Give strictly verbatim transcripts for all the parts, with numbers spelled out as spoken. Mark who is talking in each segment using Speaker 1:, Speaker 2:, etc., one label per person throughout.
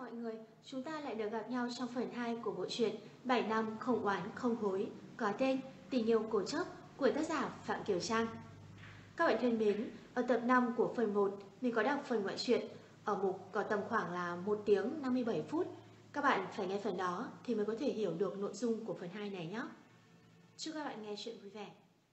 Speaker 1: mọi người, chúng ta lại được gặp nhau trong phần hai của bộ truyện bảy năm không oán không hối có tên Tình yêu cố chấp của tác giả Phạm Kiều Trang. Các bạn thân mến, ở tập năm của phần một, mình có đọc phần ngoại truyện ở mục có tầm khoảng là một tiếng năm mươi bảy phút. Các bạn phải nghe phần đó thì mới có thể hiểu được nội dung của phần hai này nhé. Chúc các bạn nghe chuyện vui vẻ.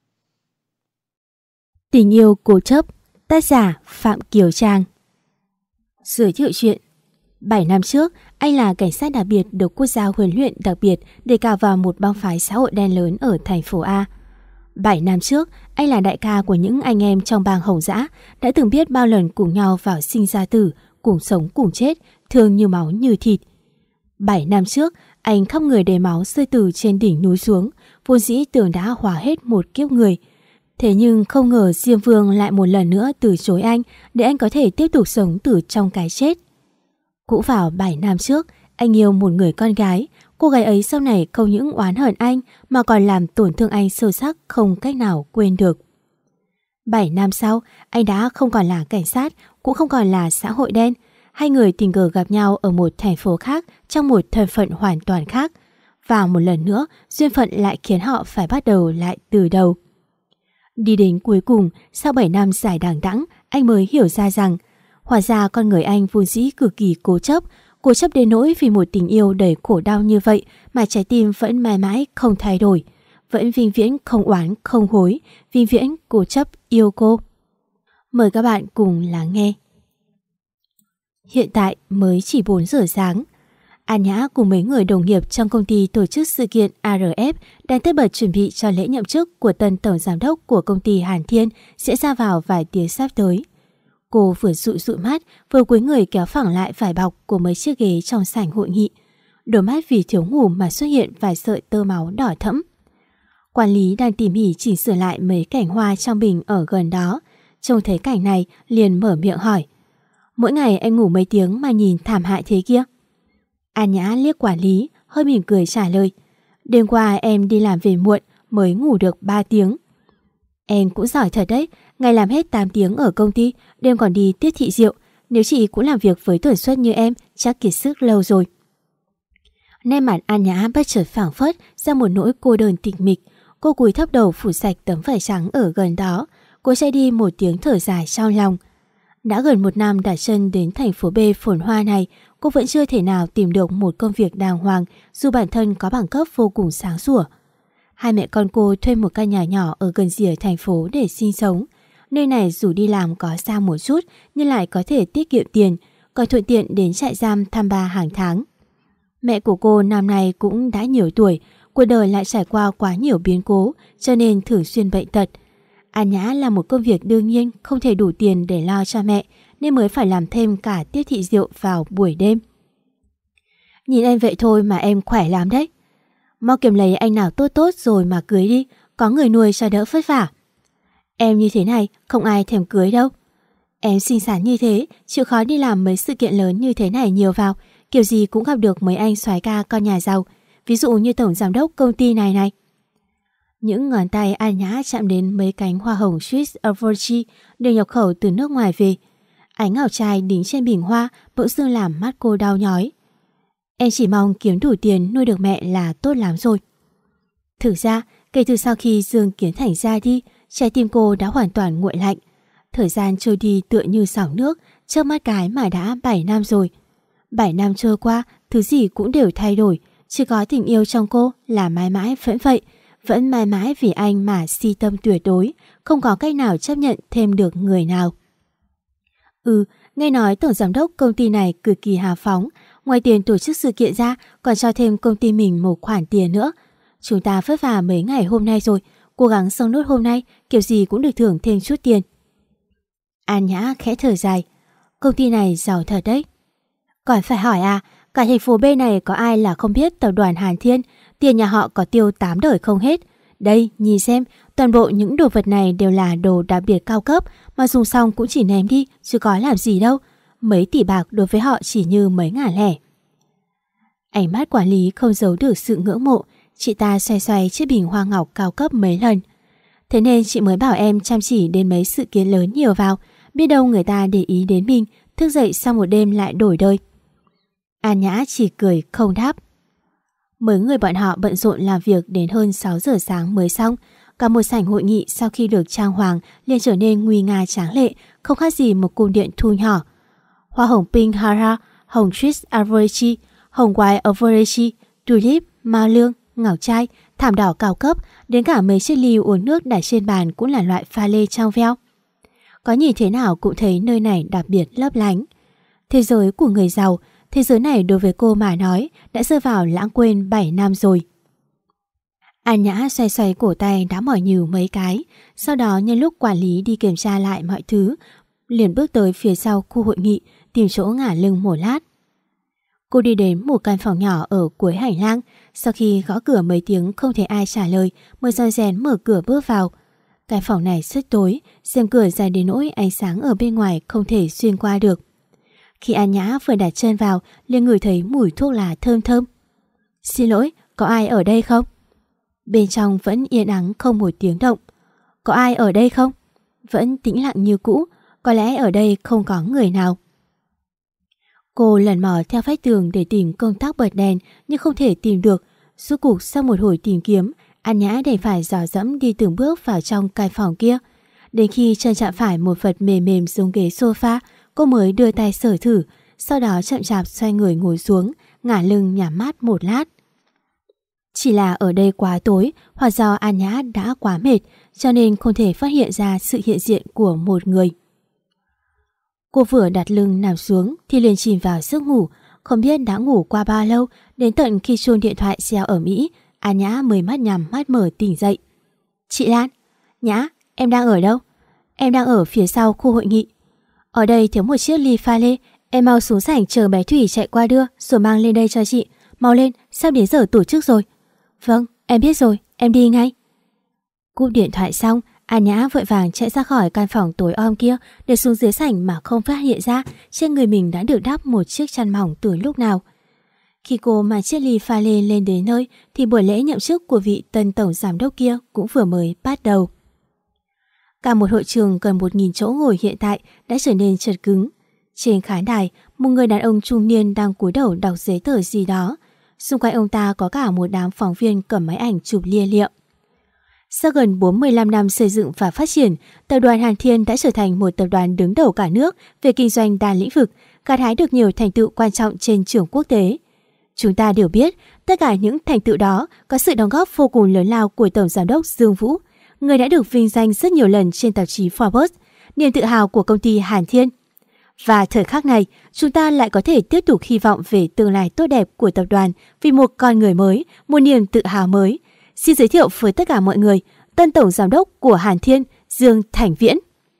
Speaker 2: Tình yêu cố chấp, tác giả Phạm Kiều Trang. Giới thiệu chuyện. bảy năm trước, anh là cảnh sát đặc biệt được quốc gia huấn luyện đặc biệt để cào vào một băng phái xã hội đen lớn ở thành phố A. bảy năm trước, anh là đại ca của những anh em trong bang Hồng Dã, đã từng biết bao lần cùng nhau vào sinh ra tử, cùng sống cùng chết, thương như máu như thịt. bảy năm trước, anh khắp người đầy máu rơi từ trên đỉnh núi xuống, vốn dĩ tưởng đã hóa hết một kiếp người. Thế nhưng không ngờ Diêm Vương lại một lần nữa từ chối anh để anh có thể tiếp tục sống từ trong cái chết. Cũng vào bảy năm trước, anh yêu một người con gái. Cô gái ấy sau này không những oán hận anh mà còn làm tổn thương anh sâu sắc không cách nào quên được. bảy năm sau, anh đã không còn là cảnh sát, cũng không còn là xã hội đen. Hai người tình cờ gặp nhau ở một thành phố khác trong một thân phận hoàn toàn khác. Và một lần nữa, duyên phận lại khiến họ phải bắt đầu lại từ đầu. Đi đến cuối cùng, sau bảy năm dài đằng đẵng, anh mới hiểu ra rằng hóa ra con người anh vốn dĩ cực kỳ cố chấp, cố chấp đến nỗi vì một tình yêu đầy khổ đau như vậy mà trái tim vẫn mãi mãi không thay đổi, vẫn vĩnh viễn không oán không hối, vĩnh viễn cố chấp yêu cô. Mời các bạn cùng lắng nghe. Hiện tại mới chỉ bốn giờ sáng. An Nhã cùng mấy người đồng nghiệp trong công ty tổ chức sự kiện a rờ ép đang tất bật chuẩn bị cho lễ nhậm chức của tân tổng giám đốc của công ty Hàn Thiên sẽ ra vào vài tiếng sắp tới. Cô vừa dụi dụi mắt, vừa cúi người kéo phẳng lại vải bọc của mấy chiếc ghế trong sảnh hội nghị. Đôi mắt vì thiếu ngủ mà xuất hiện vài sợi tơ máu đỏ thẫm. Quản lý đang tỉ mỉ chỉnh sửa lại mấy cảnh hoa trong bình ở gần đó. Trông thấy cảnh này liền mở miệng hỏi: "Mỗi ngày anh ngủ mấy tiếng mà nhìn thảm hại thế kia?" An Nhã liếc quản lý, hơi mỉm cười trả lời: "Đêm qua em đi làm về muộn mới ngủ được ba tiếng." "Em cũng giỏi thật đấy, ngày làm hết tám tiếng ở công ty, đêm còn đi tiếp thị rượu. Nếu chị cũng làm việc với tần suất như em, chắc kiệt sức lâu rồi." Nét mặt An Nhã bất chợt phảng phất ra một nỗi cô đơn tịch mịch. Cô cúi thấp đầu phủ sạch tấm vải trắng ở gần đó. Cô chạy đi một tiếng thở dài trong lòng. Đã gần một năm đặt chân đến thành phố B phồn hoa này, cô vẫn chưa thể nào tìm được một công việc đàng hoàng dù bản thân có bằng cấp vô cùng sáng sủa. Hai mẹ con cô thuê một căn nhà nhỏ ở gần rìa thành phố để sinh sống. Nơi này dù đi làm có xa một chút nhưng lại có thể tiết kiệm tiền, còn thuận tiện đến trại giam thăm ba hàng tháng. Mẹ của cô năm nay cũng đã nhiều tuổi, cuộc đời lại trải qua quá nhiều biến cố cho nên thường xuyên bệnh tật. An Nhã là một công việc đương nhiên không thể đủ tiền để lo cho mẹ nên mới phải làm thêm cả tiếp thị rượu vào buổi đêm. "Nhìn em vậy thôi mà em khỏe lắm đấy. Mau kiếm lấy anh nào tốt tốt rồi mà cưới đi, có người nuôi cho đỡ vất vả. Em như thế này không ai thèm cưới đâu. Em xinh xắn như thế, chịu khó đi làm mấy sự kiện lớn như thế này nhiều vào, kiểu gì cũng gặp được mấy anh soái ca con nhà giàu, ví dụ như tổng giám đốc công ty này này." Những ngón tay An Nhã chạm đến mấy cánh hoa hồng Swiss Average đều nhập khẩu từ nước ngoài về. Ánh ngọc trai đính trên bình hoa bỗng dưng làm mắt cô đau nhói. "Em chỉ mong kiếm đủ tiền nuôi được mẹ là tốt lắm rồi." Thực ra, kể từ sau khi Dương Kiến Thành ra đi, trái tim cô đã hoàn toàn nguội lạnh. Thời gian trôi đi tựa như sóng nước, trước mắt cái mà đã bảy năm rồi. bảy năm trôi qua, thứ gì cũng đều thay đổi, chỉ có tình yêu trong cô là mãi mãi vẫn vậy, vẫn mãi mãi vì anh mà si tâm tuyệt đối, không có cách nào chấp nhận thêm được người nào. Ừ, nghe nói tổng giám đốc công ty này cực kỳ hào phóng, ngoài tiền tổ chức sự kiện ra còn cho thêm công ty mình một khoản tiền nữa. Chúng ta vất vả mấy ngày hôm nay rồi, cố gắng xong nốt hôm nay, kiểu gì cũng được thưởng thêm chút tiền. An Nhã khẽ thở dài. Công ty này giàu thật đấy. Còn phải hỏi à, cả thành phố B này có ai là không biết tập đoàn Hàn Thiên, tiền nhà họ có tiêu tám đời không hết. Đây, nhìn xem, toàn bộ những đồ vật này đều là đồ đặc biệt cao cấp, mà dùng xong cũng chỉ ném đi, chứ có làm gì đâu. Mấy tỷ bạc đối với họ chỉ như mấy ngả lẻ. Ánh mắt quản lý không giấu được sự ngưỡng mộ. Chị ta xoay xoay chiếc bình hoa ngọc cao cấp mấy lần. Thế nên chị mới bảo em chăm chỉ đến mấy sự kiện lớn nhiều vào, biết đâu người ta để ý đến mình, thức dậy sau một đêm lại đổi đời. An Nhã chỉ cười không đáp. Mấy người bọn họ bận rộn làm việc đến hơn sáu giờ sáng mới xong. Cả một sảnh hội nghị sau khi được trang hoàng liền trở nên nguy nga tráng lệ, không khác gì một cung điện thu nhỏ. Hoa hồng pink Hara, hồng Tris Arborechi, hồng white Arborechi, tulip, mao lương, ngọc trai, thảm đỏ cao cấp, đến cả mấy chiếc ly uống nước đặt trên bàn cũng là loại pha lê trong veo. Có nhìn thế nào cũng thấy nơi này đặc biệt lấp lánh. Thế giới của người giàu, thế giới này đối với cô mà nói đã rơi vào lãng quên bảy năm rồi. An Nhã xoay xoay cổ tay đã mỏi nhừ mấy cái, sau đó nhân lúc quản lý đi kiểm tra lại mọi thứ, liền bước tới phía sau khu hội nghị tìm chỗ ngả lưng một lát. Cô đi đến một căn phòng nhỏ ở cuối hành lang, sau khi gõ cửa mấy tiếng không thấy ai trả lời mới rón rén mở cửa bước vào. Cái phòng này rất tối, rèm cửa dài đến nỗi ánh sáng ở bên ngoài không thể xuyên qua được. Khi An Nhã vừa đặt chân vào, liền ngửi thấy mùi thuốc lá thơm thơm. Xin lỗi, có ai ở đây không? Bên trong vẫn yên ắng không một tiếng động. Có ai ở đây không? Vẫn tĩnh lặng như cũ, có lẽ ở đây không có người nào. Cô lần mò theo vách tường để tìm công tắc bật đèn nhưng không thể tìm được. Rốt cuộc sau một hồi tìm kiếm, An Nhã đành phải dò dẫm đi từng bước vào trong căn phòng kia. Đến khi chân chạm phải một vật mềm mềm giống ghế sofa, cô mới đưa tay sờ thử, sau đó chậm chạp xoay người ngồi xuống, ngả lưng nhắm mắt một lát. Chỉ là ở đây quá tối, hoặc do An Nhã đã quá mệt, cho nên không thể phát hiện ra sự hiện diện của một người. Cô vừa đặt lưng nằm xuống thì liền chìm vào giấc ngủ, không biết đã ngủ qua bao lâu, đến tận khi chuông điện thoại reo ở Mỹ, An Nhã mới mắt nhắm mắt mở tỉnh dậy. Chị Lan, Nhã, em đang ở đâu? Em đang ở phía sau khu hội nghị. Ở đây thiếu một chiếc ly pha lê, em mau xuống sảnh chờ bé Thủy chạy qua đưa rồi mang lên đây cho chị. Mau lên, sắp đến giờ tổ chức rồi. Vâng, em biết rồi, em đi ngay. Cúp điện thoại xong, An Nhã vội vàng chạy ra khỏi căn phòng tối om kia để xuống dưới sảnh mà không phát hiện ra trên người mình đã được đắp một chiếc chăn mỏng từ lúc nào. Khi cô mang chiếc ly pha lê lên đến nơi thì buổi lễ nhậm chức của vị tân tổng giám đốc kia cũng vừa mới bắt đầu. Cả một hội trường gần một nghìn chỗ ngồi hiện tại đã trở nên chật cứng. Trên khán đài, một người đàn ông trung niên đang cúi đầu đọc giấy tờ gì đó. Xung quanh ông ta có cả một đám phóng viên cầm máy ảnh chụp lia lịa. Sau gần bốn mươi lăm năm xây dựng và phát triển, tập đoàn Hàn Thiên đã trở thành một tập đoàn đứng đầu cả nước về kinh doanh đa lĩnh vực, gặt hái được nhiều thành tựu quan trọng trên trường quốc tế. Chúng ta đều biết, tất cả những thành tựu đó có sự đóng góp vô cùng lớn lao của Tổng Giám đốc Dương Vũ, người đã được vinh danh rất nhiều lần trên tạp chí Forbes, niềm tự hào của công ty Hàn Thiên. Và thời khắc này, chúng ta lại có thể tiếp tục hy vọng về tương lai tốt đẹp của tập đoàn vì một con người mới, một niềm tự hào mới. Xin giới thiệu với tất cả mọi người, tân tổng giám đốc của Hàn Thiên, Dương Thành Viễn.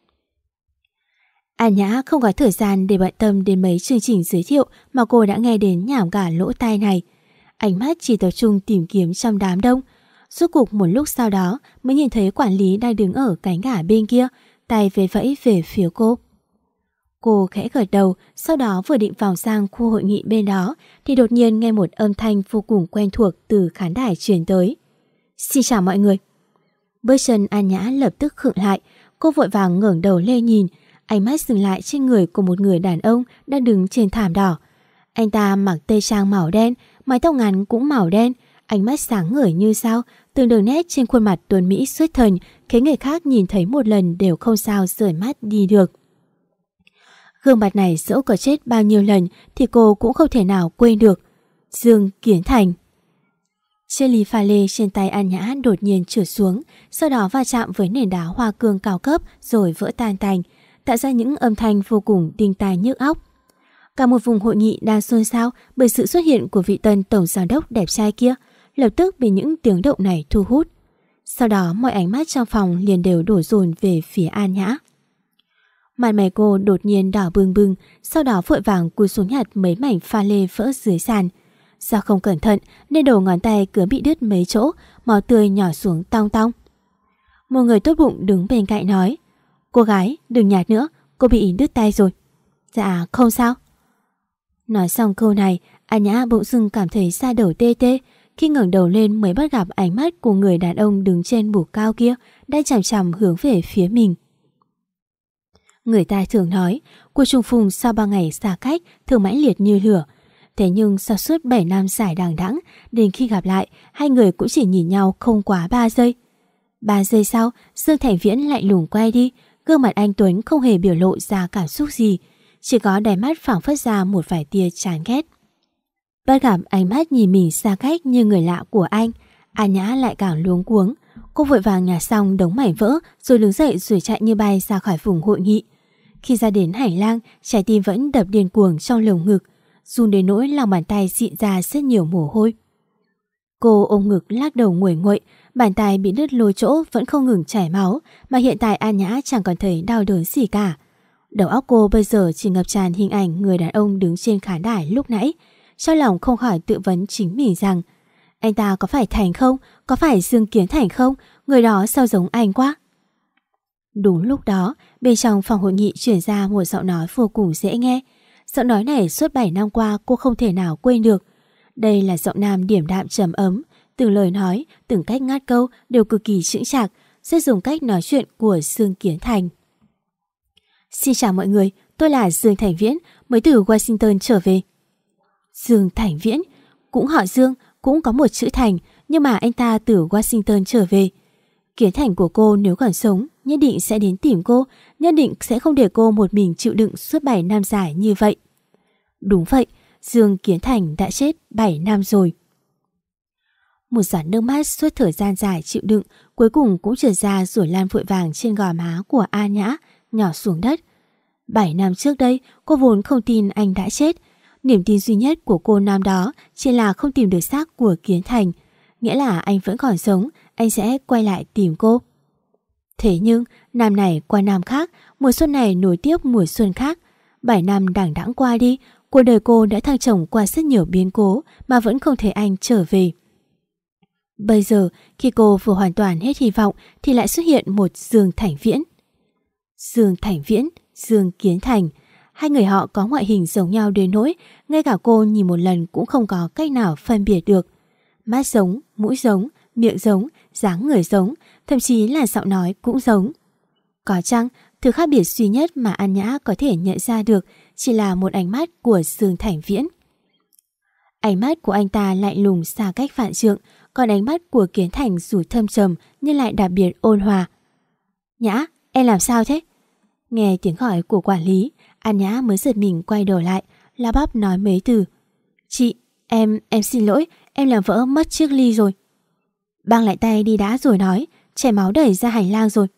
Speaker 2: An Nhã không có thời gian để bận tâm đến mấy chương trình giới thiệu mà cô đã nghe đến nhảm cả lỗ tai này. Ánh mắt chỉ tập trung tìm kiếm trong đám đông. Rốt cuộc một lúc sau đó mới nhìn thấy quản lý đang đứng ở cánh gà bên kia, tay vẫy vẫy về phía cô. Cô khẽ gật đầu, sau đó vừa định vào sang khu hội nghị bên đó thì đột nhiên nghe một âm thanh vô cùng quen thuộc từ khán đài truyền tới. Xin chào mọi người. Bước chân An Nhã lập tức khựng lại, cô vội vàng ngẩng đầu lên nhìn, ánh mắt dừng lại trên người của một người đàn ông đang đứng trên thảm đỏ. Anh ta mặc tây trang màu đen, mái tóc ngắn cũng màu đen, ánh mắt sáng ngời như sao, từng đường nét trên khuôn mặt tuấn mỹ xuất thần khiến người khác nhìn thấy một lần đều không sao rời mắt đi được. Gương mặt này dẫu có chết bao nhiêu lần thì cô cũng không thể nào quên được. Dương Kiến Thành. Chiếc ly pha lê trên tay An Nhã đột nhiên trượt xuống, sau đó va chạm với nền đá hoa cương cao cấp rồi vỡ tan tành, tạo ra những âm thanh vô cùng đinh tai nhức óc. Cả một vùng hội nghị đang xôn xao bởi sự xuất hiện của vị tân tổng giám đốc đẹp trai kia, lập tức bị những tiếng động này thu hút. Sau đó mọi ánh mắt trong phòng liền đều đổ dồn về phía An Nhã. Mặt mày cô đột nhiên đỏ bừng bừng, sau đó vội vàng cúi xuống nhặt mấy mảnh pha lê vỡ dưới sàn. Do không cẩn thận nên đầu ngón tay cứ bị đứt mấy chỗ, máu tươi nhỏ xuống tong tong. Một người tốt bụng đứng bên cạnh nói: Cô gái đừng nhạt nữa, cô bị đứt tay rồi. Dạ không sao. Nói xong câu này, An Nhã bỗng dưng cảm thấy da đầu tê tê. Khi ngẩng đầu lên mới bắt gặp ánh mắt của người đàn ông đứng trên bục cao kia đang chằm chằm hướng về phía mình. Người ta thường nói cuộc trùng phùng sau ba ngày xa cách thường mãnh liệt như lửa. Thế nhưng sau suốt bảy năm dài đằng đẵng, đến khi gặp lại, hai người cũng chỉ nhìn nhau không quá ba giây. Ba giây sau, Dương Thành Viễn lạnh lùng quay đi, gương mặt anh Tuấn không hề biểu lộ ra cảm xúc gì, chỉ có đáy mắt phảng phất ra một vài tia chán ghét. Bắt gặp ánh mắt nhìn mình xa cách như người lạ của anh, An Nhã lại càng luống cuống. Cô vội vàng nhặt xong đống mảnh vỡ rồi đứng dậy rồi chạy như bay ra khỏi vùng hội nghị. Khi ra đến hành lang, trái tim vẫn đập điên cuồng trong lồng ngực, run đến nỗi lòng bàn tay xịn ra rất nhiều mồ hôi. Cô ôm ngực lắc đầu nguội nguội, bàn tay bị đứt lôi chỗ vẫn không ngừng chảy máu, mà hiện tại An Nhã chẳng còn thấy đau đớn gì cả. Đầu óc cô bây giờ chỉ ngập tràn hình ảnh người đàn ông đứng trên khán đài lúc nãy. Trong lòng không khỏi tự vấn chính mình rằng anh ta có phải Thành không? Có phải Dương Kiến Thành không? Người đó sao giống anh quá? Đúng lúc đó, bên trong phòng hội nghị chuyển ra một giọng nói vô cùng dễ nghe. Giọng nói này suốt bảy năm qua cô không thể nào quên được. Đây là giọng nam điềm đạm trầm ấm, từng lời nói, từng cách ngắt câu đều cực kỳ chững chạc, rất dùng cách nói chuyện của Dương Kiến Thành. Xin chào mọi người, tôi là Dương Thành Viễn, mới từ Washington trở về. Dương Thành Viễn, cũng họ Dương, cũng có một chữ Thành, nhưng mà anh ta từ Washington trở về. Kiến Thành của cô nếu còn sống, nhất định sẽ đến tìm cô, nhất định sẽ không để cô một mình chịu đựng suốt bảy năm dài như vậy. Đúng vậy, Dương Kiến Thành đã chết bảy năm rồi. Một giọt nước mắt suốt thời gian dài chịu đựng cuối cùng cũng trượt ra rồi lan vội vàng trên gò má của An Nhã, nhỏ xuống đất. Bảy năm trước đây, cô vốn không tin anh đã chết. Niềm tin duy nhất của cô năm đó chỉ là không tìm được xác của Kiến Thành, nghĩa là anh vẫn còn sống, anh sẽ quay lại tìm cô. Thế nhưng, năm này qua năm khác, mùa xuân này nối tiếp mùa xuân khác. Bảy năm đằng đẵng qua đi, cuộc đời cô đã thăng trầm qua rất nhiều biến cố mà vẫn không thấy anh trở về. Bây giờ, khi cô vừa hoàn toàn hết hy vọng thì lại xuất hiện một Dương Thành Viễn. Dương Thành Viễn, Dương Kiến Thành, hai người họ có ngoại hình giống nhau đến nỗi ngay cả cô nhìn một lần cũng không có cách nào phân biệt được. Mắt giống, mũi giống, miệng giống, dáng người giống, thậm chí là giọng nói cũng giống. Có chăng, thứ khác biệt duy nhất mà An Nhã có thể nhận ra được chỉ là một ánh mắt của Dương Thành Viễn. Ánh mắt của anh ta lạnh lùng xa cách vạn trượng, còn ánh mắt của Kiến Thành dù thâm trầm nhưng lại đặc biệt ôn hòa. Nhã, em làm sao thế? Nghe tiếng gọi của quản lý, An Nhã mới giật mình quay đầu lại, la bắp nói mấy từ. Chị, em, em xin lỗi, em làm vỡ mất chiếc ly rồi. Băng lại tay đi đã rồi nói, chảy máu đẩy ra hành lang rồi.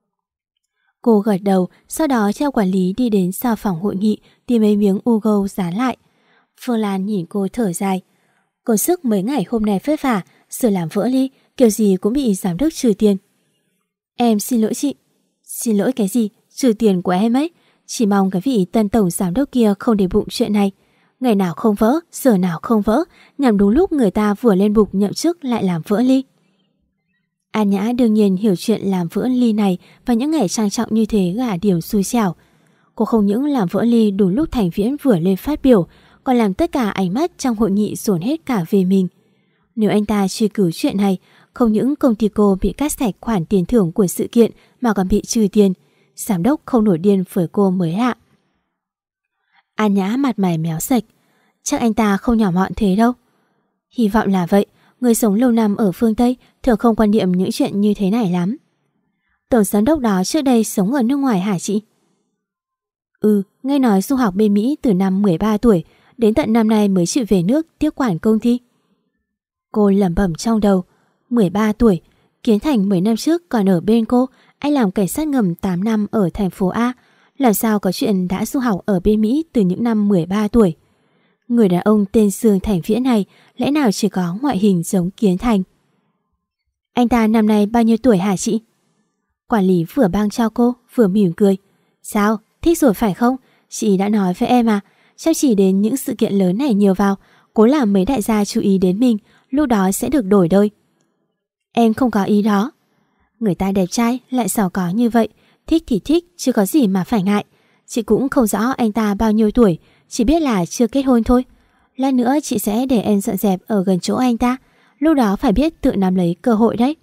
Speaker 2: Cô gật đầu, sau đó theo quản lý đi đến sau phòng hội nghị tìm mấy miếng Ugo dán lại. Phương Lan nhìn cô thở dài. Công sức mấy ngày hôm nay vất vả, sửa làm vỡ ly, kiểu gì cũng bị giám đốc trừ tiền. Em xin lỗi chị. Xin lỗi cái gì? Trừ tiền của em ấy. Chỉ mong cái vị tân tổng giám đốc kia không để bụng chuyện này. Ngày nào không vỡ, giờ nào không vỡ, nhằm đúng lúc người ta vừa lên bục nhậm chức lại làm vỡ ly. An Nhã đương nhiên hiểu chuyện làm vỡ ly này và những ngày trang trọng như thế là điều xui xẻo. Cô không những làm vỡ ly đúng lúc Thành Viễn vừa lên phát biểu, còn làm tất cả ánh mắt trong hội nghị dồn hết cả về mình. Nếu anh ta truy cứu chuyện này, không những công ty cô bị cắt sạch khoản tiền thưởng của sự kiện mà còn bị trừ tiền, giám đốc không nổi điên với cô mới lạ. An Nhã mặt mày méo sạch. Chắc anh ta không nhỏ mọn thế đâu. Hy vọng là vậy. Người sống lâu năm ở phương Tây thường không quan niệm những chuyện như thế này lắm. Tổng giám đốc đó trước đây sống ở nước ngoài hả chị? Ừ, nghe nói du học bên Mỹ từ năm mười ba tuổi, đến tận năm nay mới chịu về nước tiếp quản công ty. Cô lẩm bẩm trong đầu. mười ba tuổi, Kiến Thành mấy năm trước còn ở bên cô, anh làm cảnh sát ngầm tám năm ở thành phố A, làm sao có chuyện đã du học ở bên Mỹ từ những năm mười ba tuổi. Người đàn ông tên Dương Thành Viễn này lẽ nào chỉ có ngoại hình giống Kiến Thành? Anh ta năm nay bao nhiêu tuổi hả chị? Quản lý vừa băng cho cô vừa mỉm cười. Sao, thích rồi phải không? Chị đã nói với em à, chăm chỉ đến những sự kiện lớn này nhiều vào, cố làm mấy đại gia chú ý đến mình, lúc đó sẽ được đổi đôi. Em không có ý đó. Người ta đẹp trai lại giàu có như vậy, thích thì thích chứ có gì mà phải ngại. Chị cũng không rõ anh ta bao nhiêu tuổi, chỉ biết là chưa kết hôn thôi. Lát nữa chị sẽ để em dọn dẹp ở gần chỗ anh ta, lúc đó phải biết tự nắm lấy cơ hội đấy.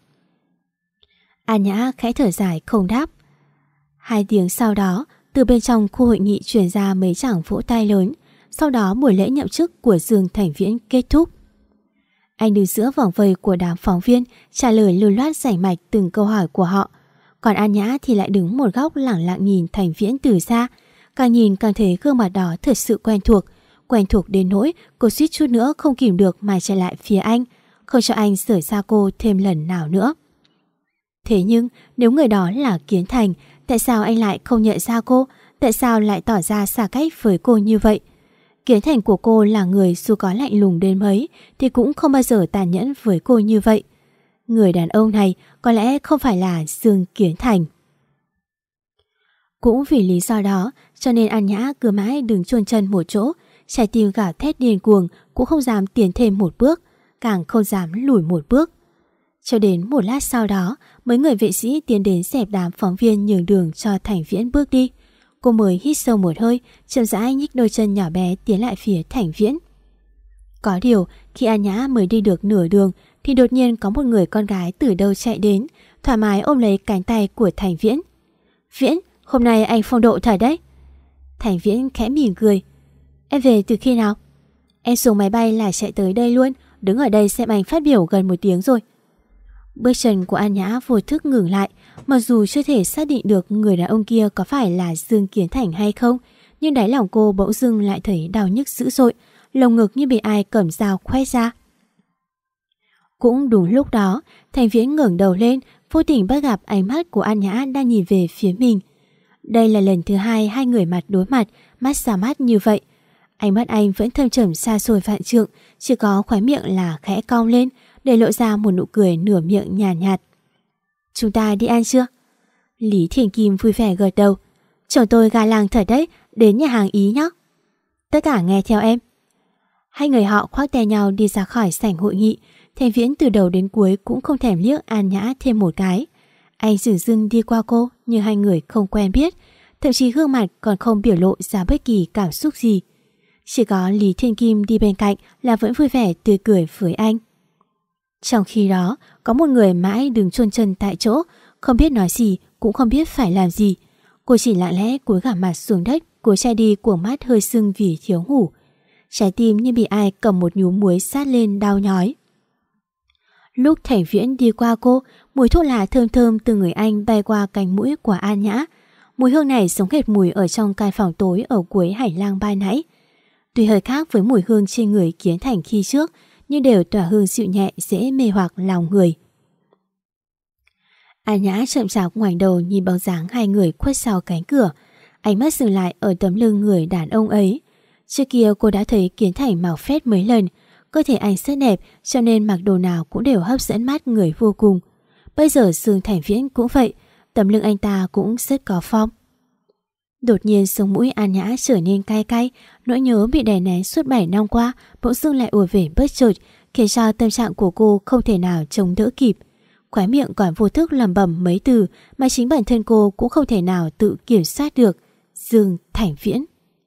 Speaker 2: An Nhã khẽ thở dài không đáp. Hai tiếng sau đó, từ bên trong khu hội nghị truyền ra mấy chàng vỗ tay lớn. sau đó buổi lễ nhậm chức của Dương Thành Viễn kết thúc. Anh đứng giữa vòng vây của đám phóng viên, trả lời lưu loát rành mạch từng câu hỏi của họ. Còn An Nhã thì lại đứng một góc lẳng lặng nhìn Thành Viễn từ xa. Càng nhìn càng thấy gương mặt đó thật sự quen thuộc. Quen thuộc đến nỗi cô suýt chút nữa không kìm được mà chạy lại phía anh, không cho anh rời xa cô thêm lần nào nữa. Thế nhưng nếu người đó là Kiến Thành, tại sao anh lại không nhận ra cô? Tại sao lại tỏ ra xa cách với cô như vậy? Kiến Thành của cô là người dù có lạnh lùng đến mấy thì cũng không bao giờ tàn nhẫn với cô như vậy. Người đàn ông này có lẽ không phải là Dương Kiến Thành. Cũng vì lý do đó cho nên An Nhã cứ mãi đứng chôn chân một chỗ, trái tim gào thét điên cuồng, cũng không dám tiến thêm một bước, càng không dám lùi một bước. Cho đến một lát sau đó, mấy người vệ sĩ tiến đến dẹp đám phóng viên nhường đường cho Thành Viễn bước đi. Cô mới hít sâu một hơi, chậm rãi nhích đôi chân nhỏ bé tiến lại phía Thành Viễn. Có điều, khi An Nhã mới đi được nửa đường thì đột nhiên có một người con gái từ đâu chạy đến, thoải mái ôm lấy cánh tay của Thành Viễn. Viễn, hôm nay anh phong độ thật đấy. Thành Viễn khẽ mỉm cười. Em về từ khi nào? Em xuống máy bay là chạy tới đây luôn, đứng ở đây xem anh phát biểu gần một tiếng rồi. Bước chân của An Nhã vô thức ngừng lại, mặc dù chưa thể xác định được người đàn ông kia có phải là Dương Kiến Thành hay không, nhưng đáy lòng cô bỗng dưng lại thấy đau nhức dữ dội, lồng ngực như bị ai cầm dao khoét ra. Cũng đúng lúc đó, Thành Viễn ngẩng đầu lên, vô tình bắt gặp ánh mắt của An Nhã đang nhìn về phía mình. Đây là lần thứ hai hai người mặt đối mặt, mắt ra mắt như vậy. Ánh mắt anh vẫn thâm trầm xa xôi vạn trượng, chỉ có khóe miệng là khẽ cong lên, để lộ ra một nụ cười nửa miệng nhàn nhạt, nhạt. Chúng ta đi ăn chưa? Lý Thiền Kim vui vẻ gật đầu. Chồng tôi ga làng thật đấy, đến nhà hàng Ý nhé. Tất cả nghe theo em. Hai người họ khoác tay nhau đi ra khỏi sảnh hội nghị. Thành Viễn từ đầu đến cuối cũng không thèm liếc An Nhã thêm một cái. Anh dửng dưng đi qua cô như hai người không quen biết, thậm chí gương mặt còn không biểu lộ ra bất kỳ cảm xúc gì. Chỉ có Lý Thiên Kim đi bên cạnh là vẫn vui vẻ tươi cười với anh. Trong khi đó, có một người mãi đứng chôn chân tại chỗ, không biết nói gì, cũng không biết phải làm gì. Cô chỉ lặng lẽ cúi gằm mặt xuống đất, cúi chai đi cuồng mắt hơi sưng vì thiếu ngủ. Trái tim như bị ai cầm một nhúm muối sát lên đau nhói. Lúc Thành Viễn đi qua cô, mùi thuốc lá thơm thơm từ người anh bay qua cánh mũi của An Nhã. Mùi hương này giống hệt mùi ở trong căn phòng tối ở cuối hành lang ban nãy. Tuy hơi khác với mùi hương trên người Kiến Thành khi trước, nhưng đều tỏa hương dịu nhẹ dễ mê hoặc lòng người. An Nhã chậm chạp ngoảnh đầu nhìn bóng dáng hai người khuất sau cánh cửa, ánh mắt dừng lại ở tấm lưng người đàn ông ấy. Trước kia cô đã thấy Kiến Thành mặc phết mấy lần, cơ thể anh rất đẹp cho nên mặc đồ nào cũng đều hấp dẫn mắt người vô cùng. Bây giờ Dương Thành Viễn cũng vậy, tấm lưng anh ta cũng rất có phong. Đột nhiên sống mũi An Nhã trở nên cay cay, nỗi nhớ bị đè nén suốt bảy năm qua bỗng dưng lại ùa về bất chợt, khiến cho tâm trạng của cô không thể nào chống đỡ kịp. Khóe miệng còn vô thức lẩm bẩm mấy từ mà chính bản thân cô cũng không thể nào tự kiểm soát được. Dương Thành Viễn.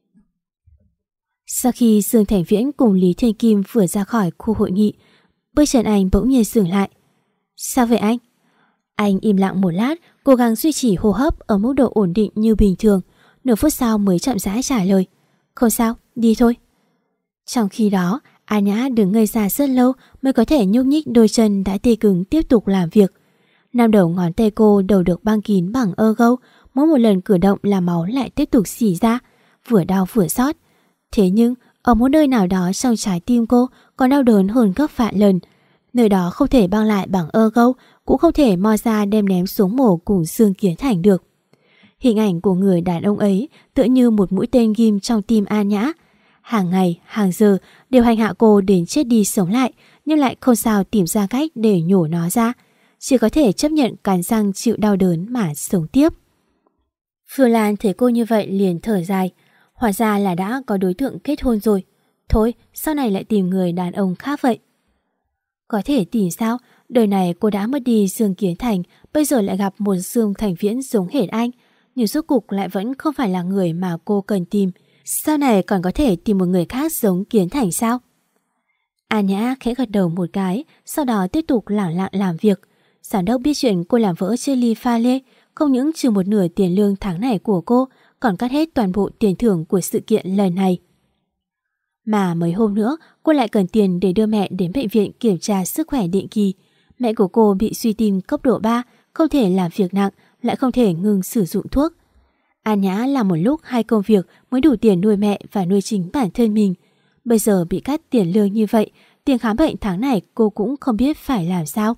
Speaker 2: Sau khi Dương Thành Viễn cùng Lý Thiên Kim vừa ra khỏi khu hội nghị, bước chân anh bỗng nhiên dừng lại. Sao vậy anh? Anh im lặng một lát, cố gắng duy trì hô hấp ở mức độ ổn định như bình thường. Nửa phút sau mới chậm rãi trả lời. Không sao, đi thôi. Trong khi đó, An Nhã đứng ngây ra rất lâu mới có thể nhúc nhích đôi chân đã tê cứng tiếp tục làm việc. Năm đầu ngón tay cô đều được băng kín bằng ơ gâu, mỗi một lần cử động là máu lại tiếp tục xỉ ra, vừa đau vừa xót. Thế nhưng, ở một nơi nào đó trong trái tim cô còn đau đớn hơn gấp vạn lần. Nơi đó không thể băng lại bằng ơ gâu, cũng không thể mo ra đem ném xuống mổ cùng Dương Kiến Thành được. Hình ảnh của người đàn ông ấy tựa như một mũi tên ghim trong tim An Nhã. Hàng ngày, hàng giờ đều hành hạ cô đến chết đi sống lại, nhưng lại không sao tìm ra cách để nhổ nó ra. Chỉ có thể chấp nhận cắn răng chịu đau đớn mà sống tiếp. Phương Lan thấy cô như vậy liền thở dài. Hóa ra là đã có đối tượng kết hôn rồi. Thôi, sau này lại tìm người đàn ông khác vậy. Có thể tìm sao? Đời này cô đã mất đi Dương Kiến Thành, bây giờ lại gặp một Dương Thành Viễn giống hệt anh. Nhưng rốt cục lại vẫn không phải là người mà cô cần tìm. Sau này còn có thể tìm một người khác giống Kiến Thành sao? An Nhã khẽ gật đầu một cái, sau đó tiếp tục lẳng lặng làm việc. Giám đốc biết chuyện cô làm vỡ chia ly pha lê, không những trừ một nửa tiền lương tháng này của cô, còn cắt hết toàn bộ tiền thưởng của sự kiện lần này. Mà mấy hôm nữa cô lại cần tiền để đưa mẹ đến bệnh viện kiểm tra sức khỏe định kỳ. Mẹ của cô bị suy tim cấp độ ba, không thể làm việc nặng, lại không thể ngừng sử dụng thuốc. An Nhã làm một lúc hai công việc mới đủ tiền nuôi mẹ và nuôi chính bản thân mình. Bây giờ bị cắt tiền lương như vậy, tiền khám bệnh tháng này cô cũng không biết phải làm sao.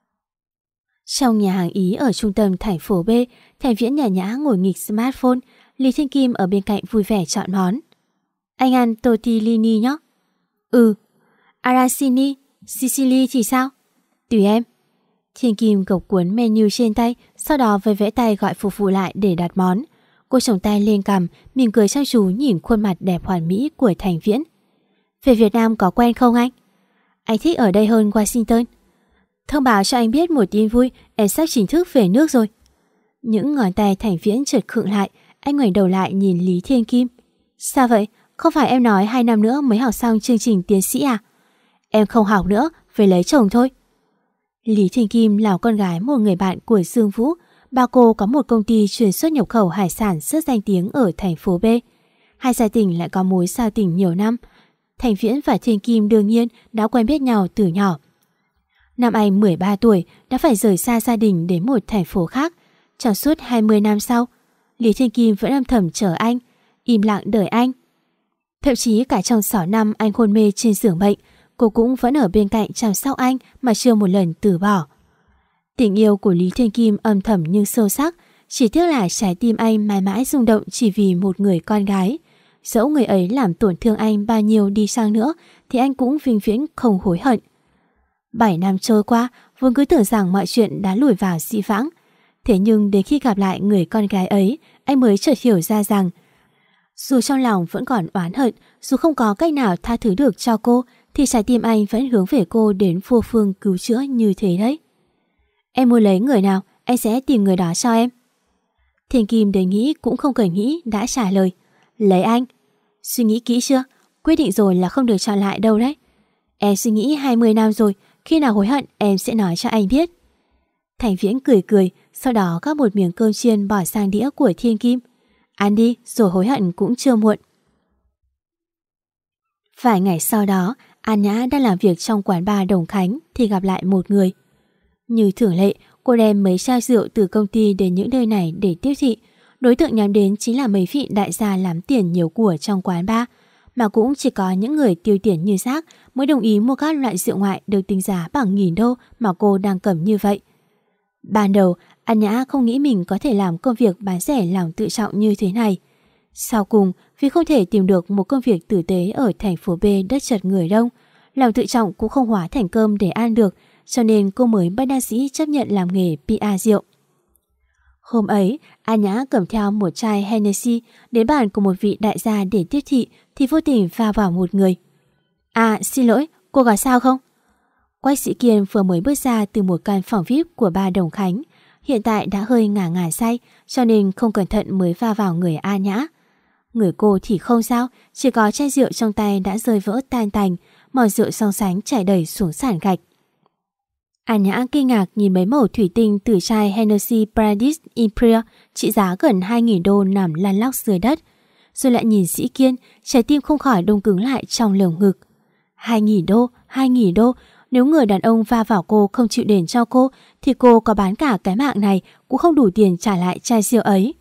Speaker 2: Trong nhà hàng Ý ở trung tâm thành phố B, Thành Viễn nhàn nhã ngồi nghịch smartphone. Lý Thiên Kim ở bên cạnh vui vẻ chọn món. Anh ăn tortellini nhé. Ừ. Arancini, Sicily thì sao? Tùy em. Thiên Kim gộc cuốn menu trên tay, sau đó với vẽ tay gọi phục vụ lại để đặt món. Cô chồng tay lên cằm, mỉm cười chăm chú nhìn khuôn mặt đẹp hoàn mỹ của Thành Viễn. Về Việt Nam có quen không anh? Anh thích ở đây hơn Washington. Thông báo cho anh biết một tin vui, em sắp chính thức về nước rồi. Những ngón tay Thành Viễn chợt khựng lại, anh ngoảnh đầu lại nhìn Lý Thiên Kim. Sao vậy? Không phải em nói hai năm nữa mới học xong chương trình tiến sĩ à? Em không học nữa, về lấy chồng thôi. Lý Thiên Kim là con gái một người bạn của Dương Vũ. Bà cô có một công ty chuyên xuất nhập khẩu hải sản rất danh tiếng ở thành phố B. Hai gia đình lại có mối giao tình nhiều năm. Thành Viễn và Thiên Kim đương nhiên đã quen biết nhau từ nhỏ. Năm anh mười ba tuổi đã phải rời xa gia đình đến một thành phố khác. Trong suốt hai mươi năm sau, Lý Thiên Kim vẫn âm thầm chờ anh, im lặng đợi anh. Thậm chí cả trong sáu năm anh hôn mê trên giường bệnh, cô cũng vẫn ở bên cạnh chăm sóc anh mà chưa một lần từ bỏ. Tình yêu của Lý Thiên Kim âm thầm nhưng sâu sắc, chỉ tiếc là trái tim anh mãi mãi rung động chỉ vì một người con gái. Dẫu người ấy làm tổn thương anh bao nhiêu đi sang nữa thì anh cũng vĩnh viễn không hối hận. Bảy năm trôi qua, vốn cứ tưởng rằng mọi chuyện đã lùi vào dĩ vãng. Thế nhưng đến khi gặp lại người con gái ấy, anh mới chợt hiểu ra rằng dù trong lòng vẫn còn oán hận, dù không có cách nào tha thứ được cho cô, thì trái tim anh vẫn hướng về cô đến vô phương cứu chữa như thế đấy. Em muốn lấy người nào, anh sẽ tìm người đó cho em. Thiên Kim đề nghĩ cũng không cần nghĩ đã trả lời. Lấy anh. Suy nghĩ kỹ chưa? Quyết định rồi là không được chọn lại đâu đấy. Em suy nghĩ hai mươi năm rồi, khi nào hối hận em sẽ nói cho anh biết. Thành Viễn cười cười, sau đó gắp một miếng cơm chiên bỏ sang đĩa của Thiên Kim. Ăn đi, rồi hối hận cũng chưa muộn. Vài ngày sau đó, An Nhã đang làm việc trong quán bar Đồng Khánh thì gặp lại một người. Như thường lệ, cô đem mấy chai rượu từ công ty đến những nơi này để tiếp thị. Đối tượng nhắm đến chính là mấy vị đại gia làm tiền nhiều của trong quán bar, mà cũng chỉ có những người tiêu tiền như rác mới đồng ý mua các loại rượu ngoại được tính giá bằng nghìn đô mà cô đang cầm như vậy. Ban đầu, An Nhã không nghĩ mình có thể làm công việc bán rẻ lòng tự trọng như thế này. Sau cùng, vì không thể tìm được một công việc tử tế ở thành phố B đất chật người đông, lòng tự trọng cũng không hóa thành cơm để ăn được, cho nên cô mới bất đắc dĩ chấp nhận làm nghề pê e rượu. Hôm ấy, An Nhã cầm theo một chai Hennessy đến bàn của một vị đại gia để tiếp thị thì vô tình va vào một người. À, xin lỗi, cô có sao không? Quách Sĩ Kiên vừa mới bước ra từ một căn phòng vi ai pi của bar Đồng Khánh, hiện tại đã hơi ngả ngả say, cho nên không cẩn thận mới va vào người An Nhã. Người cô thì không sao, chỉ có chai rượu trong tay đã rơi vỡ tan tành, màu rượu song sánh chảy đầy xuống sàn gạch. An Nhã kinh ngạc nhìn mấy mẩu thủy tinh từ chai Hennessy Paradise Imperial trị giá gần hai nghìn đô nằm lăn lóc dưới đất. Rồi lại nhìn Sĩ Kiên, trái tim không khỏi đông cứng lại trong lồng ngực. hai nghìn đô, hai nghìn đô, nếu người đàn ông va vào cô không chịu đền cho cô thì cô có bán cả cái mạng này cũng không đủ tiền trả lại chai rượu ấy.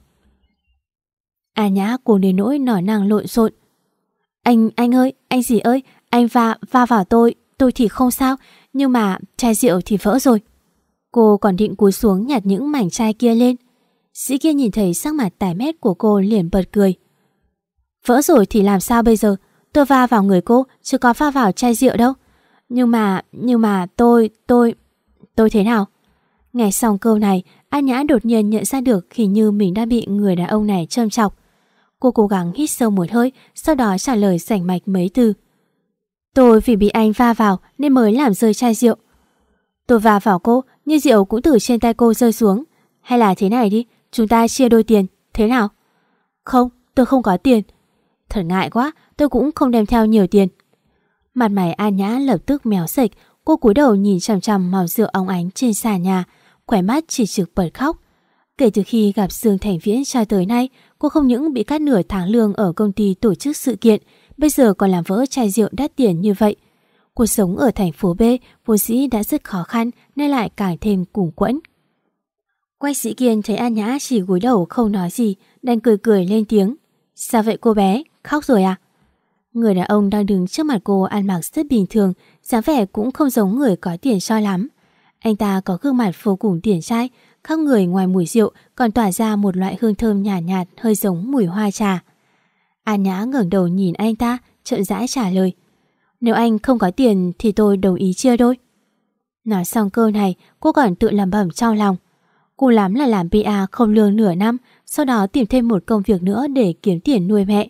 Speaker 2: An Nhã cô đến nỗi nỏ năng lộn xộn. Anh, anh ơi, anh gì ơi, anh va, va vào tôi, tôi thì không sao, nhưng mà chai rượu thì vỡ rồi. Cô còn định cúi xuống nhặt những mảnh chai kia lên. Sĩ Kiên nhìn thấy sắc mặt tái mét của cô liền bật cười. Vỡ rồi thì làm sao bây giờ? Tôi va vào người cô, chứ có va vào chai rượu đâu. Nhưng mà, nhưng mà tôi, tôi... Tôi thế nào? Nghe xong câu này, An Nhã đột nhiên nhận ra được hình như mình đã bị người đàn ông này châm chọc. Cô cố gắng hít sâu một hơi, sau đó trả lời rành mạch mấy từ. Tôi vì bị anh va vào nên mới làm rơi chai rượu. Tôi va vào cô, nhưng rượu cũng từ trên tay cô rơi xuống. Hay là thế này đi, chúng ta chia đôi tiền, thế nào? Không, tôi không có tiền. Thật ngại quá, tôi cũng không đem theo nhiều tiền. Mặt mày An Nhã lập tức méo sệch, cô cúi đầu nhìn chằm chằm màu rượu óng ánh trên sàn nhà, khóe mắt chỉ trực bật khóc. Kể từ khi gặp Dương Thành Viễn cho tới nay, cô không những bị cắt nửa tháng lương ở công ty tổ chức sự kiện, bây giờ còn làm vỡ chai rượu đắt tiền như vậy. Cuộc sống ở thành phố B vốn dĩ đã rất khó khăn nên lại càng thêm cùng quẫn. Quách Sĩ Kiên thấy An Nhã chỉ gối đầu không nói gì, đành cười cười lên tiếng. Sao vậy cô bé, khóc rồi à? Người đàn ông đang đứng trước mặt cô ăn mặc rất bình thường, dáng vẻ cũng không giống người có tiền cho lắm. Anh ta có gương mặt vô cùng điển trai, khắp người ngoài mùi rượu còn tỏa ra một loại hương thơm nhàn nhạt, nhạt hơi giống mùi hoa trà. An Nhã ngẩng đầu nhìn anh ta, chậm rãi trả lời. Nếu anh không có tiền thì tôi đồng ý chia đôi. Nói xong câu này, cô còn tự lẩm bẩm trong lòng. Cô lắm là làm pê e không lương nửa năm, sau đó tìm thêm một công việc nữa để kiếm tiền nuôi mẹ.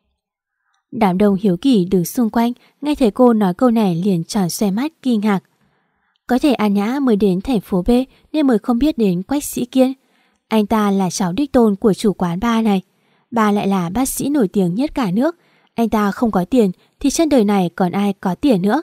Speaker 2: Đám đông hiếu kỳ đứng xung quanh, nghe thấy cô nói câu này liền tròn xoe mắt kinh ngạc. Có thể An Nhã mới đến thành phố B nên mới không biết đến Quách Sĩ Kiên. Anh ta là cháu đích tôn của chủ quán bar này. Bà lại là bác sĩ nổi tiếng nhất cả nước. Anh ta không có tiền thì trên đời này còn ai có tiền nữa.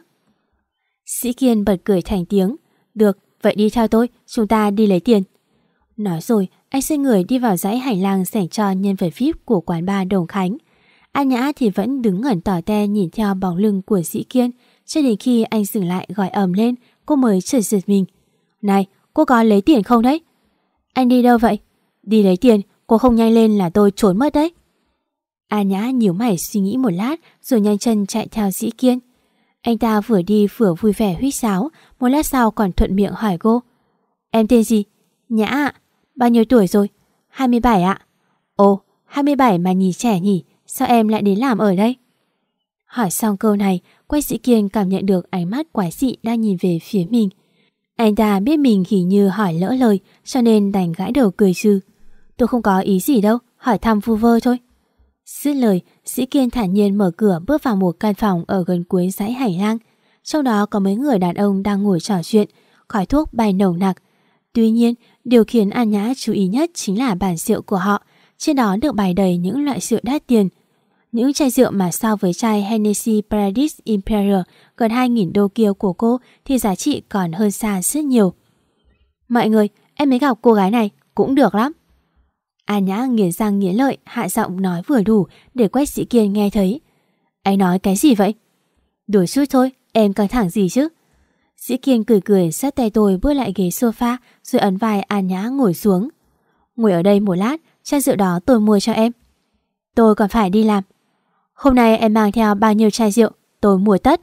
Speaker 2: Sĩ Kiên bật cười thành tiếng. Được, vậy đi theo tôi, chúng ta đi lấy tiền. Nói rồi, anh xoay người đi vào dãy hành lang dành cho nhân vật vi ai pi của quán bar Đồng Khánh. An Nhã thì vẫn đứng ngẩn tỏ te nhìn theo bóng lưng của Sĩ Kiên, cho đến khi anh dừng lại gọi ầm lên, cô mới chợt giật mình. Này, cô có lấy tiền không đấy? Anh đi đâu vậy? Đi lấy tiền, cô không nhanh lên là tôi trốn mất đấy. An Nhã nhíu mày suy nghĩ một lát rồi nhanh chân chạy theo Sĩ Kiên. Anh ta vừa đi vừa vui vẻ huýt sáo, một lát sau còn thuận miệng hỏi cô. Em tên gì? Nhã ạ. Bao nhiêu tuổi rồi? hai mươi bảy ạ. Ồ, hai mươi bảy mà nhìn trẻ nhỉ, sao em lại đến làm ở đây? Hỏi xong câu này, Quách Sĩ Kiên cảm nhận được ánh mắt quái dị đang nhìn về phía mình. Anh ta biết mình hình như hỏi lỡ lời, cho nên đành gãi đầu cười trừ. Tôi không có ý gì đâu, hỏi thăm vu vơ thôi. Dứt lời, Sĩ Kiên thản nhiên mở cửa bước vào một căn phòng ở gần cuối dãy hành lang. Trong đó có mấy người đàn ông đang ngồi trò chuyện, khói thuốc bay nồng nặc. Tuy nhiên, điều khiến An Nhã chú ý nhất chính là bàn rượu của họ. Trên đó được bày đầy những loại rượu đắt tiền. Những chai rượu mà so với chai Hennessy Paradise Imperial gần hai nghìn đô kia của cô thì giá trị còn hơn xa rất nhiều. Mọi người, em mới gặp cô gái này, cũng được lắm. An Nhã nghiến răng nghiến lợi, hạ giọng nói vừa đủ để Quách Sĩ Kiên nghe thấy. Anh nói cái gì vậy? Đùa chút thôi, em căng thẳng gì chứ? Sĩ Kiên cười cười xách tay tôi bước lại ghế sofa rồi ấn vai An Nhã ngồi xuống. Ngồi ở đây một lát, chai rượu đó tôi mua cho em. Tôi còn phải đi làm. Hôm nay em mang theo bao nhiêu chai rượu, tôi mua tất.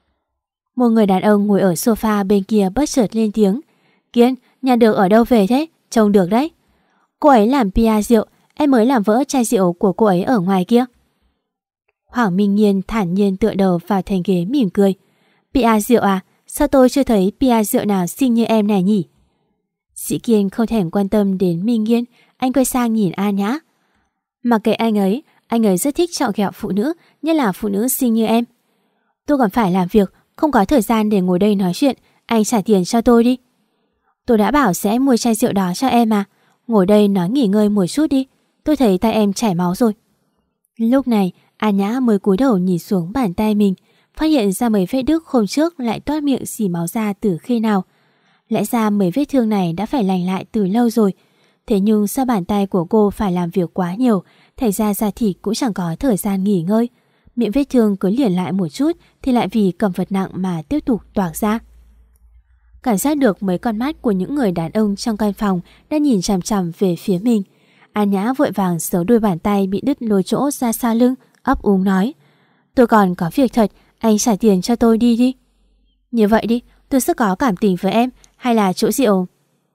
Speaker 2: Một người đàn ông ngồi ở sofa bên kia bất chợt lên tiếng. Kiên, nhà được ở đâu về thế? Trông được đấy. Cô ấy làm pê e rượu, em mới làm vỡ chai rượu của cô ấy ở ngoài kia. Hoàng Minh Nhiên thản nhiên tựa đầu vào thành ghế mỉm cười. pê e rượu à? Sao tôi chưa thấy pê e rượu nào xinh như em này nhỉ? Sĩ Kiên không thèm quan tâm đến Minh Nhiên, anh quay sang nhìn An Nhã. Mặc kệ anh ấy, anh ấy rất thích chọn ghẹo phụ nữ, nhất là phụ nữ xinh như em. Tôi còn phải làm việc, không có thời gian để ngồi đây nói chuyện, anh trả tiền cho tôi đi. Tôi đã bảo sẽ mua chai rượu đó cho em mà. Ngồi đây nói nghỉ ngơi một chút đi, tôi thấy tay em chảy máu rồi. Lúc này, An Nhã mới cúi đầu nhìn xuống bàn tay mình, phát hiện ra mấy vết đứt hôm trước lại toát miệng xì máu ra từ khi nào. Lẽ ra mấy vết thương này đã phải lành lại từ lâu rồi. Thế nhưng sao bàn tay của cô phải làm việc quá nhiều, thành ra da thịt cũng chẳng có thời gian nghỉ ngơi. Miệng vết thương cứ liền lại một chút thì lại vì cầm vật nặng mà tiếp tục toạc ra. Cảm giác được mấy con mắt của những người đàn ông trong căn phòng đang nhìn chằm chằm về phía mình. An Nhã vội vàng giấu đôi bàn tay bị đứt lôi chỗ ra sau lưng, ấp úng nói. Tôi còn có việc thật, anh trả tiền cho tôi đi đi. Như vậy đi, tôi rất có cảm tình với em, hay là chỗ rượu?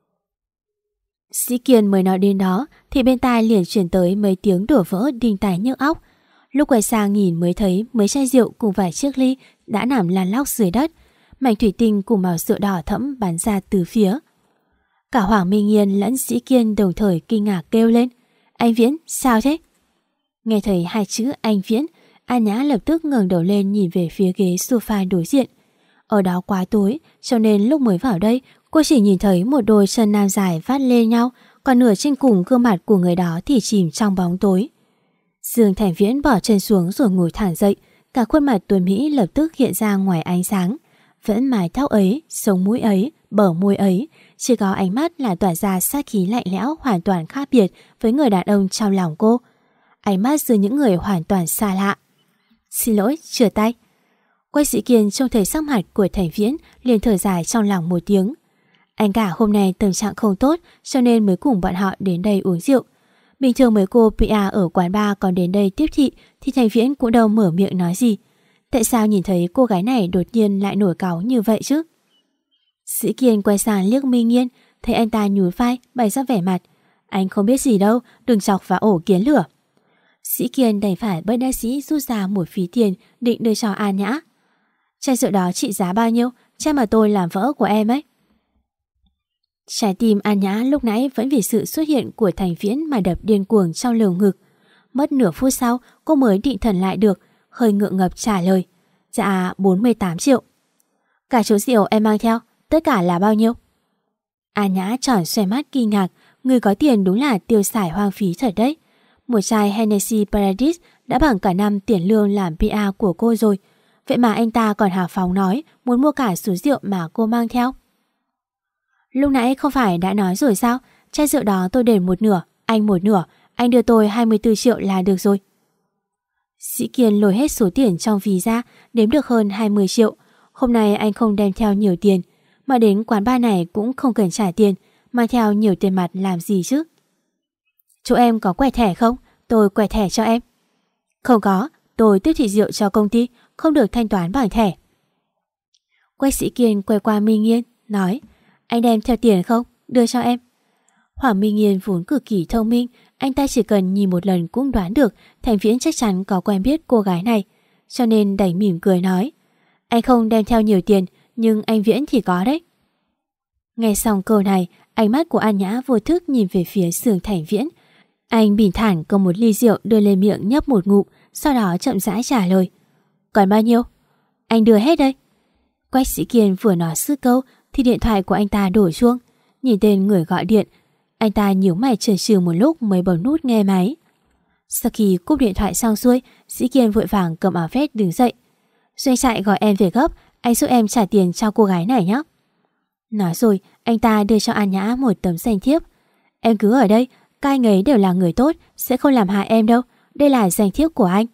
Speaker 2: Sĩ Kiên mới nói đến đó thì bên tai liền chuyển tới mấy tiếng đổ vỡ đinh tai nhức óc. Lúc quay sang nhìn mới thấy mấy chai rượu cùng vài chiếc ly đã nằm lăn lóc dưới đất. Mảnh thủy tinh cùng màu rượu đỏ thẫm bắn ra từ phía. Cả Hoàng Minh Nhiên lẫn Sĩ Kiên đồng thời kinh ngạc kêu lên. Anh Viễn, sao thế? Nghe thấy hai chữ anh Viễn, An Nhã lập tức ngẩng đầu lên nhìn về phía ghế sofa đối diện. Ở đó quá tối, cho nên lúc mới vào đây, cô chỉ nhìn thấy một đôi chân nam dài vắt lên nhau, còn nửa trên cùng gương mặt của người đó thì chìm trong bóng tối. Dương Thành Viễn bỏ chân xuống rồi ngồi thẳng dậy, cả khuôn mặt tuấn mỹ lập tức hiện ra ngoài ánh sáng. Vẫn mái tóc ấy, sống mũi ấy, bờ môi ấy, chỉ có ánh mắt là tỏa ra sát khí lạnh lẽo hoàn toàn khác biệt với người đàn ông trong lòng cô. Ánh mắt giữa những người hoàn toàn xa lạ. Xin lỗi, rửa tay. Quách Sĩ Kiên trông thấy sắc mặt của Thành Viễn liền thở dài trong lòng một tiếng. Anh cả hôm nay tâm trạng không tốt cho nên mới cùng bọn họ đến đây uống rượu. Bình thường mấy cô pê a ở quán bar còn đến đây tiếp thị thì Thành Viễn cũng đâu mở miệng nói gì. Tại sao nhìn thấy cô gái này đột nhiên lại nổi cáu như vậy chứ? Sĩ Kiên quay sang liếc Minh Nghiên, thấy anh ta nhún vai bày ra vẻ mặt. Anh không biết gì đâu, đừng chọc vào ổ kiến lửa. Sĩ Kiên đành phải bất đắc dĩ rút ra một phí tiền định đưa cho An Nhã. Chai rượu đó trị giá bao nhiêu? Chai mà tôi làm vỡ của em ấy. Trái tim An Nhã lúc nãy vẫn vì sự xuất hiện của Thành Viễn mà đập điên cuồng trong lồng ngực. Mất nửa phút sau cô mới định thần lại được, hơi ngượng ngập trả lời. Dạ bốn mươi tám triệu. Cả số rượu em mang theo, tất cả là bao nhiêu? An Nhã tròn xoay mắt kinh ngạc, người có tiền đúng là tiêu xài hoang phí thật đấy. Một chai Hennessy Paradise đã bằng cả năm tiền lương làm pê a của cô rồi. Vậy mà anh ta còn hào phóng nói muốn mua cả số rượu mà cô mang theo. Lúc nãy không phải đã nói rồi sao? Chai rượu đó tôi đền một nửa, anh một nửa, anh đưa tôi hai mươi tư triệu là được rồi. Sĩ Kiên lôi hết số tiền trong ví ra, đếm được hơn hai mươi triệu. Hôm nay anh không đem theo nhiều tiền, mà đến quán bar này cũng không cần trả tiền, mang theo nhiều tiền mặt làm gì chứ? Chỗ em có quẹt thẻ không? Tôi quẹt thẻ cho em. Không có, tôi tiếp thị rượu cho công ty, không được thanh toán bằng thẻ. Quách Sĩ Kiên quay qua Minh Nghiên, nói, anh đem theo tiền không? Đưa cho em. Hoàng Minh Nghiên vốn cực kỳ thông minh, anh ta chỉ cần nhìn một lần cũng đoán được Thành Viễn chắc chắn có quen biết cô gái này, cho nên đành mỉm cười nói, anh không đem theo nhiều tiền, nhưng anh Viễn thì có đấy. Nghe xong câu này, ánh mắt của An Nhã vô thức nhìn về phía giường Thành Viễn. Anh bình thản cầm một ly rượu đưa lên miệng nhấp một ngụm, sau đó chậm rãi trả lời. Còn bao nhiêu? Anh đưa hết đây. Quách Sĩ Kiên vừa nói dứt câu thì điện thoại của anh ta đổ chuông. Nhìn tên người gọi điện, anh ta nhíu mày chần chừ một lúc mới bấm nút nghe máy. Sau khi cúp điện thoại xong xuôi, Sĩ Kiên vội vàng cầm áo vest đứng dậy. Doanh trại gọi em về gấp, anh giúp em trả tiền cho cô gái này nhé. Nói rồi, anh ta đưa cho An Nhã một tấm danh thiếp. Em cứ ở đây, các anh ấy đều là người tốt, sẽ không làm hại em đâu. Đây là danh thiếp của anh.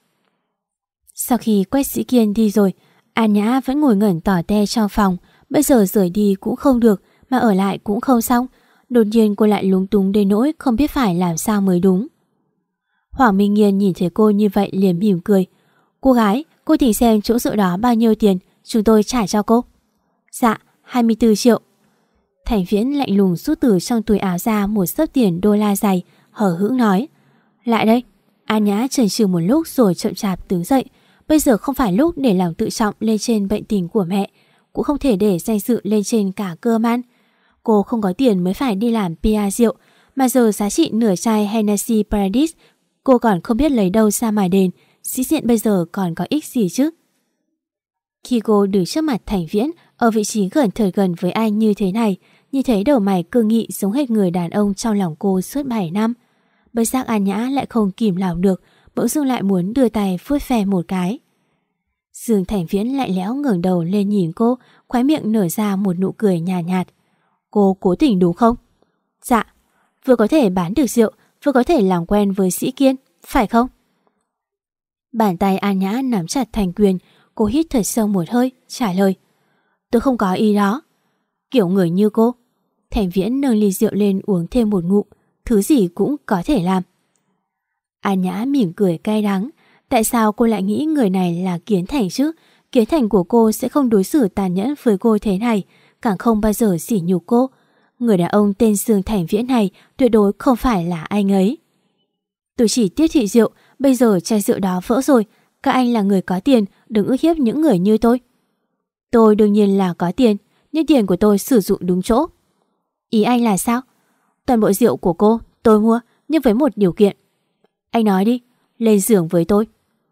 Speaker 2: Sau khi Quách Sĩ Kiên đi rồi, An Nhã vẫn ngồi ngẩn tỏ te trong phòng. Bây giờ rời đi cũng không được, mà ở lại cũng không xong. Đột nhiên cô lại lúng túng đến nỗi không biết phải làm sao mới đúng. Hoàng Minh Nghiên nhìn thấy cô như vậy liền mỉm cười. Cô gái, cô thỉnh xem chỗ rượu đó bao nhiêu tiền, chúng tôi trả cho cô. Dạ, hai mươi tư triệu. Thành Viễn lạnh lùng rút từ trong túi áo ra một xấp tiền đô la dày, hờ hững nói. Lại đây. An Nhã chần chừ một lúc rồi chậm chạp đứng dậy. Bây giờ không phải lúc để lòng tự trọng lên trên bệnh tình của mẹ, cũng không thể để danh dự lên trên cả cơm ăn. Cô không có tiền mới phải đi làm pê a rượu, mà giờ giá trị nửa chai Hennessy Paradise cô còn không biết lấy đâu ra mà đền, sĩ diện bây giờ còn có ích gì chứ. Khi cô đứng trước mặt Thành Viễn ở vị trí gần thật gần với anh như thế này, như thấy đầu mày cương nghị giống hệt người đàn ông trong lòng cô suốt bảy năm. Bất giác An Nhã lại không kìm lòng được, bỗng dưng lại muốn đưa tay vuốt ve một cái. Dương Thành Viễn lại lẽo ngẩng đầu lên nhìn cô, khóe miệng nở ra một nụ cười nhàn nhạt, nhạt. Cô cố tình đúng không? Dạ, vừa có thể bán được rượu, vừa có thể làm quen với Sĩ Kiên, phải không? Bàn tay An Nhã nắm chặt thành quyền, cô hít thật sâu một hơi, trả lời. Tôi không có ý đó. Kiểu người như cô. Thành Viễn nâng ly rượu lên uống thêm một ngụm, thứ gì cũng có thể làm. An Nhã mỉm cười cay đắng. Tại sao cô lại nghĩ người này là Kiến Thành chứ? Kiến Thành của cô sẽ không đối xử tàn nhẫn với cô thế này, càng không bao giờ sỉ nhục cô. Người đàn ông tên Dương Thành Viễn này tuyệt đối không phải là anh ấy. Tôi chỉ tiếp thị rượu, bây giờ chai rượu đó vỡ rồi. Các anh là người có tiền, đừng ức hiếp những người như tôi. Tôi đương nhiên là có tiền, nhưng tiền của tôi sử dụng đúng chỗ. Ý anh là sao? Toàn bộ rượu của cô tôi mua, nhưng với một điều kiện. Anh nói đi, lên giường với tôi.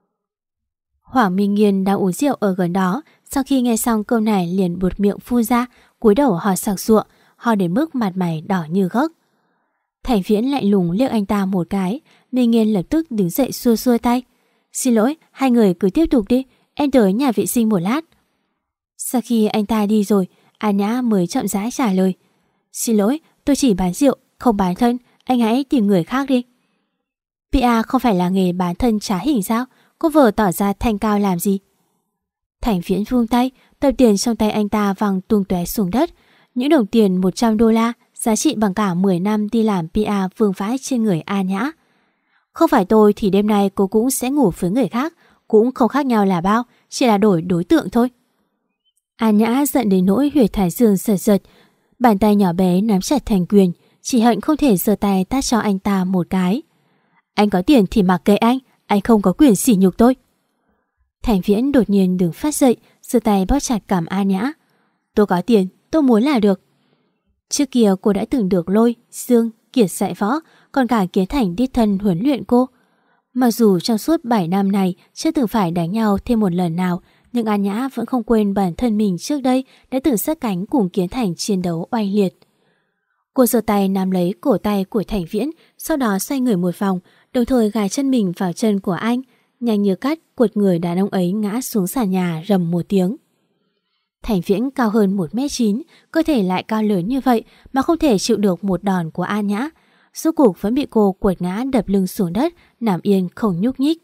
Speaker 2: Hoàng Minh Nghiên đang uống rượu ở gần đó, sau khi nghe xong câu này liền buột miệng phun ra, cúi đầu ho sặc sụa, ho đến mức mặt mày đỏ như gấc. Thành Viễn lạnh lùng liếc anh ta một cái, Minh Nghiên lập tức đứng dậy xua xua tay. Xin lỗi, hai người cứ tiếp tục đi, em tới nhà vệ sinh một lát. Sau khi anh ta đi rồi, An Nhã mới chậm rãi trả lời. Xin lỗi, tôi chỉ bán rượu, không bán thân, anh hãy tìm người khác đi. pê a không phải là nghề bán thân trá hình sao? Cô vờ tỏ ra thanh cao làm gì? Thành Viễn vung tay, tờ tiền trong tay anh ta văng tung tóe xuống đất. Những đồng tiền một trăm đô la, giá trị bằng cả mười năm đi làm pê e vương vãi trên người A Nhã. Không phải tôi thì đêm nay cô cũng sẽ ngủ với người khác, cũng không khác nhau là bao, chỉ là đổi đối tượng thôi. A Nhã giận đến nỗi huyệt thái dương giật giật, bàn tay nhỏ bé nắm chặt thành quyền, chỉ hận không thể giơ tay tát cho anh ta một cái. Anh có tiền thì mặc kệ anh, anh không có quyền sỉ nhục tôi. Thành Viễn đột nhiên đứng phát dậy, giơ tay bóp chặt cằm A Nhã. Tôi có tiền, tôi muốn là được. Trước kia cô đã từng được Lôi, Dương, Kiệt dạy võ, còn cả Kiến Thành đích thân huấn luyện cô. Mặc dù trong suốt bảy năm này chưa từng phải đánh nhau thêm một lần nào, nhưng A Nhã vẫn không quên bản thân mình trước đây đã từng sát cánh cùng Kiến Thành chiến đấu oanh liệt. Cô giơ tay nắm lấy cổ tay của Thành Viễn, sau đó xoay người một vòng, đồng thời gài chân mình vào chân của anh, nhanh như cắt quật người đàn ông ấy ngã xuống sàn nhà rầm một tiếng. Thành Viễn cao hơn một mét chín, cơ thể lại cao lớn như vậy mà không thể chịu được một đòn của A Nhã. Rốt cuộc vẫn bị cô quật ngã đập lưng xuống đất, nằm yên không nhúc nhích.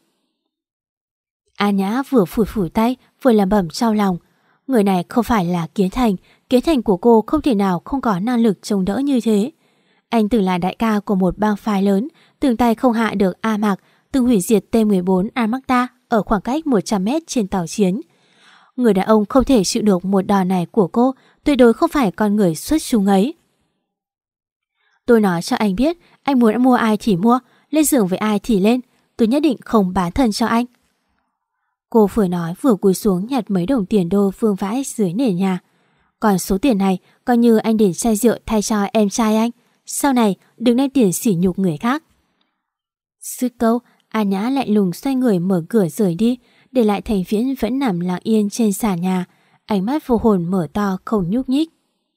Speaker 2: A Nhã vừa phủi phủi tay, vừa lẩm bẩm trong lòng. Người này không phải là Kiến Thành, Kiến Thành của cô không thể nào không có năng lực chống đỡ như thế. Anh từng là đại ca của một bang phái lớn, từng tay không hạ được A Mạc, từng hủy diệt T mười bốn Armada ở khoảng cách một trăm mét trên tàu chiến. Người đàn ông không thể chịu được một đòn này của cô, tuyệt đối không phải con người xuất chúng ấy. Tôi nói cho anh biết, anh muốn mua ai thì mua, lên giường với ai thì lên, tôi nhất định không bán thân cho anh. Cô vừa nói vừa cúi xuống nhặt mấy đồng tiền đô vương vãi dưới nền nhà. Còn số tiền này coi như anh để chai rượu thay cho em trai anh, sau này đừng đem tiền sỉ nhục người khác. Dứt câu, A Nhã lạnh lùng xoay người mở cửa rời đi, để lại Thành Viễn vẫn nằm lặng yên trên sàn nhà, ánh mắt vô hồn mở to không nhúc nhích.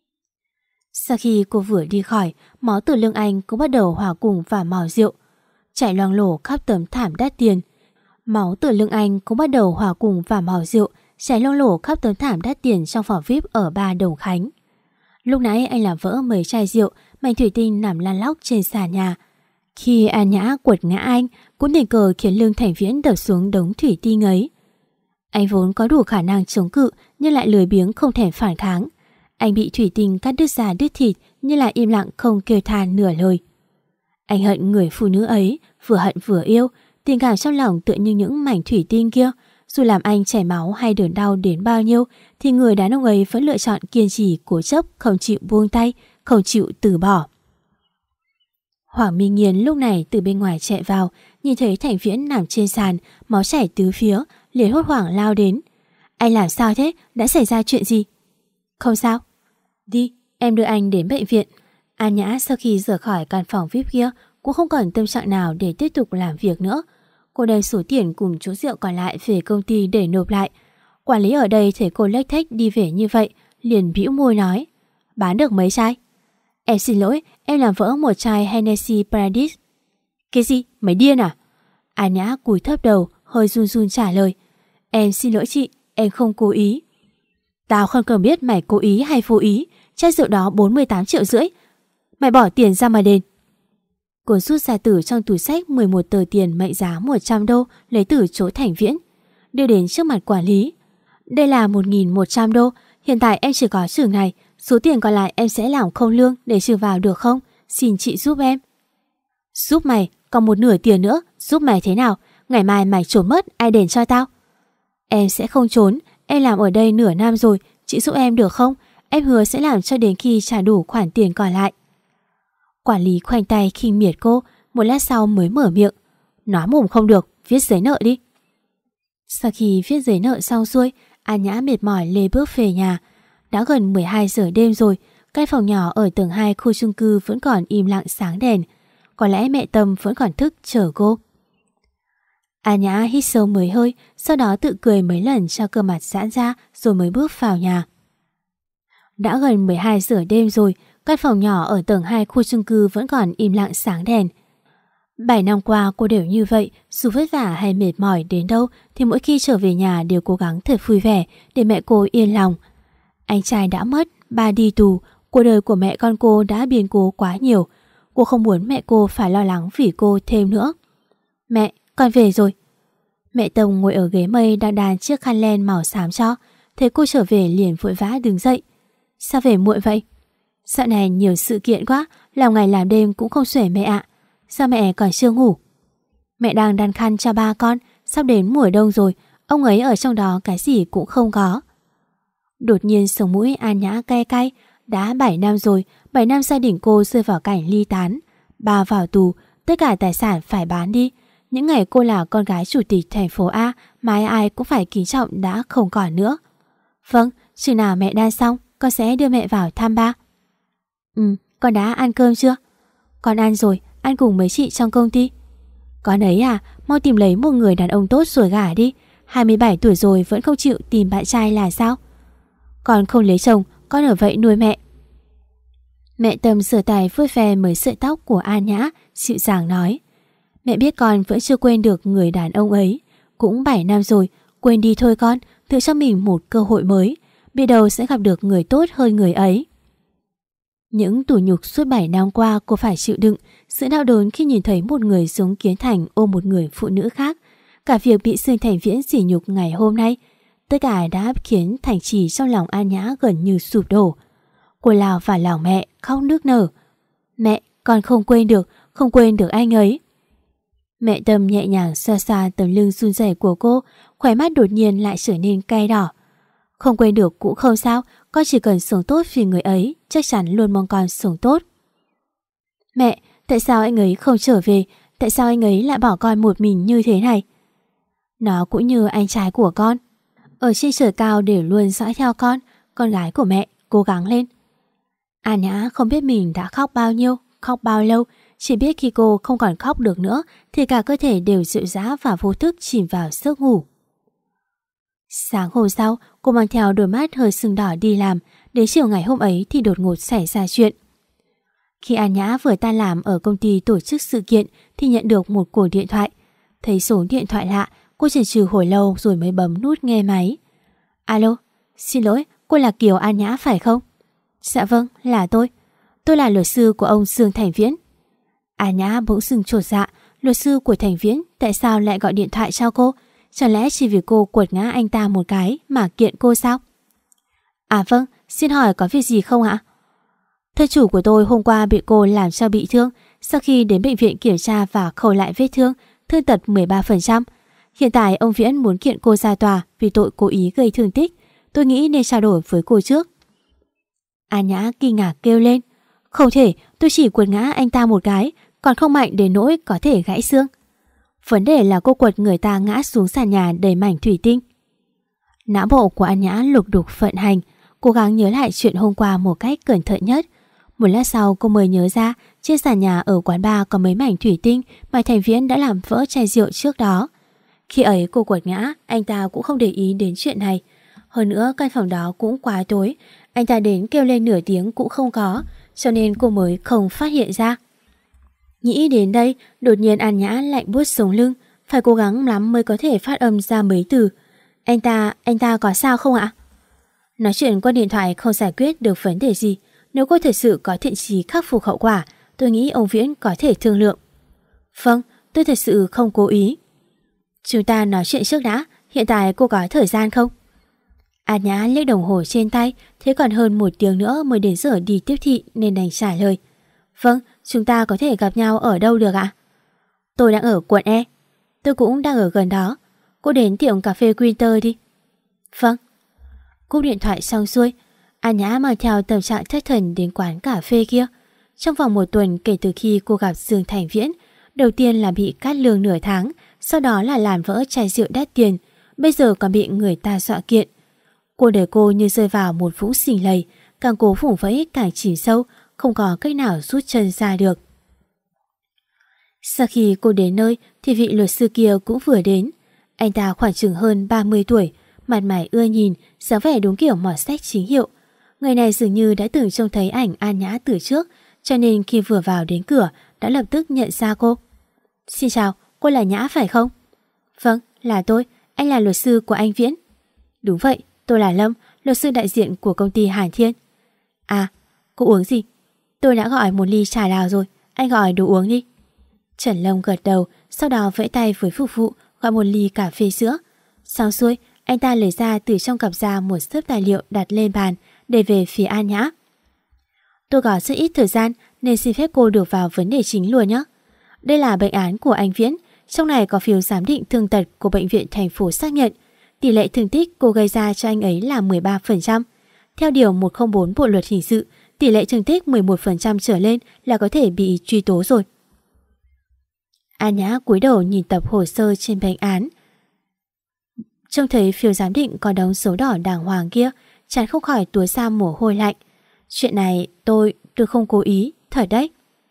Speaker 2: Sau khi cô vừa đi khỏi, máu từ lưng anh cũng bắt đầu hòa cùng vào màu rượu, chảy loang lổ khắp tấm thảm đắt tiền. Máu từ lưng anh cũng bắt đầu hòa cùng vào màu rượu, chảy loang lổ khắp tấm thảm đắt tiền trong phòng vi ai pi ở Ba Đồng Khánh. Lúc nãy anh làm vỡ mấy chai rượu, mảnh thủy tinh nằm lăn lóc trên sàn nhà. Khi A Nhã quật ngã anh, cũng tình cờ khiến lưng Thành Viễn đập xuống đống thủy tinh ấy. Anh vốn có đủ khả năng chống cự nhưng lại lười biếng không thèm phản kháng. Anh bị thủy tinh cắt đứt da đứt thịt nhưng lại im lặng không kêu than nửa lời. Anh hận người phụ nữ ấy, vừa hận vừa yêu, tình cảm trong lòng tựa như những mảnh thủy tinh kia. Dù làm anh chảy máu hay đớn đau đến bao nhiêu thì người đàn ông ấy vẫn lựa chọn kiên trì cố chấp, không chịu buông tay, không chịu từ bỏ. Hoàng Minh Nghiên lúc này từ bên ngoài chạy vào, nhìn thấy Thành Viễn nằm trên sàn, máu chảy tứ phía, liền hốt hoảng lao đến. Anh làm sao thế? Đã xảy ra chuyện gì? Không sao. Đi, em đưa anh đến bệnh viện. A Nhã sau khi rời khỏi căn phòng vi ai pi kia cũng không còn tâm trạng nào để tiếp tục làm việc nữa. Cô đem số tiền cùng chỗ rượu còn lại về công ty để nộp lại. Quản lý ở đây thấy cô lếch thếch đi về như vậy, liền bĩu môi nói: Bán được mấy chai? Em xin lỗi, em làm vỡ một chai Hennessy Paradise. Cái gì? Mày điên à? A Nhã cúi thấp đầu, hơi run run trả lời: Em xin lỗi chị, em không cố ý. Tao không cần biết mày cố ý hay vô ý, chai rượu đó bốn mươi tám triệu rưỡi. Mày bỏ tiền ra mà đền. Cô rút ra từ trong túi xách mười một tờ tiền mệnh giá một trăm đô lấy từ chỗ Thành Viễn, đưa đến trước mặt quản lý. Đây là một nghìn một trăm đô, hiện tại em chỉ có chừng này, số tiền còn lại em sẽ làm không lương để trừ vào được không? Xin chị giúp em. Giúp mày? Còn một nửa tiền nữa, giúp mày thế nào? Ngày mai mày trốn mất, ai đền cho tao? Em sẽ không trốn, em làm ở đây nửa năm rồi, chị giúp em được không? Em hứa sẽ làm cho đến khi trả đủ khoản tiền còn lại. Quản lý khoanh tay khinh miệt cô, một lát sau mới mở miệng: Nói mồm không được, viết giấy nợ đi. Sau khi viết giấy nợ xong xuôi, A Nhã mệt mỏi lê bước về nhà. Đã gần mười hai giờ đêm rồi, căn phòng nhỏ ở tầng hai khu chung cư vẫn còn im lặng sáng đèn. Có lẽ mẹ Tâm vẫn còn thức chờ cô. A Nhã hít sâu mấy hơi, sau đó tự cười mấy lần cho cơ mặt giãn ra rồi mới bước vào nhà. Đã gần mười hai giờ đêm rồi, căn phòng nhỏ ở tầng hai khu chung cư vẫn còn im lặng sáng đèn. Bảy năm qua cô đều như vậy, dù vất vả hay mệt mỏi đến đâu thì mỗi khi trở về nhà đều cố gắng thật vui vẻ để mẹ cô yên lòng. Anh trai đã mất, ba đi tù, cuộc đời của mẹ con cô đã biến cố quá nhiều. Cô không muốn mẹ cô phải lo lắng vì cô thêm nữa. Mẹ, con về rồi. Mẹ Tông ngồi ở ghế mây đang đàn chiếc khăn len màu xám cho. Thấy cô trở về liền vội vã đứng dậy. Sao về muộn vậy? Dạo này nhiều sự kiện quá, làm ngày làm đêm cũng không xuể mẹ ạ. Sao mẹ còn chưa ngủ? Mẹ đang đan khăn cho ba con, sắp đến mùa đông rồi, ông ấy ở trong đó cái gì cũng không có. Đột nhiên sống mũi An Nhã cay cay. Đã bảy năm rồi, bảy năm gia đình cô rơi vào cảnh ly tán. Ba vào tù, tất cả tài sản phải bán đi. Những ngày cô là con gái chủ tịch thành phố A mà ai ai cũng phải kính trọng đã không còn nữa. Vâng, chừng nào mẹ đan xong, con sẽ đưa mẹ vào thăm ba. Ừ, con đã ăn cơm chưa? Con ăn rồi, ăn cùng mấy chị trong công ty. Con ấy à, mau tìm lấy một người đàn ông tốt rồi gả đi. hai mươi bảy tuổi rồi vẫn không chịu tìm bạn trai là sao? Con không lấy chồng, con ở vậy nuôi mẹ. Mẹ Tâm sửa tay vuốt ve mấy sợi tóc của An Nhã, dịu dàng nói. Mẹ biết con vẫn chưa quên được người đàn ông ấy. Cũng bảy năm rồi, quên đi thôi con, tự cho mình một cơ hội mới. Biết đâu sẽ gặp được người tốt hơn người ấy. Những tủi nhục suốt bảy năm qua cô phải chịu đựng, sự đau đớn khi nhìn thấy một người giống Kiến Thành ôm một người phụ nữ khác. Cả việc bị Dương Thành Viễn sỉ nhục ngày hôm nay, tất cả đã khiến Thành Trì trong lòng An Nhã gần như sụp đổ. Cô lao vào lòng mẹ, khóc nức nở. Mẹ, con không quên được, không quên được anh ấy. Mẹ Tâm nhẹ nhàng xoa xoa tấm lưng run rẩy của cô, khóe mắt đột nhiên lại trở nên cay đỏ. Không quên được cũng không sao, con chỉ cần sống tốt vì người ấy, chắc chắn luôn mong con sống tốt. Mẹ, tại sao anh ấy không trở về? Tại sao anh ấy lại bỏ con một mình như thế này? Nó cũng như anh trai của con, ở trên trời cao để luôn dõi theo con. Con gái của mẹ, cố gắng lên. An Nhã không biết mình đã khóc bao nhiêu, khóc bao lâu. Chỉ biết khi cô không còn khóc được nữa thì cả cơ thể đều dịu dã và vô thức chìm vào giấc ngủ. Sáng hôm sau, cô mang theo đôi mắt hơi sưng đỏ đi làm. Đến chiều ngày hôm ấy thì đột ngột xảy ra chuyện. Khi An Nhã vừa tan làm ở công ty tổ chức sự kiện thì nhận được một cuộc điện thoại. Thấy số điện thoại lạ, cô chần chừ hồi lâu rồi mới bấm nút nghe máy. Alo, xin lỗi, cô là Kiều An Nhã phải không? Dạ vâng, là tôi. Tôi là luật sư của ông Dương Thành Viễn. An Nhã bỗng dưng chột dạ. Luật sư của Thành Viễn tại sao lại gọi điện thoại cho cô? Chẳng lẽ chỉ vì cô quật ngã anh ta một cái mà kiện cô sao? À vâng, xin hỏi có việc gì không ạ? Thân chủ của tôi hôm qua bị cô làm cho bị thương. Sau khi đến bệnh viện kiểm tra và khâu lại vết thương, thương tật mười ba phần trăm. Hiện tại ông Viễn muốn kiện cô ra tòa vì tội cố ý gây thương tích. Tôi nghĩ nên trao đổi với cô trước. An Nhã kinh ngạc kêu lên. Không thể, tôi chỉ quật ngã anh ta một cái, còn không mạnh đến nỗi có thể gãy xương. Vấn đề là cô quật người ta ngã xuống sàn nhà đầy mảnh thủy tinh. Não bộ của An Nhã lục đục vận hành, cố gắng nhớ lại chuyện hôm qua một cách cẩn thận nhất. Một lát sau cô mới nhớ ra trên sàn nhà ở quán bar có mấy mảnh thủy tinh mà Thành Viễn đã làm vỡ chai rượu trước đó. Khi ấy cô quật ngã, anh ta cũng không để ý đến chuyện này. Hơn nữa căn phòng đó cũng quá tối, anh ta đến kêu lên nửa tiếng cũng không có, cho nên cô mới không phát hiện ra. Nghĩ đến đây, đột nhiên An Nhã lạnh buốt sống lưng, phải cố gắng lắm mới có thể phát âm ra mấy từ. Anh ta, anh ta có sao không ạ? Nói chuyện qua điện thoại không giải quyết được vấn đề gì. Nếu cô thật sự có thiện chí khắc phục hậu quả, tôi nghĩ ông Viễn có thể thương lượng. Vâng, tôi thật sự không cố ý. Chúng ta nói chuyện trước đã, hiện tại cô có thời gian không? An Nhã liếc đồng hồ trên tay, thế còn hơn một tiếng nữa mới đến giờ đi tiếp thị nên đành trả lời. Vâng, chúng ta có thể gặp nhau ở đâu được ạ? Tôi đang ở quận E. Tôi cũng đang ở gần đó. Cô đến tiệm cà phê Winter đi. Vâng. Cúp điện thoại xong xuôi, An Nhã mang theo tâm trạng thất thần đến quán cà phê kia. Trong vòng một tuần kể từ khi cô gặp Dương Thành Viễn, đầu tiên là bị cắt lương nửa tháng, sau đó là làm vỡ chai rượu đắt tiền, bây giờ còn bị người ta dọa kiện. Cô để cô như rơi vào một vũng xình lầy, càng cố vùng vẫy càng chìm sâu, không có cách nào rút chân ra được. Sau khi cô đến nơi thì vị luật sư kia cũng vừa đến. Anh ta khoảng chừng hơn ba mươi tuổi, mặt mày ưa nhìn, dáng vẻ đúng kiểu mọt sách chính hiệu. Người này dường như đã từng trông thấy ảnh An Nhã từ trước, cho nên khi vừa vào đến cửa đã lập tức nhận ra cô. Xin chào, cô là Nhã phải không? Vâng, là tôi, anh là luật sư của anh Viễn. Đúng vậy, tôi là Lâm, luật sư đại diện của công ty Hàn Thiên. À, cô uống gì? Tôi đã gọi một ly trà đào rồi, anh gọi đồ uống đi. Trần Lâm gật đầu, sau đó vẫy tay với phục vụ gọi một ly cà phê sữa. Xong xuôi, anh ta lấy ra từ trong cặp ra một xấp tài liệu đặt lên bàn để về phía An Nhã. Tôi có rất ít thời gian nên xin phép cô được vào vấn đề chính luôn nhé. Đây là bệnh án của anh Viễn. Trong này có phiếu giám định thương tật của bệnh viện thành phố xác nhận tỷ lệ thương tích cô gây ra cho anh ấy là mười ba phần trăm. Theo điều một không bốn Bộ luật hình sự, tỷ lệ thương tích mười một phần trăm trở lên là có thể bị truy tố rồi. An Nhã cúi đầu nhìn tập hồ sơ trên bệnh án. Trông thấy phiếu giám định có đóng dấu đỏ đàng hoàng kia, chán không khỏi túa ra mồ hôi lạnh. Chuyện này tôi, tôi không cố ý, thật đấy.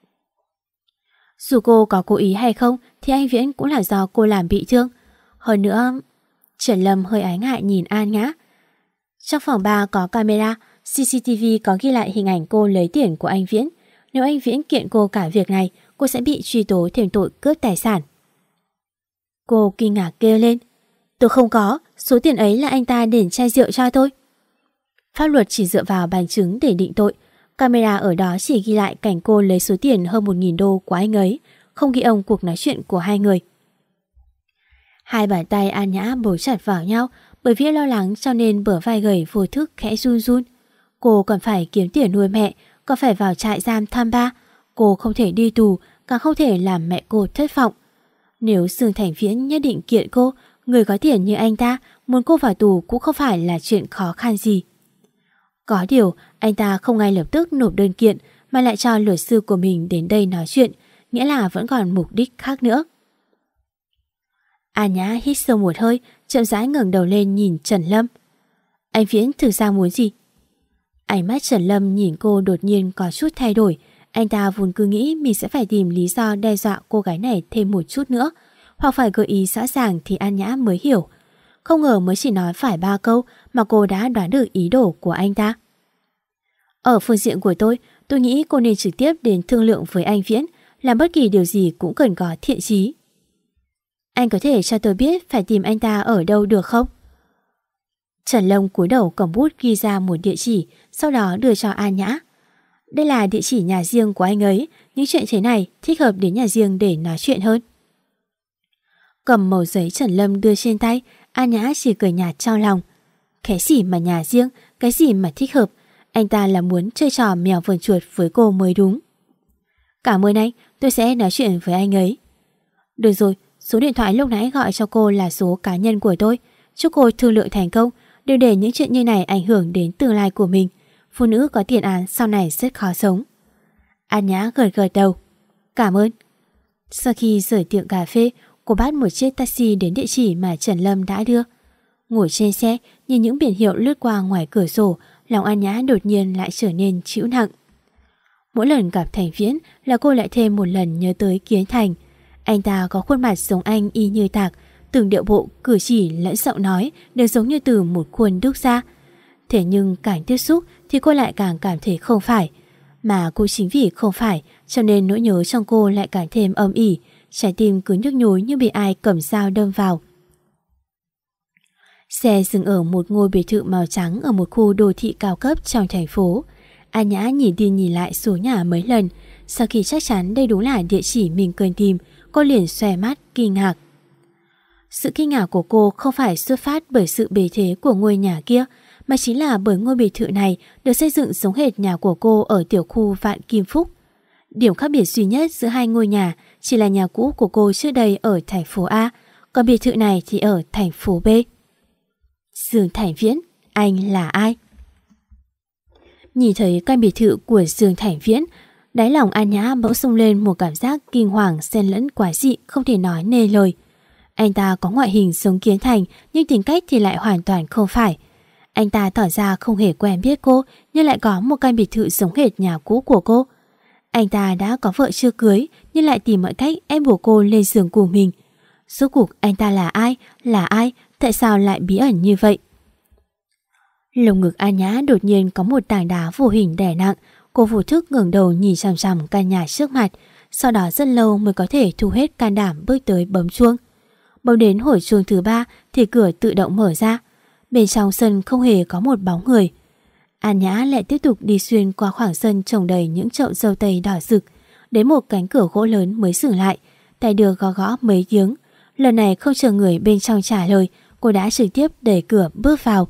Speaker 2: Dù cô có cố ý hay không thì anh Viễn cũng là do cô làm bị thương. Hơn nữa, Trần Lâm hơi ái ngại nhìn An Nhã. Trong phòng ba có camera, xê xê tê vê có ghi lại hình ảnh cô lấy tiền của anh Viễn. Nếu anh Viễn kiện cô cả việc này, cô sẽ bị truy tố thêm tội cướp tài sản. Cô kinh ngạc kêu lên. Tôi không có, số tiền ấy là anh ta để chai rượu cho tôi. Pháp luật chỉ dựa vào bằng chứng để định tội. Camera ở đó chỉ ghi lại cảnh cô lấy số tiền hơn một nghìn đô của anh ấy, không ghi âm cuộc nói chuyện của hai người. Hai bàn tay An Nhã bấu chặt vào nhau, bởi vì lo lắng cho nên bờ vai gầy vô thức khẽ run run. Cô còn phải kiếm tiền nuôi mẹ, còn phải vào trại giam thăm ba. Cô không thể đi tù, càng không thể làm mẹ cô thất vọng. Nếu Dương Thành Viễn nhất định kiện cô, người có tiền như anh ta, muốn cô vào tù cũng không phải là chuyện khó khăn gì. Có điều, anh ta không ngay lập tức nộp đơn kiện mà lại cho luật sư của mình đến đây nói chuyện, nghĩa là vẫn còn mục đích khác nữa. An Nhã hít sâu một hơi, chậm rãi ngẩng đầu lên nhìn Trần Lâm. Anh Viễn thực ra muốn gì? Ánh mắt Trần Lâm nhìn cô đột nhiên có chút thay đổi. Anh ta vốn cứ nghĩ mình sẽ phải tìm lý do đe dọa cô gái này thêm một chút nữa, hoặc phải gợi ý rõ ràng thì An Nhã mới hiểu. Không ngờ mới chỉ nói phải ba câu mà cô đã đoán được ý đồ của anh ta. Ở phương diện của tôi, tôi nghĩ cô nên trực tiếp đến thương lượng với anh Viễn, làm bất kỳ điều gì cũng cần có thiện chí. Anh có thể cho tôi biết phải tìm anh ta ở đâu được không? Trần Lâm cúi đầu cầm bút ghi ra một địa chỉ, sau đó đưa cho An Nhã. Đây là địa chỉ nhà riêng của anh ấy, những chuyện thế này thích hợp đến nhà riêng để nói chuyện hơn. Cầm mẩu giấy Trần Lâm đưa trên tay, An Nhã chỉ cười nhạt trong lòng. Cái gì mà nhà riêng, cái gì mà thích hợp, anh ta là muốn chơi trò mèo vờn chuột với cô mới đúng. Cảm ơn anh, tôi sẽ nói chuyện với anh ấy. Được rồi, số điện thoại lúc nãy gọi cho cô là số cá nhân của tôi. Chúc cô thương lượng thành công, đừng để những chuyện như này ảnh hưởng đến tương lai của mình. Phụ nữ có tiền án sau này rất khó sống. An Nhã gật gật đầu. Cảm ơn. Sau khi rời tiệm cà phê, cô bắt một chiếc taxi đến địa chỉ mà Trần Lâm đã đưa. Ngồi trên xe, nhìn những biển hiệu lướt qua ngoài cửa sổ, lòng An Nhã đột nhiên lại trở nên trĩu nặng. Mỗi lần gặp Thành Viễn là cô lại thêm một lần nhớ tới Kiến Thành. Anh ta có khuôn mặt giống anh y như tạc, từng điệu bộ, cử chỉ lẫn giọng nói đều giống như từ một khuôn đúc ra. Thế nhưng càng tiếp xúc thì cô lại càng cảm thấy không phải. Mà cô chính vì không phải cho nên nỗi nhớ trong cô lại càng thêm âm ỉ, trái tim cứ nhức nhối như bị ai cầm dao đâm vào. Xe dừng ở một ngôi biệt thự màu trắng ở một khu đô thị cao cấp trong thành phố. An Nhã nhìn đi nhìn lại số nhà mấy lần. Sau khi chắc chắn đây đúng là địa chỉ mình cần tìm, cô liền xòe mắt kinh ngạc. Sự kinh ngạc của cô không phải xuất phát bởi sự bề thế của ngôi nhà kia, mà chính là bởi ngôi biệt thự này được xây dựng giống hệt nhà của cô ở tiểu khu Vạn Kim Phúc. Điểm khác biệt duy nhất giữa hai ngôi nhà chỉ là nhà cũ của cô trước đây ở thành phố A, còn biệt thự này thì ở thành phố B. Dương Thành Viễn, anh là ai? Nhìn thấy căn biệt thự của Dương Thành Viễn, đáy lòng An Nhã bỗng xông lên một cảm giác kinh hoàng xen lẫn quái dị không thể nói nên lời. Anh ta có ngoại hình giống Kiến Thành nhưng tính cách thì lại hoàn toàn không phải. Anh ta tỏ ra không hề quen biết cô nhưng lại có một căn biệt thự giống hệt nhà cũ của cô. Anh ta đã có vợ chưa cưới nhưng lại tìm mọi cách ép buộc cô lên giường của mình. Rốt cuộc anh ta là ai? Là ai? Tại sao lại bí ẩn như vậy? Lồng ngực An Nhã đột nhiên có một tảng đá vô hình đè nặng. Cô vô thức ngẩng đầu nhìn chằm chằm căn nhà trước mặt. Sau đó rất lâu mới có thể thu hết can đảm bước tới bấm chuông. Bấm đến hồi chuông thứ ba thì cửa tự động mở ra. Bên trong sân không hề có một bóng người. An Nhã lại tiếp tục đi xuyên qua khoảng sân trồng đầy những chậu dâu tây đỏ rực. Đến một cánh cửa gỗ lớn mới dừng lại. Tay đưa gõ gõ mấy tiếng. Lần này không chờ người bên trong trả lời, cô đã trực tiếp đẩy cửa bước vào.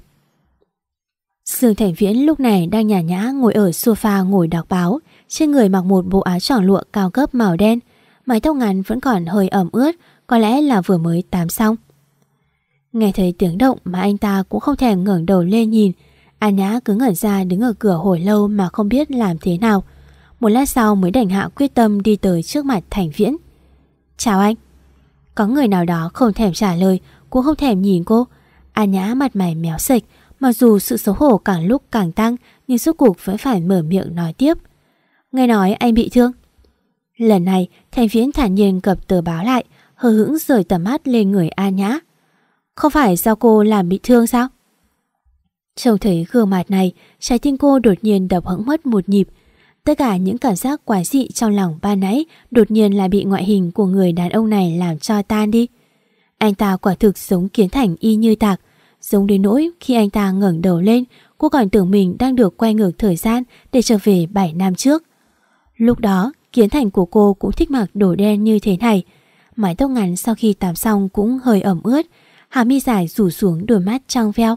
Speaker 2: Dương Thành Viễn lúc này đang nhàn nhã ngồi ở sofa ngồi đọc báo, trên người mặc một bộ áo choàng lụa cao cấp màu đen, mái tóc ngắn vẫn còn hơi ẩm ướt, có lẽ là vừa mới tắm xong. Nghe thấy tiếng động mà anh ta cũng không thèm ngẩng đầu lên nhìn. An Nhã cứ ngẩn ra đứng ở cửa hồi lâu mà không biết làm thế nào. Một lát sau mới đành hạ quyết tâm đi tới trước mặt Thành Viễn. Chào anh. Có người nào đó không thèm trả lời, cũng không thèm nhìn cô. An Nhã mặt mày méo sệch, mặc dù sự xấu hổ càng lúc càng tăng, nhưng rốt cuộc vẫn phải mở miệng nói tiếp. Nghe nói anh bị thương. Lần này Thành Viễn thản nhiên gập tờ báo lại, hờ hững rời tầm mắt lên người An Nhã. Không phải do cô làm bị thương sao? Trông thấy gương mặt này, trái tim cô đột nhiên đập hững mất một nhịp. Tất cả những cảm giác quái dị trong lòng ban nãy đột nhiên lại bị ngoại hình của người đàn ông này làm cho tan đi. Anh ta quả thực giống Kiến Thành y như tạc, giống đến nỗi khi anh ta ngẩng đầu lên, cô còn tưởng mình đang được quay ngược thời gian để trở về bảy năm trước. Lúc đó, Kiến Thành của cô cũng thích mặc đồ đen như thế này. Mái tóc ngắn sau khi tắm xong cũng hơi ẩm ướt, hàng mi dài rủ xuống, đôi mắt trong veo.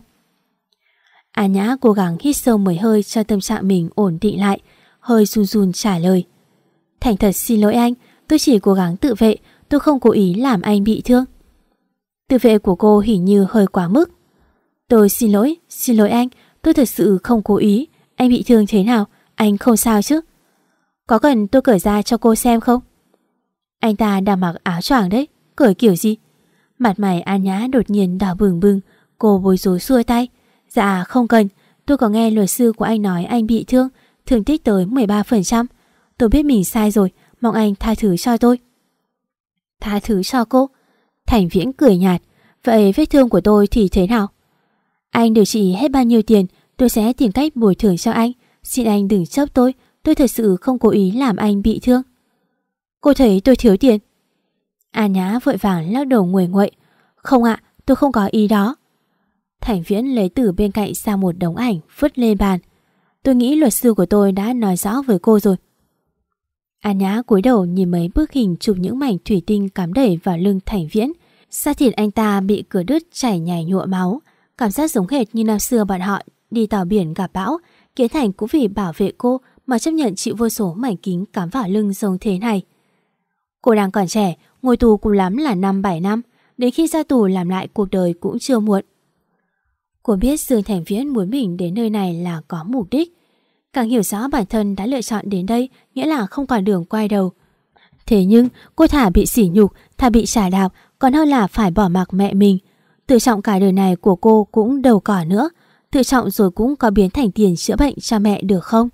Speaker 2: An Nhã cố gắng hít sâu mấy hơi cho tâm trạng mình ổn định lại, hơi run run trả lời. Thành thật xin lỗi anh, tôi chỉ cố gắng tự vệ, tôi không cố ý làm anh bị thương. Tự vệ của cô hình như hơi quá mức. Tôi xin lỗi, xin lỗi anh, tôi thật sự không cố ý. Anh bị thương thế nào, anh không sao chứ? Có cần tôi cởi ra cho cô xem không? Anh ta đang mặc áo choàng đấy, cởi kiểu gì? Mặt mày An Nhã đột nhiên đỏ bừng bừng, cô bối rối xua tay. Dạ không cần, tôi có nghe luật sư của anh nói anh bị thương, thương tích tới mười ba phần trăm. Tôi biết mình sai rồi, mong anh tha thứ cho tôi. Tha thứ cho cô? Thành Viễn cười nhạt. Vậy vết thương của tôi thì thế nào? Anh điều trị hết bao nhiêu tiền, tôi sẽ tìm cách bồi thường cho anh. Xin anh đừng chấp tôi, tôi thật sự không cố ý làm anh bị thương. Cô thấy tôi thiếu tiền? An Nhã vội vàng lắc đầu nguội nguậy. Không ạ, tôi không có ý đó. Thành Viễn lấy từ bên cạnh ra một đống ảnh vứt lên bàn. Tôi nghĩ luật sư của tôi đã nói rõ với cô rồi. An Nhã cúi đầu nhìn mấy bức hình chụp những mảnh thủy tinh cắm đẩy vào lưng Thành Viễn. Da thịt anh ta bị cưa đứt chảy nhảy nhụa máu, cảm giác giống hệt như năm xưa bọn họ đi tàu biển gặp bão. Kiến Thành cũng vì bảo vệ cô mà chấp nhận chịu vô số mảnh kính cắm vào lưng giống thế này. Cô đang còn trẻ, ngồi tù cũng lắm là năm bảy năm, đến khi ra tù làm lại cuộc đời cũng chưa muộn. Cô biết Dương Thành Viễn muốn mình đến nơi này là có mục đích. Càng hiểu rõ bản thân đã lựa chọn đến đây nghĩa là không còn đường quay đầu. Thế nhưng cô thả bị sỉ nhục, thả bị trả đạp còn hơn là phải bỏ mặc mẹ mình. Tự trọng cả đời này của cô cũng đâu cỏ nữa. Tự trọng rồi cũng có biến thành tiền chữa bệnh cho mẹ được không?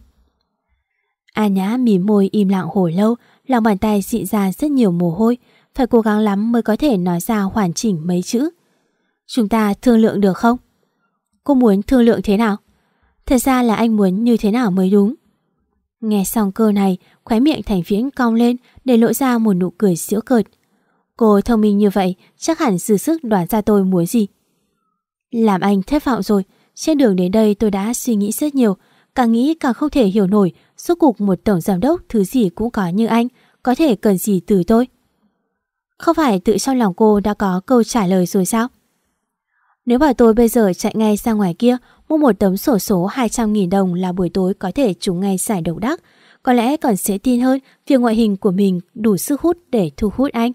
Speaker 2: An Nhã mím môi im lặng hồi lâu, lòng bàn tay dị ra rất nhiều mồ hôi, phải cố gắng lắm mới có thể nói ra hoàn chỉnh mấy chữ. Chúng ta thương lượng được không? Cô muốn thương lượng thế nào? Thật ra là anh muốn như thế nào mới đúng. Nghe xong câu này, khóe miệng Thành Viễn cong lên để lộ ra một nụ cười giễu cợt. Cô thông minh như vậy, chắc hẳn dư sức đoán ra tôi muốn gì. Làm anh thất vọng rồi. Trên đường đến đây tôi đã suy nghĩ rất nhiều, càng nghĩ càng không thể hiểu nổi suốt cuộc một tổng giám đốc thứ gì cũng có như anh có thể cần gì từ tôi. Không phải tự trong lòng cô đã có câu trả lời rồi sao? Nếu bảo tôi bây giờ chạy ngay ra ngoài kia mua một tấm sổ số hai trăm nghìn đồng là buổi tối có thể trúng ngay giải độc đắc, có lẽ còn sẽ tin hơn việc ngoại hình của mình đủ sức hút để thu hút anh.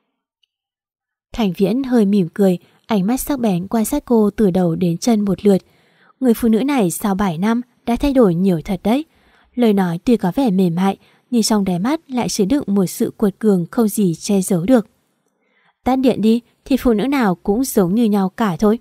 Speaker 2: Thành Viễn hơi mỉm cười, ánh mắt sắc bén quan sát cô từ đầu đến chân một lượt. Người phụ nữ này sau bảy năm đã thay đổi nhiều thật đấy. Lời nói tuy có vẻ mềm mại, nhưng trong đáy mắt lại chứa đựng một sự cuột cường không gì che giấu được. Tắt điện đi thì phụ nữ nào cũng giống như nhau cả thôi.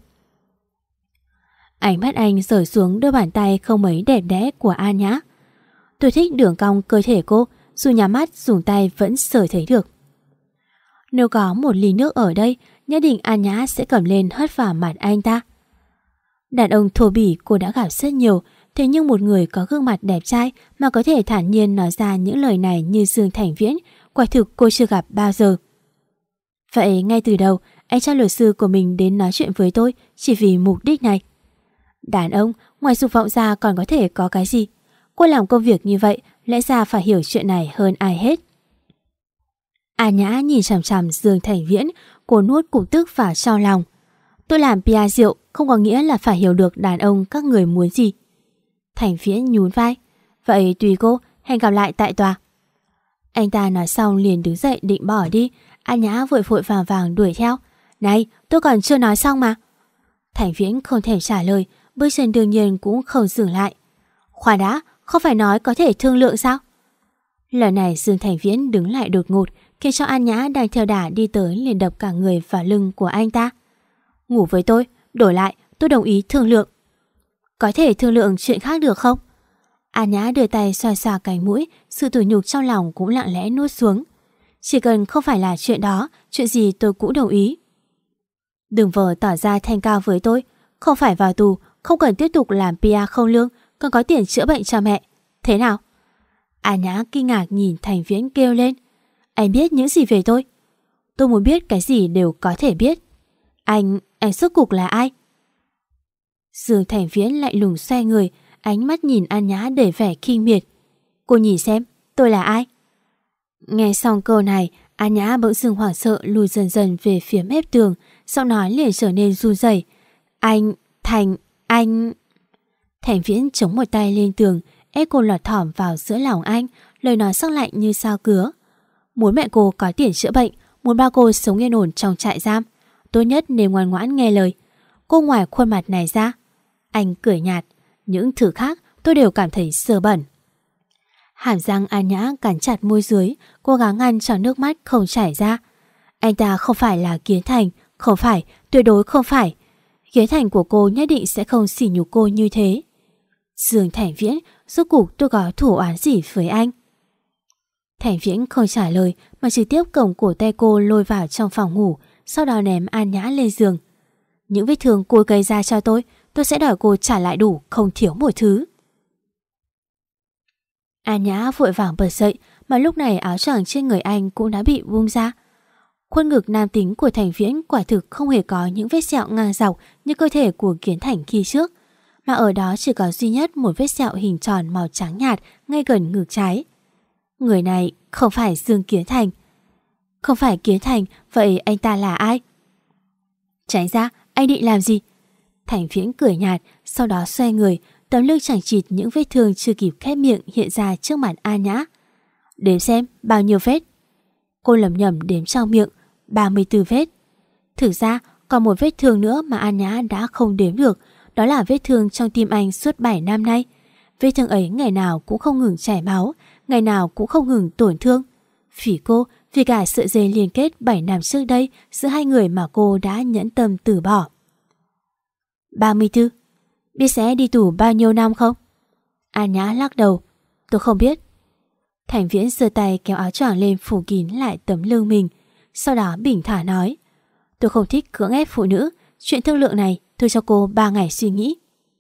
Speaker 2: Ánh mắt anh rời xuống đôi bàn tay không mấy đẹp đẽ của An Nhã. Tôi thích đường cong cơ thể cô, dù nhắm mắt dùng tay vẫn sờ thấy được. Nếu có một ly nước ở đây, nhất định An Nhã sẽ cầm lên hất vào mặt anh ta. Đàn ông thô bỉ cô đã gặp rất nhiều, thế nhưng một người có gương mặt đẹp trai mà có thể thản nhiên nói ra những lời này như Dương Thành Viễn, quả thực cô chưa gặp bao giờ. Vậy ngay từ đầu, anh cho luật sư của mình đến nói chuyện với tôi chỉ vì mục đích này. Đàn ông, ngoài dục vọng ra còn có thể có cái gì? Cô làm công việc như vậy, lẽ ra phải hiểu chuyện này hơn ai hết. An Nhã nhìn chằm chằm Dương Thành Viễn, Cô nuốt cục tức vào trong lòng. Tôi làm pê e rượu không có nghĩa là phải hiểu được đàn ông các người muốn gì. Thành Viễn nhún vai. Vậy tùy cô, hẹn gặp lại tại tòa. Anh ta nói xong liền đứng dậy định bỏ đi. An Nhã vội vội vàng vàng đuổi theo. Này, tôi còn chưa nói xong mà. Thành Viễn không thèm trả lời, bước chân đương nhiên cũng không dừng lại. Khoan đã, không phải nói có thể thương lượng sao? Lần này Dương Thành Viễn đứng lại đột ngột, khiến cho An Nhã đang theo đà đi tới liền đập cả người vào lưng của anh ta. Ngủ với tôi, đổi lại tôi đồng ý thương lượng. Có thể thương lượng chuyện khác được không? An Nhã đưa tay xoa xoa cánh mũi, sự tủi nhục trong lòng cũng lặng lẽ nuốt xuống. Chỉ cần không phải là chuyện đó, chuyện gì tôi cũng đồng ý. Đừng vờ tỏ ra thanh cao với tôi. Không phải vào tù, không cần tiếp tục làm pê e không lương, còn có tiền chữa bệnh cho mẹ. Thế nào? An Nhã kinh ngạc nhìn Thành Viễn kêu lên. Anh biết những gì về tôi? Tôi muốn biết cái gì đều có thể biết. Anh, anh rốt cuộc là ai? Dương Thành Viễn lại lùng xoay người, ánh mắt nhìn An Nhã đầy vẻ khinh miệt. Cô nhìn xem, tôi là ai? Nghe xong câu này, An Nhã bỗng dưng hoảng sợ lùi dần dần về phía mép tường, giọng nói liền trở nên run rẩy. Anh, Thành, anh... Thành Viễn chống một tay lên tường, ép cô lọt thỏm vào giữa lòng anh, lời nói sắc lạnh như sao cứa. Muốn mẹ cô có tiền chữa bệnh, muốn ba cô sống yên ổn trong trại giam, tốt nhất nên ngoan ngoãn nghe lời. Cô ngoài khuôn mặt này ra. Anh cười nhạt, những thứ khác tôi đều cảm thấy sờ bẩn. Hàm răng An Nhã cắn chặt môi dưới, cố gắng ngăn cho nước mắt không chảy ra. Anh ta không phải là Kiến Thành, không phải, tuyệt đối không phải. Kiến Thành của cô nhất định sẽ không sỉ nhục cô như thế. Dương Thành Viễn, rốt cuộc tôi có thủ oán gì với anh? Thành Viễn không trả lời mà trực tiếp cầm cổ tay cô lôi vào trong phòng ngủ, sau đó ném An Nhã lên giường. Những vết thương cô gây ra cho tôi, tôi sẽ đòi cô trả lại đủ, không thiếu một thứ. An Nhã vội vàng bật dậy, mà lúc này áo choàng trên người anh cũng đã bị buông ra. Khuôn ngực nam tính của Thành Viễn quả thực không hề có những vết sẹo ngang dọc như cơ thể của Kiến Thành khi trước, mà ở đó chỉ có duy nhất một vết sẹo hình tròn màu trắng nhạt ngay gần ngực trái. Người này không phải Dương Kiến Thành. Không phải Kiến Thành, vậy anh ta là ai? Tránh ra, anh định làm gì? Thành Viễn cười nhạt, sau đó xoay người, tấm lưng chẳng chịt những vết thương chưa kịp khép miệng hiện ra trước mặt An Nhã. Đếm xem bao nhiêu vết. Cô lẩm nhẩm đếm trong miệng, ba mươi tư vết. Thực ra còn một vết thương nữa mà An Nhã đã không đếm được, đó là vết thương trong tim anh suốt bảy năm nay. Vết thương ấy ngày nào cũng không ngừng chảy máu, ngày nào cũng không ngừng tổn thương. Vì cô, vì cả sợi dây liên kết bảy năm trước đây giữa hai người mà cô đã nhẫn tâm từ bỏ. ba mươi tư. Biết sẽ đi tù bao nhiêu năm không? An Nhã lắc đầu. Tôi không biết. Thành Viễn giơ tay kéo áo choàng lên phủ kín lại tấm lưng mình, sau đó bình thả nói. Tôi không thích cưỡng ép phụ nữ, chuyện thương lượng này tôi cho cô ba ngày suy nghĩ.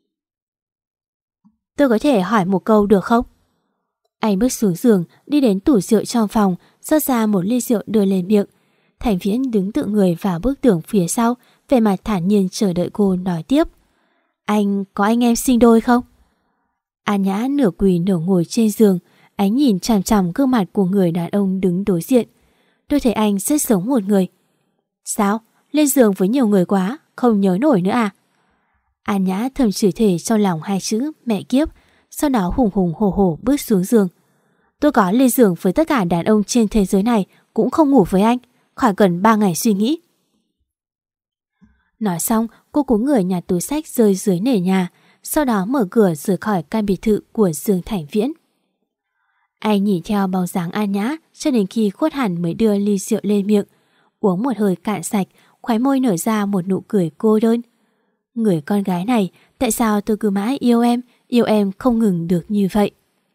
Speaker 2: Tôi có thể hỏi một câu được không? Anh bước xuống giường, đi đến tủ rượu trong phòng, rót ra một ly rượu đưa lên miệng. Thành Viễn đứng tựa người vào bức tường phía sau, vẻ mặt thản nhiên chờ đợi cô nói tiếp. Anh có anh em sinh đôi không? An Nhã nửa quỳ nửa ngồi trên giường, ánh nhìn chằm chằm gương mặt của người đàn ông đứng đối diện. Tôi thấy anh rất giống một người. Sao? Lên giường với nhiều người quá, không nhớ nổi nữa à? An Nhã thầm chửi thề trong lòng hai chữ mẹ kiếp, sau đó hùng hùng hổ hổ bước xuống giường. Tôi có lên giường với tất cả đàn ông trên thế giới này, cũng không ngủ với anh, khỏi cần ba ngày suy nghĩ. Nói xong, cô cúi người nhặt túi xách rơi dưới nền nhà, sau đó mở cửa rời khỏi căn biệt thự của Dương Thành Viễn. Anh nhìn theo bóng dáng An Nhã cho đến khi khuất hẳn mới đưa ly rượu lên miệng, uống một hơi cạn sạch, khóe môi nở ra một nụ cười cô đơn. Người con gái này, tại sao tôi cứ mãi yêu em, yêu em không ngừng được như vậy?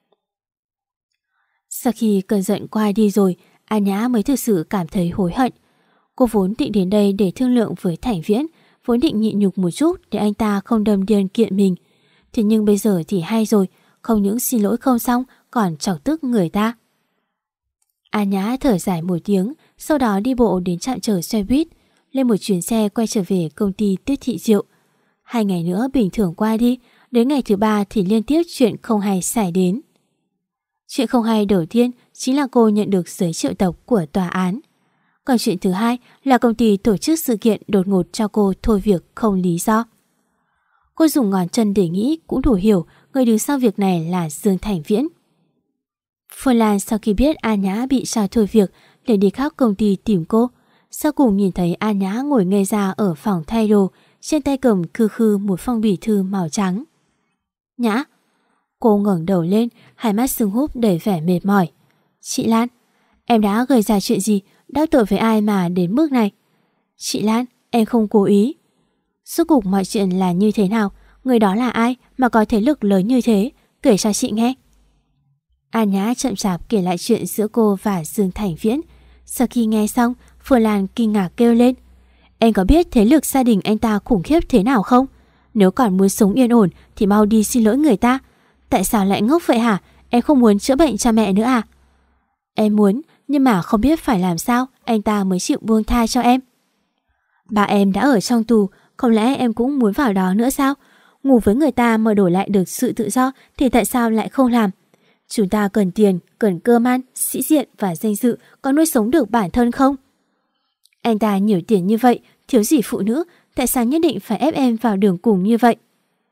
Speaker 2: Sau khi cơn giận qua đi rồi, An Nhã mới thực sự cảm thấy hối hận. Cô vốn định đến đây để thương lượng với Thành Viễn, vốn định nhịn nhục một chút để anh ta không đâm điên kiện mình. Thế nhưng bây giờ thì hay rồi, không những xin lỗi không xong còn chọc tức người ta. An Nhã thở dài một tiếng, sau đó đi bộ đến trạm chờ xe buýt, lên một chuyến xe quay trở về công ty Tiết Thị Diệu. Hai ngày nữa bình thường qua đi, đến ngày thứ ba thì liên tiếp chuyện không hay xảy đến. Chuyện không hay đầu tiên chính là cô nhận được giấy triệu tập của tòa án. Còn chuyện thứ hai là công ty tổ chức sự kiện đột ngột cho cô thôi việc không lý do. Cô dùng ngón chân để nghĩ cũng đủ hiểu người đứng sau việc này là Dương Thành Viễn. Phương Lan sau khi biết An Nhã bị sao thôi việc liền đi khắp công ty tìm cô. Sau cùng nhìn thấy An Nhã ngồi ngây ra ở phòng thay đồ, trên tay cầm khư khư một phong bì thư màu trắng. Nhã. Cô ngẩng đầu lên, hai mắt sưng húp đầy vẻ mệt mỏi. Chị Lan, em đã gây ra chuyện gì, đắc tội với ai mà đến mức này? Chị Lan, em không cố ý. Suốt cuộc mọi chuyện là như thế nào? Người đó là ai mà có thế lực lớn như thế? Kể cho chị nghe. An Nhã chậm chạp kể lại chuyện giữa cô và Dương Thành Viễn. Sau khi nghe xong, Phương Lan kinh ngạc kêu lên. Em có biết thế lực gia đình anh ta khủng khiếp thế nào không? Nếu còn muốn sống yên ổn thì mau đi xin lỗi người ta. Tại sao lại ngốc vậy hả? Em không muốn chữa bệnh cho mẹ nữa à? Em muốn, nhưng mà không biết phải làm sao anh ta mới chịu buông tha cho em. Ba em đã ở trong tù, không lẽ em cũng muốn vào đó nữa sao? Ngủ với người ta mà đổi lại được sự tự do thì tại sao lại không làm? Chúng ta cần tiền, cần cơm ăn, sĩ diện và danh dự, có nuôi sống được bản thân không? Anh ta nhiều tiền như vậy, thiếu gì phụ nữ, tại sao nhất định phải ép em vào đường cùng như vậy?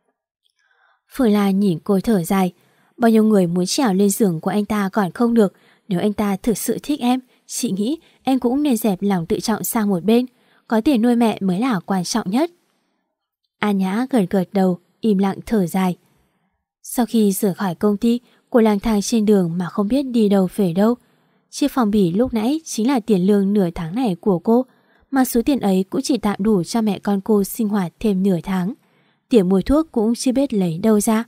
Speaker 2: Phương Lan nhìn cô thở dài. Bao nhiêu người muốn trèo lên giường của anh ta còn không được. Nếu anh ta thực sự thích em, chị nghĩ em cũng nên dẹp lòng tự trọng sang một bên. Có tiền nuôi mẹ mới là quan trọng nhất. An Nhã gật gật đầu, im lặng thở dài. Sau khi rời khỏi công ty, cô lang thang trên đường mà không biết đi đâu về đâu. Chiếc phong bì lúc nãy chính là tiền lương nửa tháng này của cô, mà số tiền ấy cũng chỉ tạm đủ cho mẹ con cô sinh hoạt thêm nửa tháng. Tiền mua thuốc cũng chưa biết lấy đâu ra.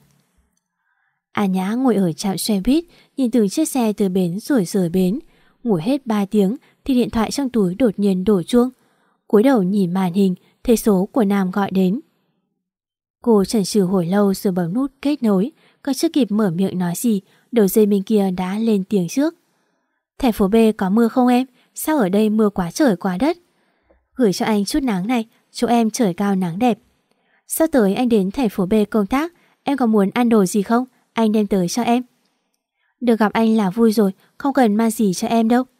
Speaker 2: An Nhã ngồi ở trạm xe buýt, nhìn từng chiếc xe từ bến rồi rời bến. Ngồi hết ba tiếng thì điện thoại trong túi đột nhiên đổ chuông. Cúi đầu nhìn màn hình, thấy số của Nam gọi đến. Cô chần chừ hồi lâu rồi bấm nút kết nối. Còn chưa kịp mở miệng nói gì, đầu dây bên kia đã lên tiếng trước. Thành phố B có mưa không em? Sao ở đây mưa quá trời quá đất? Gửi cho anh chút nắng này, chỗ em trời cao nắng đẹp. Sắp tới anh đến thành phố B công tác, em có muốn ăn đồ gì không? Anh đem tới cho em. Được gặp anh là vui rồi, không cần mang gì cho em đâu.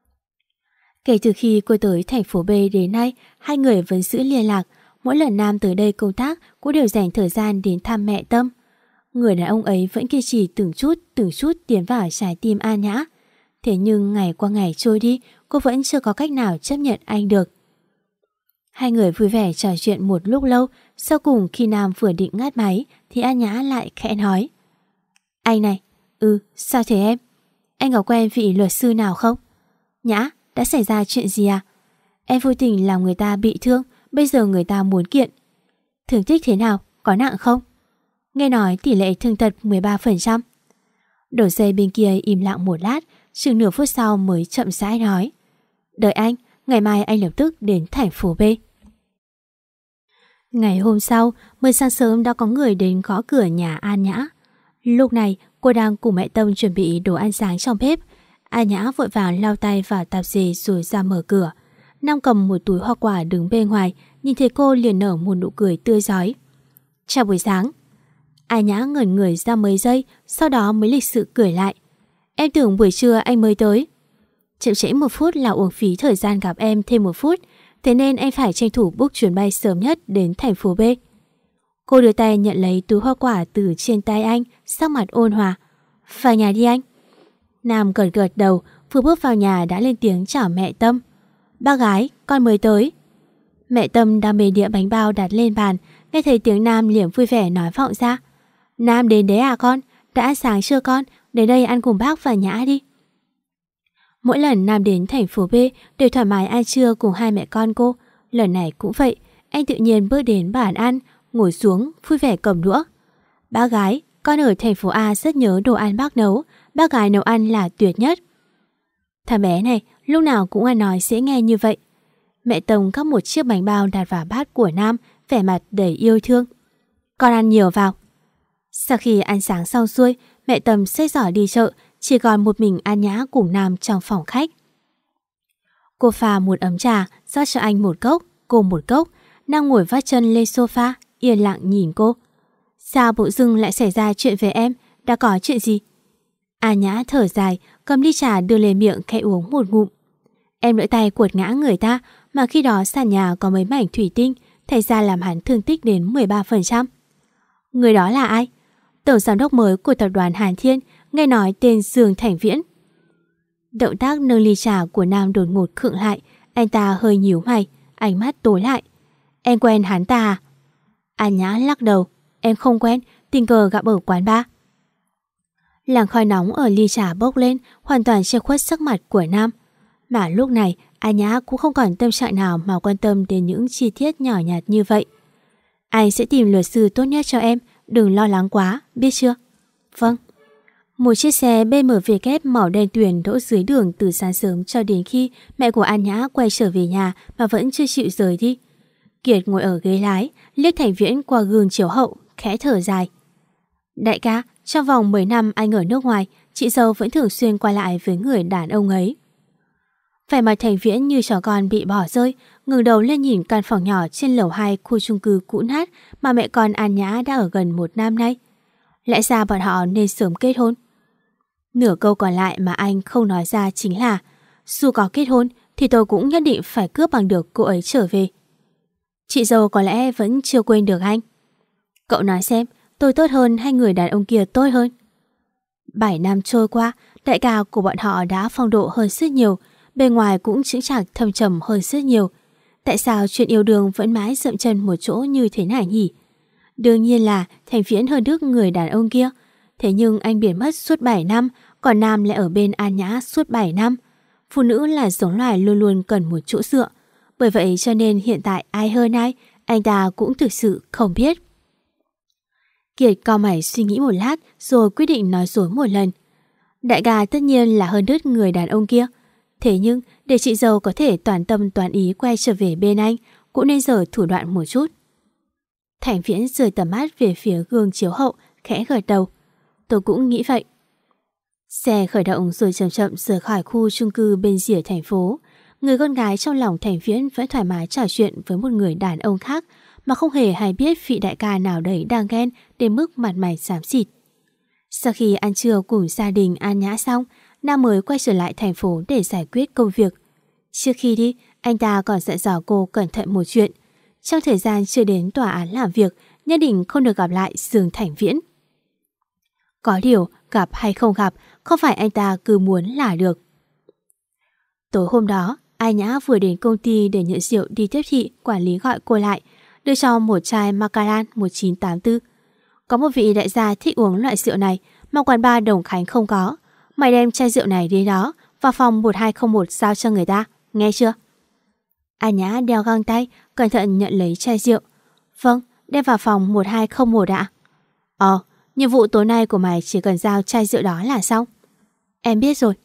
Speaker 2: Kể từ khi cô tới thành phố B đến nay, hai người vẫn giữ liên lạc. Mỗi lần Nam tới đây công tác cũng đều dành thời gian đến thăm mẹ Tâm. Người đàn ông ấy vẫn kiên trì từng chút từng chút tiến vào trái tim An Nhã. Thế nhưng ngày qua ngày trôi đi, cô vẫn chưa có cách nào chấp nhận anh được. Hai người vui vẻ trò chuyện một lúc lâu. Sau cùng khi Nam vừa định ngắt máy thì An Nhã lại khẽ nói. Anh này, ừ, sao thế em? Anh có quen vị luật sư nào không? Nhã, đã xảy ra chuyện gì à? Em vô tình làm người ta bị thương, bây giờ người ta muốn kiện. Thương tích thế nào, có nặng không? Nghe nói tỷ lệ thương tật mười ba phần trăm. Đầu dây bên kia im lặng một lát, chừng nửa phút sau mới chậm rãi nói. Đợi anh, ngày mai anh lập tức đến thành phố B. Ngày hôm sau, mới sáng sớm đã có người đến gõ cửa nhà An Nhã. Lúc này, cô đang cùng mẹ Tâm chuẩn bị đồ ăn sáng trong bếp. An Nhã vội vàng lau tay vào tạp dề rồi ra mở cửa. Nam cầm một túi hoa quả đứng bên ngoài, nhìn thấy cô liền nở một nụ cười tươi rói. Chào buổi sáng. An Nhã ngẩn người ra mấy giây, sau đó mới lịch sự cười lại. Em tưởng buổi trưa anh mới tới. Chậm trễ một phút là uổng phí thời gian gặp em thêm một phút, thế nên anh phải tranh thủ book chuyến bay sớm nhất đến thành phố B. Cô đưa tay nhận lấy túi hoa quả từ trên tay anh, sắc mặt ôn hòa. Vào nhà đi anh. Nam gật gật đầu, vừa bước vào nhà đã lên tiếng chào mẹ Tâm. Bác gái, con mới tới. Mẹ Tâm đang bê đĩa bánh bao đặt lên bàn, nghe thấy tiếng Nam liền vui vẻ nói vọng ra. Nam đến đấy à con? Đã ăn sáng chưa con? Đến đây ăn cùng bác và Nhã đi. Mỗi lần Nam đến thành phố B đều thoải mái ăn trưa cùng hai mẹ con cô. Lần này cũng vậy, anh tự nhiên bước đến bàn ăn, ngồi xuống, vui vẻ cầm đũa. Bác gái, con ở thành phố A rất nhớ đồ ăn bác nấu. Bác gái nấu ăn là tuyệt nhất. Thằng bé này lúc nào cũng ăn nói dễ nghe như vậy. Mẹ Tông gắp một chiếc bánh bao đặt vào bát của Nam, vẻ mặt đầy yêu thương. Con ăn nhiều vào. Sau khi ăn sáng xong xuôi, mẹ Tâm xách giỏ đi chợ, chỉ còn một mình An Nhã cùng Nam trong phòng khách. Cô pha một ấm trà, rót cho anh một cốc, cô một cốc. Nam ngồi vắt chân lên sofa, yên lặng nhìn cô. Sao bỗng dưng lại xảy ra chuyện với em? Đã có chuyện gì? An Nhã thở dài, cầm ly trà đưa lên miệng khẽ uống một ngụm. Em lỡ tay quật ngã người ta, mà khi đó sàn nhà có mấy mảnh thủy tinh, thành ra làm hắn thương tích đến mười ba phần trăm. Người đó là ai? Tổng giám đốc mới của tập đoàn Hàn Thiên, nghe nói tên Dương Thành Viễn. Động tác nâng ly trà của Nam đột ngột khựng lại, anh ta hơi nhíu mày, ánh mắt tối lại. Em quen hắn ta à? An Nhã lắc đầu. Em không quen, tình cờ gặp ở quán bar. Làn khói nóng ở ly trà bốc lên, hoàn toàn che khuất sắc mặt của Nam. Mà lúc này, An Nhã cũng không còn tâm trạng nào mà quan tâm đến những chi tiết nhỏ nhặt như vậy. Anh sẽ tìm luật sư tốt nhất cho em, đừng lo lắng quá, biết chưa? Vâng. Một chiếc xe bê em vê màu đen tuyền đỗ dưới đường từ sáng sớm cho đến khi mẹ của An Nhã quay trở về nhà mà vẫn chưa chịu rời đi. Kiệt ngồi ở ghế lái, liếc Thành Viễn qua gương chiếu hậu, khẽ thở dài. Đại ca, trong vòng mười năm anh ở nước ngoài, chị dâu vẫn thường xuyên qua lại với người đàn ông ấy. Vẻ mặt Thành Viễn như chó con bị bỏ rơi, ngẩng đầu lên nhìn căn phòng nhỏ trên lầu hai khu chung cư cũ nát mà mẹ con An Nhã đã ở gần một năm nay. Lẽ ra bọn họ nên sớm kết hôn. Nửa câu còn lại mà anh không nói ra chính là dù có kết hôn thì tôi cũng nhất định phải cướp bằng được cô ấy trở về. Chị dâu có lẽ vẫn chưa quên được anh. Cậu nói xem, tôi tốt hơn hay người đàn ông kia tốt hơn? Bảy năm trôi qua, đại ca của bọn họ đã phong độ hơn rất nhiều, bề ngoài cũng chững chạc thâm trầm hơn rất nhiều. Tại sao chuyện yêu đương vẫn mãi dậm chân một chỗ như thế này nhỉ? Đương nhiên là Thành Viễn hơn đức người đàn ông kia. Thế nhưng anh biến mất suốt bảy năm, còn Nam lại ở bên An Nhã suốt bảy năm. Phụ nữ là giống loài luôn luôn cần một chỗ dựa. Bởi vậy cho nên hiện tại ai hơn ai, anh ta cũng thực sự không biết. Kiệt cau mày suy nghĩ một lát rồi quyết định nói dối một lần. Đại ca tất nhiên là hơn đứt người đàn ông kia. Thế nhưng để chị dâu có thể toàn tâm toàn ý quay trở về bên anh, cũng nên dở thủ đoạn một chút. Thành Viễn rời tầm mắt về phía gương chiếu hậu, khẽ gật đầu. Tôi cũng nghĩ vậy. Xe khởi động rồi chậm chậm rời khỏi khu chung cư bên rìa thành phố. Người con gái trong lòng Thành Viễn vẫn thoải mái trò chuyện với một người đàn ông khác mà không hề hay biết vị đại ca nào đấy đang ghen đến mức mặt mày xám xịt. Sau khi ăn trưa cùng gia đình An Nhã xong, Nam mới quay trở lại thành phố để giải quyết công việc. Trước khi đi, anh ta còn dặn dò cô cẩn thận một chuyện. Trong thời gian chưa đến tòa án làm việc, nhất định không được gặp lại Dương Thành Viễn. Có điều, gặp hay không gặp, không phải anh ta cứ muốn là được. Tối hôm đó, An Nhã vừa đến công ty để nhận rượu đi tiếp thị, quản lý gọi cô lại, đưa cho một chai Macallan một chín tám tư. Có một vị đại gia thích uống loại rượu này mà quán bar Đồng Khánh không có. Mày đem chai rượu này đến đó, vào phòng một hai không một giao cho người ta, nghe chưa? An Nhã đeo găng tay, cẩn thận nhận lấy chai rượu. Vâng, đem vào phòng một hai không một ạ. Ờ, nhiệm vụ tối nay của mày chỉ cần giao chai rượu đó là xong. Em biết rồi.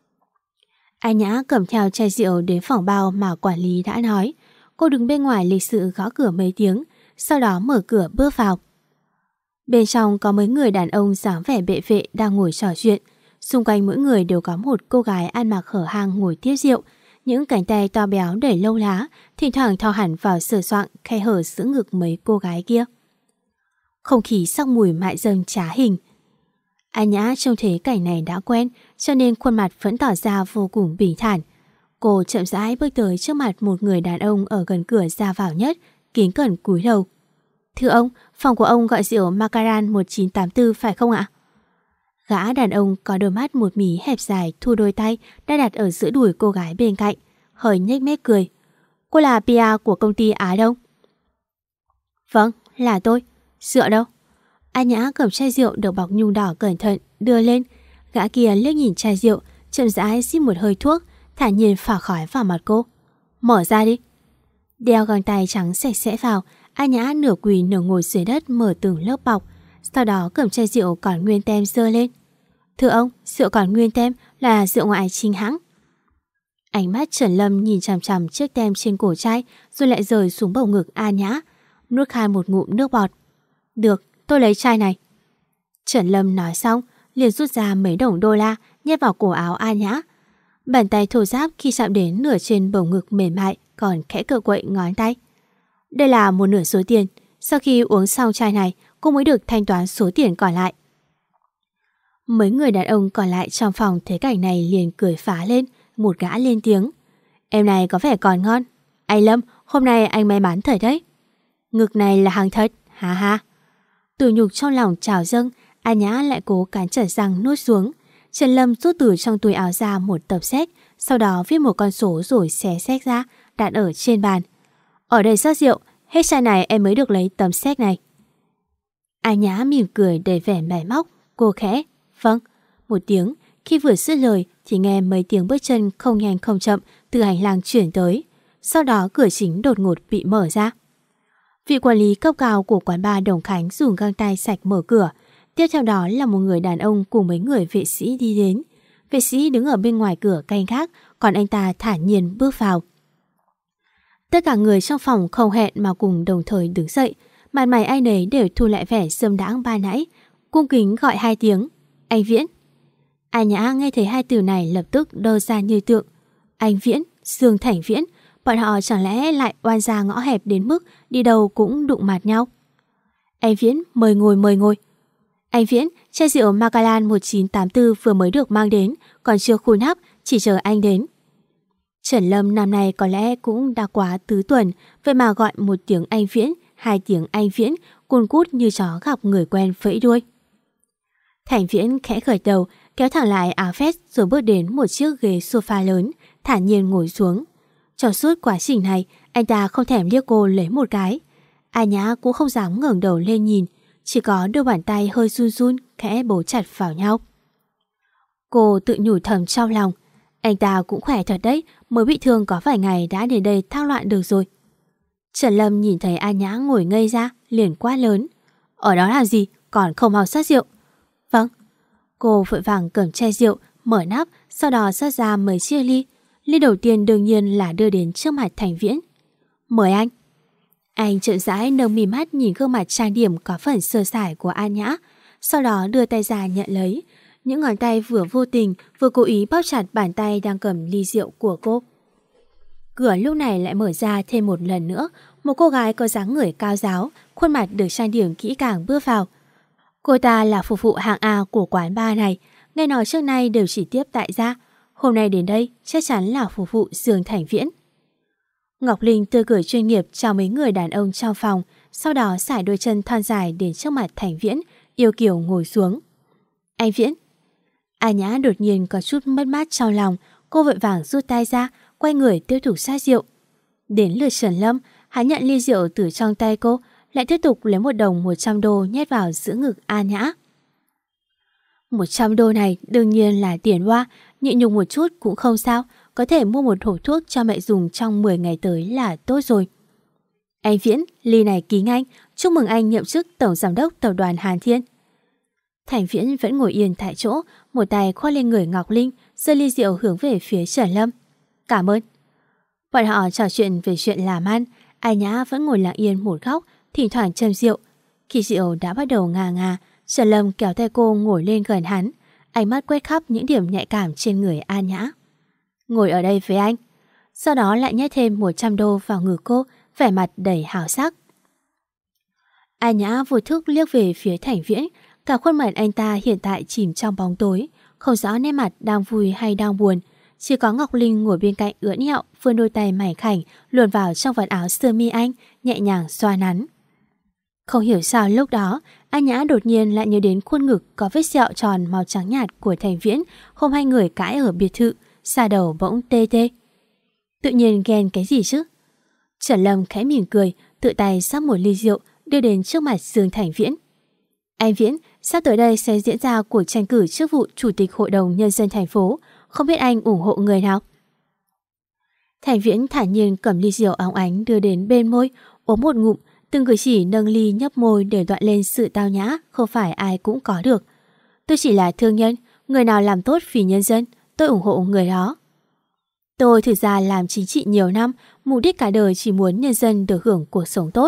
Speaker 2: An Nhã cầm theo chai rượu đến phòng bao mà quản lý đã nói. Cô đứng bên ngoài lịch sự gõ cửa mấy tiếng, sau đó mở cửa bước vào. Bên trong có mấy người đàn ông dáng vẻ bệ vệ đang ngồi trò chuyện. Xung quanh mỗi người đều có một cô gái ăn mặc hở hang ngồi tiếp rượu. Những cánh tay to béo đẩy lâu lá, thỉnh thoảng thò hẳn vào sờ soạng khe hở giữa ngực mấy cô gái kia. Không khí sắc mùi mại dâm trá hình. An Nhã trông thấy cảnh này đã quen, cho nên khuôn mặt vẫn tỏ ra vô cùng bình thản. Cô chậm rãi bước tới trước mặt một người đàn ông ở gần cửa ra vào nhất, kính cẩn cúi đầu. Thưa ông, phòng của ông gọi rượu Macallan một chín tám tư phải không ạ? Gã đàn ông có đôi mắt một mí hẹp dài thu đôi tay đã đặt ở giữa đùi cô gái bên cạnh, hơi nhếch mép cười. Cô là pê e của công ty Á Đông? Vâng, là tôi. Rượu đâu? An Nhã cầm chai rượu được bọc nhung đỏ cẩn thận đưa lên. Gã kia liếc nhìn chai rượu, chậm rãi xít một hơi thuốc, thản nhiên phả khói vào mặt cô. Mở ra đi. Đeo găng tay trắng sạch sẽ vào, An Nhã nửa quỳ nửa ngồi dưới đất mở từng lớp bọc, sau đó cầm chai rượu còn nguyên tem giơ lên. Thưa ông, rượu còn nguyên tem là rượu ngoại chính hãng. Ánh mắt Trần Lâm nhìn chằm chằm chiếc tem trên cổ chai, rồi lại rời xuống bầu ngực An Nhã, nuốt khai một ngụm nước bọt. Được, tôi lấy chai này. Trần Lâm nói xong, liền rút ra mấy đồng đô la nhét vào cổ áo An Nhã. Bàn tay thô ráp khi chạm đến nửa trên bầu ngực mềm mại còn khẽ cựa quậy ngón tay. Đây là một nửa số tiền, sau khi uống xong chai này, cô mới được thanh toán số tiền còn lại. Mấy người đàn ông còn lại trong phòng thấy cảnh này liền cười phá lên, một gã lên tiếng. Em này có vẻ còn ngon. Anh Lâm, hôm nay anh may mắn thật đấy. Ngực này là hàng thật, ha ha. Tủi nhục trong lòng trào dâng, An Nhã lại cố cắn chặt răng nuốt xuống. Trần Lâm rút từ trong túi áo ra một tập séc, sau đó viết một con số rồi xé séc ra, đặt ở trên bàn. Ở đây rót rượu, hết chai này em mới được lấy tấm séc này. An Nhã mỉm cười đầy vẻ mải móc, cô khẽ, vâng, một tiếng. Khi vừa dứt lời thì nghe mấy tiếng bước chân không nhanh không chậm từ hành lang chuyển tới. Sau đó cửa chính đột ngột bị mở ra. Vị quản lý cấp cao của quán bar Đồng Khánh dùng găng tay sạch mở cửa. Tiếp theo đó là một người đàn ông cùng mấy người vệ sĩ đi đến. Vệ sĩ đứng ở bên ngoài cửa canh gác, còn anh ta thản nhiên bước vào. Tất cả người trong phòng không hẹn mà cùng đồng thời đứng dậy. Mặt mày ai nấy đều thu lại vẻ sâm đãng ban nãy, cung kính gọi hai tiếng. Anh Viễn. An Nhã nghe thấy hai từ này lập tức đơ ra như tượng. Anh Viễn, Dương Thành Viễn, bọn họ chẳng lẽ lại oan ra ngõ hẹp đến mức đi đâu cũng đụng mặt nhau. Anh Viễn, mời ngồi mời ngồi. Anh Viễn, chai rượu Macallan một chín tám tư vừa mới được mang đến, còn chưa khui nắp, chỉ chờ anh đến. Trần Lâm năm nay có lẽ cũng đã quá tứ tuần, vậy mà gọi một tiếng anh Viễn, hai tiếng anh Viễn, cun cút như chó gặp người quen vẫy đuôi. Thành Viễn khẽ gật đầu, kéo thẳng lại áo vest rồi bước đến một chiếc ghế sofa lớn, thản nhiên ngồi xuống. Trong suốt quá trình này, anh ta không thèm liếc cô lấy một cái. An Nhã cũng không dám ngẩng đầu lên nhìn, chỉ có đôi bàn tay hơi run run khẽ bấu chặt vào nhau. Cô tự nhủ thầm trong lòng, anh ta cũng khỏe thật đấy, mới bị thương có vài ngày đã đến đây thao loạn được rồi. Trần Lâm nhìn thấy An Nhã ngồi ngây ra, liền quát lớn. Ở đó làm gì, còn không mau rót rượu. Vâng. Cô vội vàng cầm chai rượu, mở nắp, sau đó rót ra mấy chia ly. Ly đầu tiên đương nhiên là đưa đến trước mặt Thành Viễn. Mời anh. Anh chậm rãi nâng mí mắt nhìn gương mặt trang điểm có phần sơ sài của An Nhã, sau đó đưa tay ra nhận lấy. Những ngón tay vừa vô tình vừa cố ý bóp chặt bàn tay đang cầm ly rượu của cô. Cửa lúc này lại mở ra thêm một lần nữa. Một cô gái có dáng người cao ráo, khuôn mặt được trang điểm kỹ càng bước vào. Cô ta là phục vụ hạng A của quán bar này, nghe nói trước nay đều chỉ tiếp tại gia. Hôm nay đến đây chắc chắn là phục vụ Dương Thành Viễn. Ngọc Linh tươi cười chuyên nghiệp chào mấy người đàn ông trong phòng, sau đó sải đôi chân thon dài đến trước mặt Thành Viễn, yêu kiều ngồi xuống. Anh Viễn. An Nhã đột nhiên có chút mất mát trong lòng, cô vội vàng rút tay ra, quay người tiếp tục sát rượu. Đến lượt Trần Lâm, hắn nhận ly rượu từ trong tay cô, lại tiếp tục lấy một đồng một trăm đô nhét vào giữa ngực An Nhã. Một trăm đô này đương nhiên là tiền hoa, nhịn nhục một chút cũng không sao, có thể mua một hộp thuốc cho mẹ dùng trong mười ngày tới là tốt rồi. Anh Viễn, ly này kính anh, chúc mừng anh nhậm chức tổng giám đốc tập đoàn Hàn Thiên. Thành Viễn vẫn ngồi yên tại chỗ, một tay khoác lên người Ngọc Linh, giơ ly rượu hướng về phía Trần Lâm. Cảm ơn. Bọn họ trò chuyện về chuyện làm ăn, An Nhã vẫn ngồi lặng yên một góc, thỉnh thoảng châm rượu. Khi rượu đã bắt đầu ngà ngà, Trần Lâm kéo tay cô ngồi lên gần hắn, ánh mắt quét khắp những điểm nhạy cảm trên người An Nhã. Ngồi ở đây với anh. Sau đó lại nhét thêm một trăm đô vào ngực cô, vẻ mặt đầy hào sắc. An Nhã vô thức liếc về phía Thành Viễn, cả khuôn mặt anh ta hiện tại chìm trong bóng tối, không rõ nét mặt đang vui hay đang buồn. Chỉ có Ngọc Linh ngồi bên cạnh ưỡn ẹo, vươn đôi tay mảnh khảnh luồn vào trong vạt áo sơ mi anh, nhẹ nhàng xoa nắn. Không hiểu sao lúc đó, An Nhã đột nhiên lại nhớ đến khuôn ngực có vết sẹo tròn màu trắng nhạt của Thành Viễn hôm hai người cãi ở biệt thự, xa đầu bỗng tê tê. Tự nhiên ghen cái gì chứ? Trần Lâm khẽ mỉm cười, tự tay xách một ly rượu đưa đến trước mặt Dương Thành Viễn. Anh Viễn, sắp tới đây sẽ diễn ra cuộc tranh cử chức vụ Chủ tịch Hội đồng Nhân dân thành phố, không biết anh ủng hộ người nào? Thành Viễn thản nhiên cầm ly rượu óng ánh đưa đến bên môi, uống một ngụm, từng cử chỉ nâng ly nhấp môi để đoạn lên sự tao nhã, không phải ai cũng có được. Tôi chỉ là thương nhân, người nào làm tốt vì nhân dân, tôi ủng hộ người đó. Tôi thực ra làm chính trị nhiều năm, mục đích cả đời chỉ muốn nhân dân được hưởng cuộc sống tốt.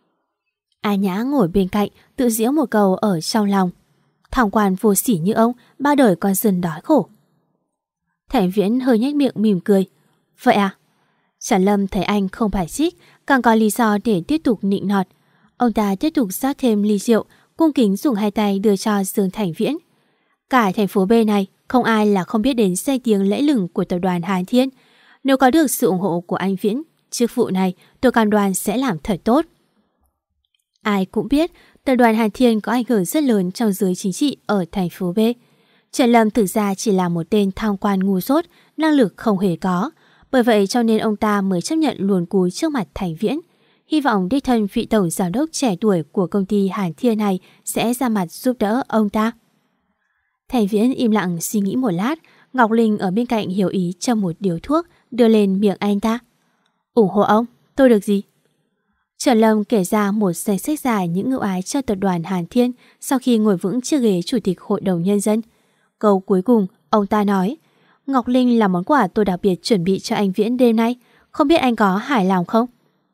Speaker 2: An Nhã ngồi bên cạnh, tự giễu một câu ở trong lòng. Thằng quan vô sỉ như ông, bao đời con dân đói khổ. Thành Viễn hơi nhếch miệng mỉm cười. Vậy à? Trần Lâm thấy anh không bài xích, càng có lý do để tiếp tục nịnh nọt. Ông ta tiếp tục rót thêm ly rượu, cung kính dùng hai tay đưa cho Dương Thành Viễn. Cả thành phố B này, không ai là không biết đến danh tiếng lẫy lừng của tập đoàn Hàn Thiên. Nếu có được sự ủng hộ của anh Viễn, chức vụ này tôi cam đoan sẽ làm thật tốt. Ai cũng biết tập đoàn Hàn Thiên có ảnh hưởng rất lớn trong giới chính trị ở thành phố B. Trần Lâm thực ra chỉ là một tên tham quan ngu dốt, năng lực không hề có. Bởi vậy cho nên ông ta mới chấp nhận luồn cúi trước mặt Thành Viễn. Hy vọng đích thân vị tổng giám đốc trẻ tuổi của công ty Hàn Thiên này sẽ ra mặt giúp đỡ ông ta. Thành Viễn im lặng suy nghĩ một lát. Ngọc Linh ở bên cạnh hiểu ý châm một điếu thuốc đưa lên miệng anh ta. Ủng hộ ông, tôi được gì? Trần Lâm kể ra một danh sách dài những ưu ái cho tập đoàn Hàn Thiên sau khi ngồi vững chiếc ghế chủ tịch hội đồng nhân dân. Câu cuối cùng, ông ta nói, Ngọc Linh là món quà tôi đặc biệt chuẩn bị cho anh Viễn đêm nay, không biết anh có hài lòng không?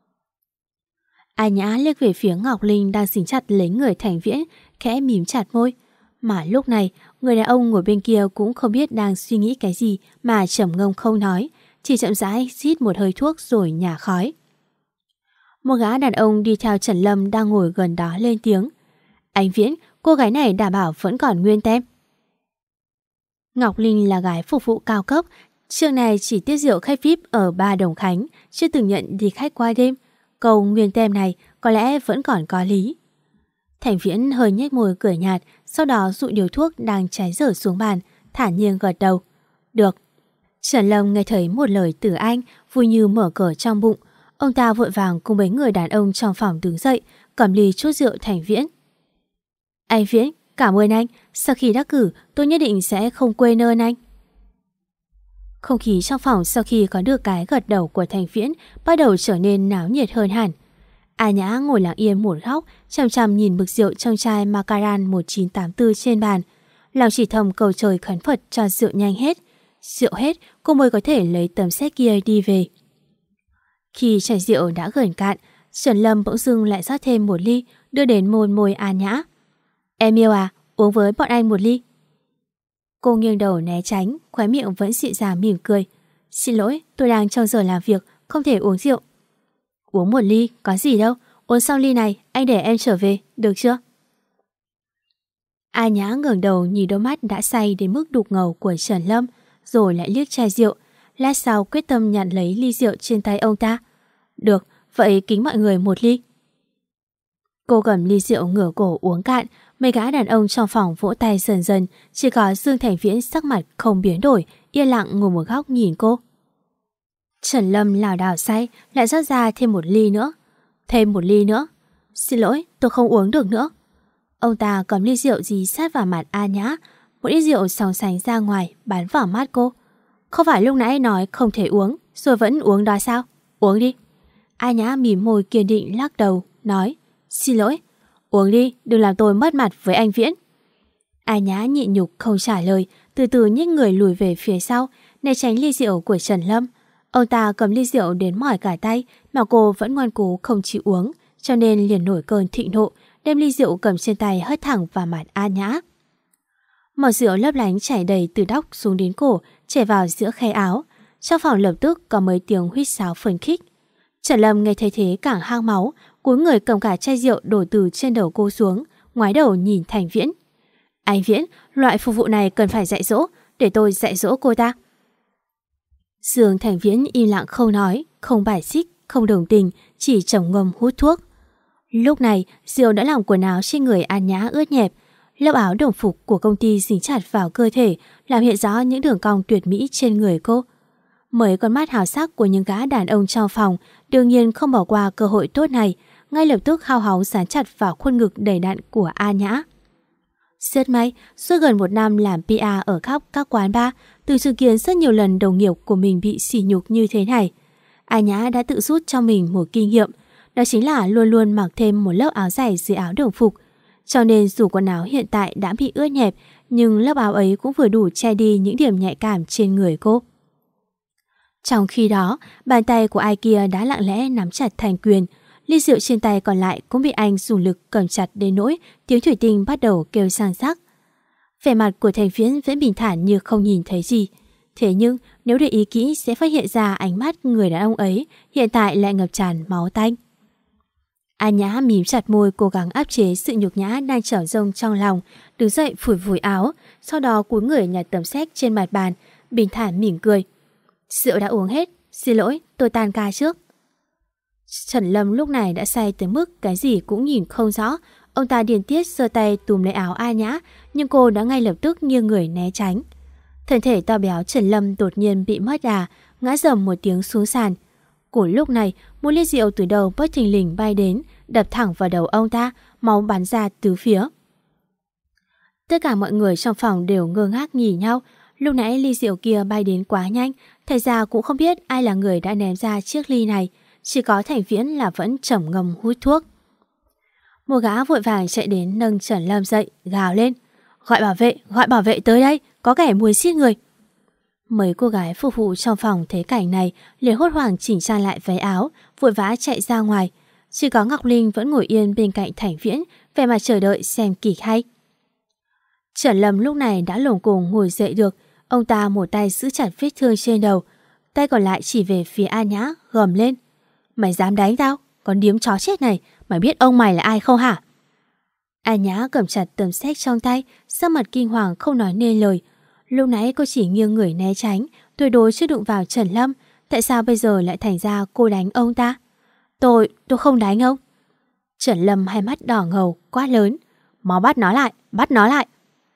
Speaker 2: A Nhã liếc về phía Ngọc Linh đang dính chặt lấy người Thành Viễn, khẽ mím chặt môi. Mà lúc này, người đàn ông ngồi bên kia cũng không biết đang suy nghĩ cái gì mà trầm ngâm không nói, chỉ chậm rãi rít một hơi thuốc rồi nhả khói. Một gã đàn ông đi theo Trần Lâm đang ngồi gần đó lên tiếng. Anh Viễn, cô gái này đảm bảo vẫn còn nguyên tem. Ngọc Linh là gái phục vụ cao cấp, trước này chỉ tiếp rượu khách vi ai pi ở Ba Đồng Khánh, chưa từng nhận đi khách qua đêm. Câu nguyên tem này có lẽ vẫn còn có lý. Thành Viễn hơi nhếch môi cười nhạt, sau đó dụi điếu thuốc đang cháy dở xuống bàn, thản nhiên gật đầu. Được. Trần Lâm nghe thấy một lời từ anh, vui như mở cờ trong bụng. Ông ta vội vàng cùng mấy người đàn ông trong phòng đứng dậy, cầm ly chút rượu Thành Viễn. Anh Viễn, cảm ơn anh, sau khi đắc cử tôi nhất định sẽ không quên ơn anh. Không khí trong phòng sau khi có được cái gật đầu của Thành Viễn bắt đầu trở nên náo nhiệt hơn hẳn. A Nhã ngồi lặng yên một góc, chằm chằm nhìn bực rượu trong chai Macallan một chín tám tư trên bàn. Lòng chỉ thầm cầu trời khấn Phật cho rượu nhanh hết. Rượu hết, cô mới có thể lấy tấm séc kia đi về. Khi chai rượu đã gần cạn, Trần Lâm bỗng dưng lại rót thêm một ly, đưa đến môi môi A Nhã. Em yêu à, uống với bọn anh một ly. Cô nghiêng đầu né tránh, khóe miệng vẫn dịu dàng mỉm cười. Xin lỗi, tôi đang trong giờ làm việc, không thể uống rượu. Uống một ly, có gì đâu, uống xong ly này, anh để em trở về, được chưa? A Nhã ngẩng đầu nhìn đôi mắt đã say đến mức đục ngầu của Trần Lâm, rồi lại liếc chai rượu, lát sau quyết tâm nhận lấy ly rượu trên tay ông ta. Được, vậy kính mọi người một ly. Cô cầm ly rượu ngửa cổ uống cạn, mấy gã đàn ông trong phòng vỗ tay dần dần, chỉ có Dương Thành Viễn sắc mặt không biến đổi, yên lặng ngồi một góc nhìn cô. Trần Lâm lảo đảo say, lại rót ra thêm một ly nữa. Thêm một ly nữa. Xin lỗi, tôi không uống được nữa. Ông ta cầm ly rượu dí sát vào mặt A Nhã, một ly rượu sóng sánh ra ngoài, bắn vào mắt cô. Không phải lúc nãy nói không thể uống, rồi vẫn uống đó sao? Uống đi. A Nhã mỉm môi kiên định lắc đầu, nói, xin lỗi. Uống đi, đừng làm tôi mất mặt với anh Viễn. A Nhã nhịn nhục không trả lời, từ từ nhích người lùi về phía sau, né tránh ly rượu của Trần Lâm. Ông ta cầm ly rượu đến mỏi cả tay, mà cô vẫn ngoan cố không chịu uống, cho nên liền nổi cơn thịnh nộ, đem ly rượu cầm trên tay hất thẳng vào mặt A Nhã. Màu rượu lấp lánh chảy đầy từ đóc xuống đến cổ, chảy vào giữa khe áo. Trong phòng lập tức có mấy tiếng huýt sáo phấn khích. Trần Lâm nghe thấy thế càng hang máu, cúi người cầm cả chai rượu đổ từ trên đầu cô xuống, ngoái đầu nhìn Thành Viễn. Anh Viễn, loại phục vụ này cần phải dạy dỗ, để tôi dạy dỗ cô ta. Dương Thành Viễn im lặng không nói, không bài xích, không đồng tình, chỉ trầm ngâm hút thuốc. Lúc này, rượu đã làm quần áo trên người An Nhã ướt nhẹp. Lớp áo đồng phục của công ty dính chặt vào cơ thể, làm hiện rõ những đường cong tuyệt mỹ trên người cô. Mấy con mắt hào sắc của những gã đàn ông trong phòng đương nhiên không bỏ qua cơ hội tốt này, ngay lập tức hao háo dán chặt vào khuôn ngực đầy đặn của A Nhã. Rất may, suốt gần một năm làm pê e ở khắp các quán bar, từng chứng kiến rất nhiều lần đồng nghiệp của mình bị sỉ nhục như thế này. A Nhã đã tự rút cho mình một kinh nghiệm, đó chính là luôn luôn mặc thêm một lớp áo dày dưới áo đồng phục. Cho nên dù quần áo hiện tại đã bị ướt nhẹp, nhưng lớp áo ấy cũng vừa đủ che đi những điểm nhạy cảm trên người cô. Trong khi đó, bàn tay của ai kia đã lặng lẽ nắm chặt thành quyền, ly rượu trên tay còn lại cũng bị anh dùng lực cầm chặt đến nỗi tiếng thủy tinh bắt đầu kêu sang sắc. Vẻ mặt của Thành Viễn vẫn bình thản như không nhìn thấy gì. Thế nhưng nếu để ý kỹ sẽ phát hiện ra ánh mắt người đàn ông ấy hiện tại lại ngập tràn máu tanh. A Nhã mím chặt môi cố gắng áp chế sự nhục nhã đang trở dông trong lòng, đứng dậy phủi phủi áo, sau đó cúi người nhặt tấm séc trên mặt bàn, bình thản mỉm cười. Rượu đã uống hết, Xin lỗi, tôi tan ca trước. Trần Lâm lúc này đã say tới mức cái gì cũng nhìn không rõ. Ông ta điên tiết giơ tay túm lấy áo A Nhã, nhưng cô đã ngay lập tức nghiêng người né tránh. Thân thể to béo Trần Lâm đột nhiên bị mất đà, ngã rầm một tiếng xuống sàn. Cùng lúc này, một ly rượu từ đầu bất thình lình bay đến, đập thẳng vào đầu ông ta, máu bắn ra tứ phía. Tất cả mọi người trong phòng đều ngơ ngác nhìn nhau. Lúc nãy ly rượu kia bay đến quá nhanh, thật ra cũng không biết ai là người đã ném ra chiếc ly này, chỉ có Thành Viễn là vẫn trầm ngâm hút thuốc. Một gã vội vàng chạy đến nâng Trần Lâm dậy, gào lên: "Gọi bảo vệ, gọi bảo vệ tới đây, có kẻ muốn giết người." Mấy cô gái phục vụ trong phòng thấy cảnh này liền hốt hoảng chỉnh trang lại váy áo, vội vã chạy ra ngoài. Chỉ có Ngọc Linh vẫn ngồi yên bên cạnh Thành Viễn, vẻ mặt chờ đợi xem kịch hay. Trần Lâm lúc này đã lủng củng ngồi dậy được, ông ta một tay giữ chặt vết thương trên đầu, tay còn lại chỉ về phía A Nhã, gầm lên: "Mày dám đánh tao, con điếm chó chết này, mày biết ông mày là ai không hả?" A Nhã cầm chặt tấm séc trong tay, sắc mặt kinh hoàng không nói nên lời. Lúc nãy cô chỉ nghiêng người né tránh, tuyệt đối chưa đụng vào Trần Lâm, tại sao bây giờ lại thành ra cô đánh ông ta? Tôi, tôi không đánh ông. Trần Lâm hai mắt đỏ ngầu, quát lớn: "Mau bắt nó lại, bắt nó lại."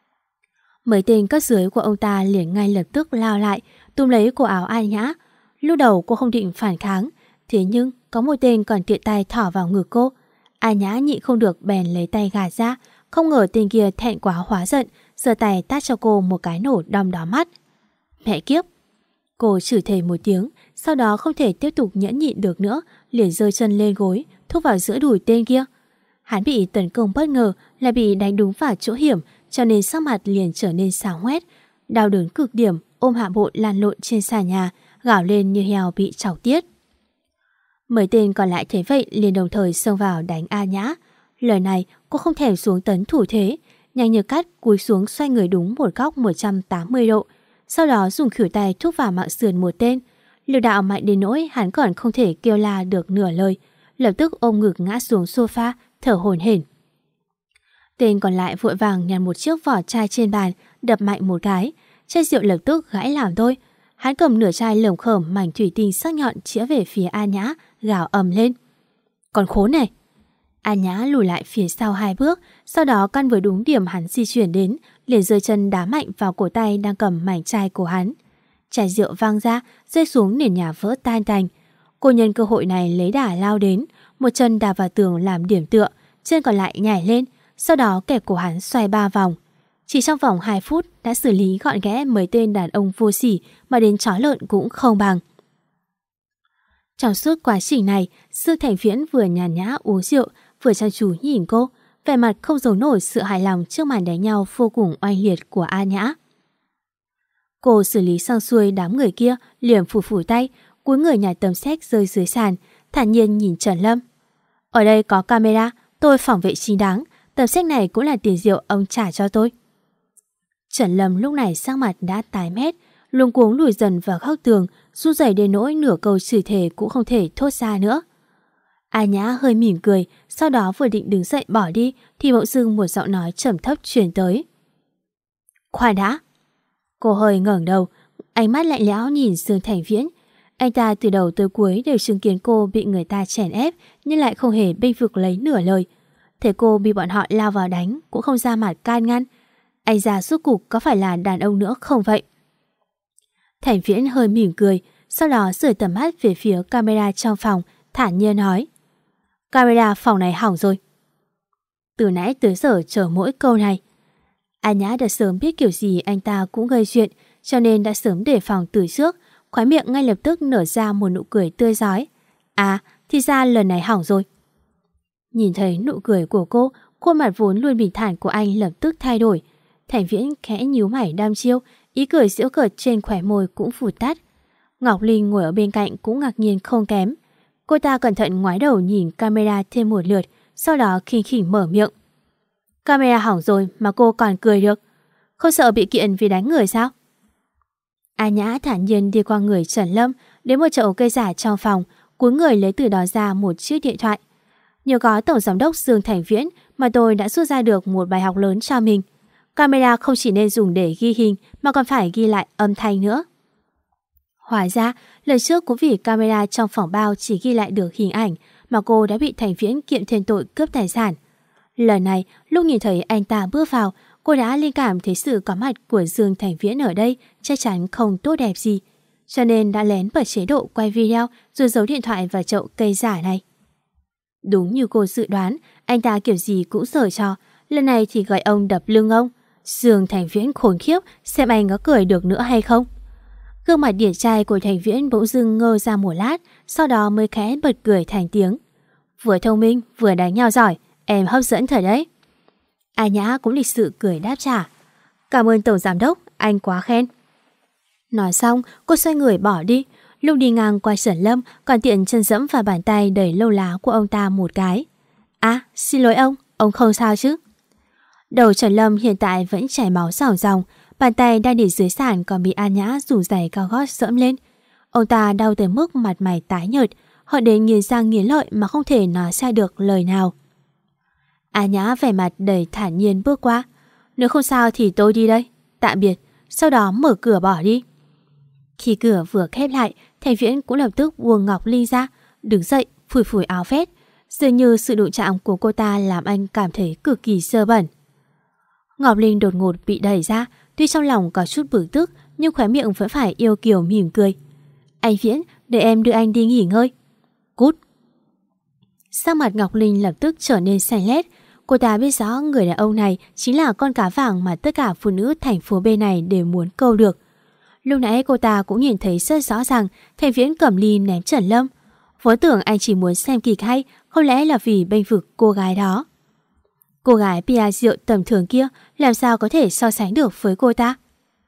Speaker 2: Mấy tên cấp dưới của ông ta liền ngay lập tức lao lại, túm lấy cổ áo A Nhã. Lúc đầu cô không định phản kháng, thế nhưng có một tên còn tiện tay thỏ vào ngực cô. A Nhã nhịn không được bèn lấy tay gạt ra, không ngờ tên kia thẹn quá hóa giận, giơ tay tát cho cô một cái nổ đom đóm mắt. Mẹ kiếp! Cô chửi thề một tiếng, sau đó không thể tiếp tục nhẫn nhịn được nữa, liền giơ chân lên gối, thúc vào giữa đùi tên kia. Hắn bị tấn công bất ngờ, lại bị đánh đúng vào chỗ hiểm, cho nên sắc mặt liền trở nên xám ngoét, đau đớn cực điểm, ôm hạ bộ lăn lộn trên sàn nhà, gào lên như heo bị chọc tiết. Mấy tên còn lại thấy vậy liền đồng thời xông vào đánh A Nhã. Lời này cô không thèm xuống tấn thủ thế, nhanh như cắt cúi xuống xoay người đúng một góc một trăm tám mươi độ, sau đó dùng khuỷu tay thúc vào mạng sườn một tên. Lực đạo mạnh đến nỗi hắn còn không thể kêu la được nửa lời, lập tức ôm ngực ngã xuống sofa, thở hổn hển. Tên còn lại vội vàng nhặt một chiếc vỏ chai trên bàn, đập mạnh một cái, chai rượu lập tức gãy làm đôi. Hắn cầm nửa chai lởm khởm mảnh thủy tinh sắc nhọn chĩa về phía A Nhã, gào ầm lên: "Còn khốn này!" A Nhã lùi lại phía sau hai bước, sau đó căn với đúng điểm hắn di chuyển đến, liền giơ chân đá mạnh vào cổ tay đang cầm mảnh chai của hắn. Chai rượu văng ra, rơi xuống nền nhà vỡ tan tành. Cô nhân cơ hội này lấy đà lao đến, một chân đạp vào tường làm điểm tựa, chân còn lại nhảy lên, sau đó kẹp cổ hắn xoay ba vòng. Chỉ trong vòng hai phút đã xử lý gọn ghẽ mấy tên đàn ông vô sỉ mà đến chó lợn cũng không bằng. Trong suốt quá trình này, Dương Thành Viễn vừa nhàn nhã uống rượu, vừa chăm chú nhìn cô, vẻ mặt không giấu nổi sự hài lòng trước màn đánh nhau vô cùng oanh liệt của A Nhã. Cô xử lý xong xuôi đám người kia, liền phủ phủ tay, cúi người nhặt tấm séc rơi dưới sàn, thản nhiên nhìn Trần Lâm. "Ở đây có camera, tôi phòng vệ chính đáng, tấm séc này cũng là tiền rượu ông trả cho tôi." Trần Lâm lúc này sắc mặt đã tái mét, luống cuống lùi dần vào góc tường, run rẩy đến nỗi nửa câu chửi thề cũng không thể thốt ra nữa. A Nhã hơi mỉm cười, sau đó vừa định đứng dậy bỏ đi thì bỗng dưng một giọng nói trầm thấp truyền tới. "Khoan đã." Cô hơi ngẩng đầu, ánh mắt lạnh lẽo nhìn Dương Thành Viễn. Anh ta từ đầu tới cuối đều chứng kiến cô bị người ta chèn ép, nhưng lại không hề bênh vực lấy nửa lời. Thế cô bị bọn họ lao vào đánh cũng không ra mặt can ngăn. Anh già rốt cục có phải là đàn ông nữa không vậy? Thành Viễn hơi mỉm cười, sau đó rời tầm mắt về phía camera trong phòng, thản nhiên nói: "Camera phòng này hỏng rồi." Từ nãy tới giờ chờ mỗi câu này. A Nhã đã sớm biết kiểu gì anh ta cũng gây chuyện, cho nên đã sớm đề phòng từ trước, khóe miệng ngay lập tức nở ra một nụ cười tươi rói. À, thì ra lần này hỏng rồi. Nhìn thấy nụ cười của cô, khuôn mặt vốn luôn bình thản của anh lập tức thay đổi. Thành Viễn khẽ nhíu mày đăm chiêu, ý cười giễu cợt trên khóe môi cũng phụt tắt. Ngọc Linh ngồi ở bên cạnh cũng ngạc nhiên không kém. Cô ta cẩn thận ngoái đầu nhìn camera thêm một lượt, sau đó khinh khỉnh mở miệng. "Camera hỏng rồi mà cô còn cười được, không sợ bị kiện vì đánh người sao?" A Nhã thản nhiên đi qua người Trần Lâm, đến một chậu cây giả trong phòng, cúi người lấy từ đó ra một chiếc điện thoại. Nhờ có Tổng Giám đốc Dương Thành Viễn mà tôi đã rút ra được một bài học lớn cho mình. Camera không chỉ nên dùng để ghi hình mà còn phải ghi lại âm thanh nữa. Hóa ra, lần trước cũng vì camera trong phòng bao chỉ ghi lại được hình ảnh mà cô đã bị Thành Viễn kiện thêm tội cướp tài sản. Lần này, lúc nhìn thấy anh ta bước vào, cô đã linh cảm thấy sự có mặt của Dương Thành Viễn ở đây chắc chắn không tốt đẹp gì. Cho nên đã lén bật chế độ quay video rồi giấu điện thoại vào chậu cây giả này. Đúng như cô dự đoán, anh ta kiểu gì cũng giở trò. Lần này thì gọi ông đập lưng ông. Dương Thành Viễn khốn khiếp, xem anh có cười được nữa hay không. Gương mặt điển trai của Thành Viễn bỗng dưng ngơ ra một lát, sau đó mới khẽ bật cười thành tiếng. Vừa thông minh, vừa đánh nhau giỏi, em hấp dẫn thật đấy. A Nhã cũng lịch sự cười đáp trả. Cảm ơn Tổng Giám Đốc, anh quá khen. Nói xong, cô xoay người bỏ đi. Lúc đi ngang qua Trần Lâm, còn tiện chân dẫm vào bàn tay đầy lâu lá của ông ta một cái. À, xin lỗi ông, ông không sao chứ? Đầu Trần Lâm hiện tại vẫn chảy máu ròng ròng, bàn tay đang để dưới sàn còn bị A Nhã dùng giày cao gót dẫm lên. Ông ta đau tới mức mặt mày tái nhợt, họ đến nghiến răng nghiến lợi mà không thể nói ra được lời nào. A Nhã vẻ mặt đầy thản nhiên bước qua. Nếu không sao thì tôi đi đây, tạm biệt, sau đó mở cửa bỏ đi. Khi cửa vừa khép lại, Thành Viễn cũng lập tức buông Ngọc Linh ra, đứng dậy, phủi phủi áo vest. Dường như sự đụng chạm của cô ta làm anh cảm thấy cực kỳ dơ bẩn. Ngọc Linh đột ngột bị đẩy ra, tuy trong lòng có chút bực tức nhưng khóe miệng vẫn phải yêu kiều mỉm cười. Anh Viễn, để em đưa anh đi nghỉ ngơi. Cút. Sắc mặt Ngọc Linh lập tức trở nên xanh lét. Cô ta biết rõ người đàn ông này chính là con cá vàng mà tất cả phụ nữ thành phố B này đều muốn câu được. Lúc nãy cô ta cũng nhìn thấy rất rõ ràng Thành Viễn cầm ly ném Trần Lâm. Vốn tưởng anh chỉ muốn xem kịch hay, không lẽ là vì bênh vực cô gái đó. Cô gái bia rượu tầm thường kia làm sao có thể so sánh được với cô ta.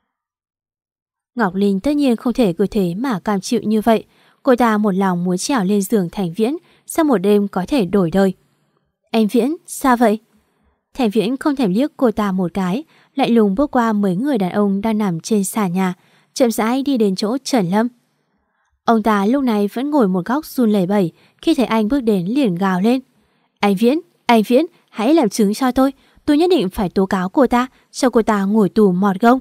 Speaker 2: Ngọc Linh tất nhiên không thể cứ thế mà cam chịu như vậy. Cô ta một lòng muốn trèo lên giường Thành Viễn, sau một đêm có thể đổi đời. Anh Viễn, sao vậy? Thành Viễn không thèm liếc cô ta một cái, lại lùng bước qua mấy người đàn ông đang nằm trên sàn nhà, chậm rãi đi đến chỗ Trần Lâm. Ông ta lúc này vẫn ngồi một góc run lẩy bẩy, khi thấy anh bước đến liền gào lên. Anh Viễn, anh Viễn, hãy làm chứng cho tôi, tôi nhất định phải tố cáo cô ta, cho cô ta ngồi tù mọt gông.